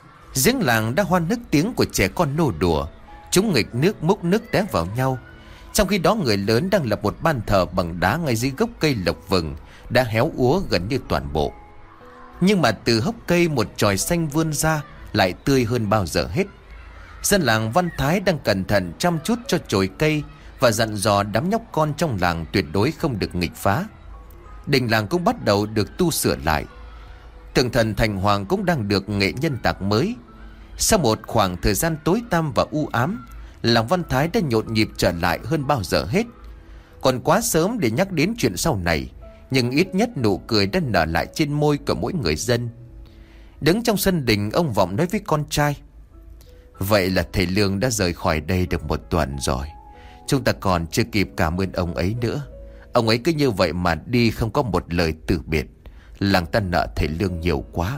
giếng làng đã hoan nức tiếng của trẻ con nô đùa. Chúng nghịch nước múc nước té vào nhau. Trong khi đó người lớn đang lập một ban thờ bằng đá ngay dưới gốc cây lộc vừng đã héo úa gần như toàn bộ. Nhưng mà từ hốc cây một chòi xanh vươn ra, lại tươi hơn bao giờ hết. Dân làng Văn Thái đang cẩn thận chăm chút cho chồi cây và dặn dò đám nhóc con trong làng tuyệt đối không được nghịch phá. Đình làng cũng bắt đầu được tu sửa lại. Tượng thần Thành Hoàng cũng đang được nghệ nhân tạc mới. Sau một khoảng thời gian tối tăm và u ám, làng Văn Thái đã nhộn nhịp trở lại hơn bao giờ hết. Còn quá sớm để nhắc đến chuyện sau này, nhưng ít nhất nụ cười đã nở lại trên môi của mỗi người dân. Đứng trong sân đình, ông Vọng nói với con trai: "Vậy là thầy Lương đã rời khỏi đây được 1 tuần rồi. Chúng ta còn chưa kịp cảm ơn ông ấy nữa. Ông ấy cứ như vậy mà đi, không có một lời từ biệt. Làng ta nợ thầy Lương nhiều quá."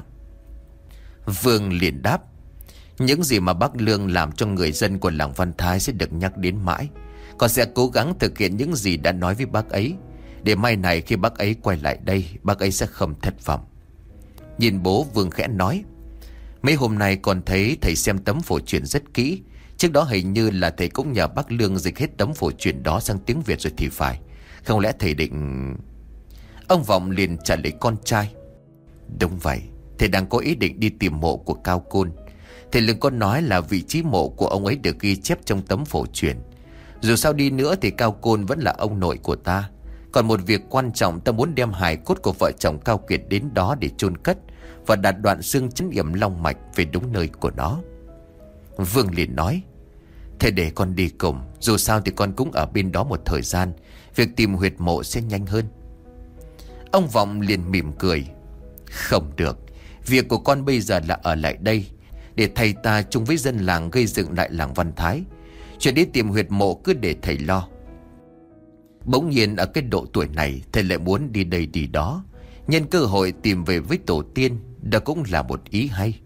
Vương liền đáp: "Những gì mà bác Lương làm cho người dân của làng Văn Thái sẽ được nhắc đến mãi. Con sẽ cố gắng thực hiện những gì đã nói với bác ấy, để mai này khi bác ấy quay lại đây, bác ấy sẽ không thất vọng." Nhìn bố, Vương khẽ nói: "Mấy hôm nay con thấy thầy xem tấm phổ truyền rất kỹ. Trước đó hình như là thầy cũng nhờ bác Lương dịch hết tấm phổ truyền đó sang tiếng Việt rồi thì phải. Không lẽ thầy định..." Ông Vọng liền trả lời con trai: "Đúng vậy, thầy đang có ý định đi tìm mộ của Cao Côn. Thầy Lương có nói là vị trí mộ của ông ấy được ghi chép trong tấm phổ truyền. Dù sao đi nữa thì Cao Côn vẫn là ông nội của ta. Còn một việc quan trọng, ta muốn đem hài cốt của vợ chồng Cao Kiệt đến đó để chôn cất và đặt đoạn xương chấn yểm long mạch về đúng nơi của nó." Vương liền nói: "Thế để con đi cùng. Dù sao thì con cũng ở bên đó một thời gian, việc tìm huyệt mộ sẽ nhanh hơn." Ông Vọng liền mỉm cười: "Không được. Việc của con bây giờ là ở lại đây, để thầy ta chung với dân làng gây dựng lại làng Văn Thái. Chuyện đi tìm huyệt mộ cứ để thầy lo." Bỗng nhiên ở cái độ tuổi này, thầy lại muốn đi đây đi đó, nhân cơ hội tìm về với tổ tiên. Đó cũng là một ý hay.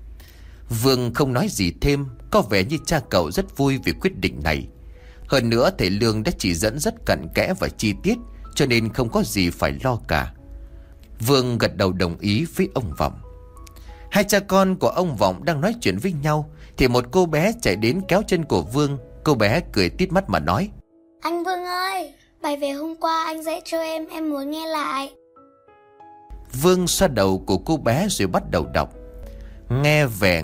Vương không nói gì thêm, có vẻ như cha cậu rất vui vì quyết định này. Hơn nữa thầy Lương đã chỉ dẫn rất cặn kẽ và chi tiết, cho nên không có gì phải lo cả. Vương gật đầu đồng ý với ông Vọng. Hai cha con của ông Vọng đang nói chuyện với nhau thì một cô bé chạy đến kéo chân của Vương. Cô bé cười tít mắt mà nói: "Anh Vương ơi, bài về hôm qua anh dạy cho em muốn nghe lại." Vương xoa đầu của cô bé rồi bắt đầu đọc: Nghe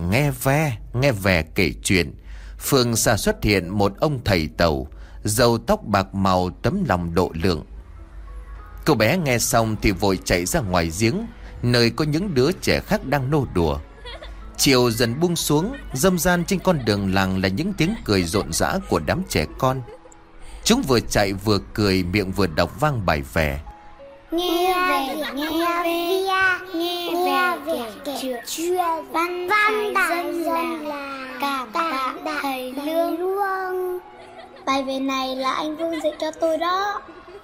về kể chuyện. Phương xa xuất hiện một ông thầy Tàu, râu tóc bạc màu, tấm lòng độ lượng. Cô bé nghe xong thì vội chạy ra ngoài giếng, nơi có những đứa trẻ khác đang nô đùa. Chiều dần buông xuống, râm ran trên con đường làng là những tiếng cười rộn rã của đám trẻ con. Chúng vừa chạy vừa cười, miệng vừa đọc vang bài về: Nghe về kể chuyện văn đại dân làng, cảm tạ thầy Lương. Bài về này là anh Vương dạy cho tôi đó.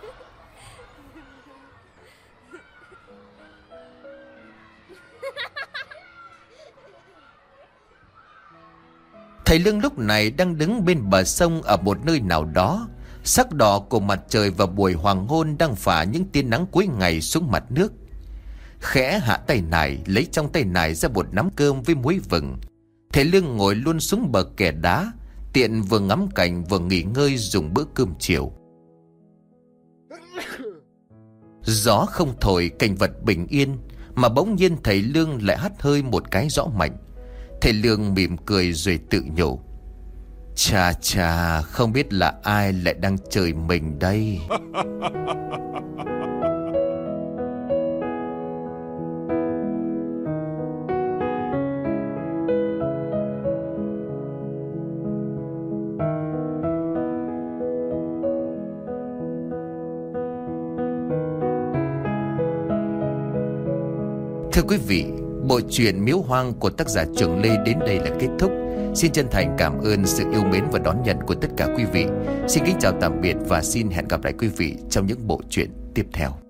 Thầy Lương lúc này đang đứng bên bờ sông ở một nơi nào đó. Sắc đỏ của mặt trời vào buổi hoàng hôn đang phả những tia nắng cuối ngày xuống mặt nước. Khẽ hạ tay nải, lấy trong tay nải ra một nắm cơm với muối vừng. Thầy Lương ngồi luôn xuống bờ kè đá, tiện vừa ngắm cảnh vừa nghỉ ngơi dùng bữa cơm chiều. Gió không thổi, cảnh vật bình yên, mà bỗng nhiên thầy Lương lại hắt hơi một cái rõ mạnh. Thầy Lương mỉm cười rồi tự nhủ: Chà, không biết là ai lại đang chơi mình đây. Thưa quý vị, bộ truyện Miếu Hoang của tác giả Trường Lê đến đây là kết thúc. Xin chân thành cảm ơn sự yêu mến và đón nhận của tất cả quý vị. Xin kính chào tạm biệt và xin hẹn gặp lại quý vị trong những bộ truyện tiếp theo.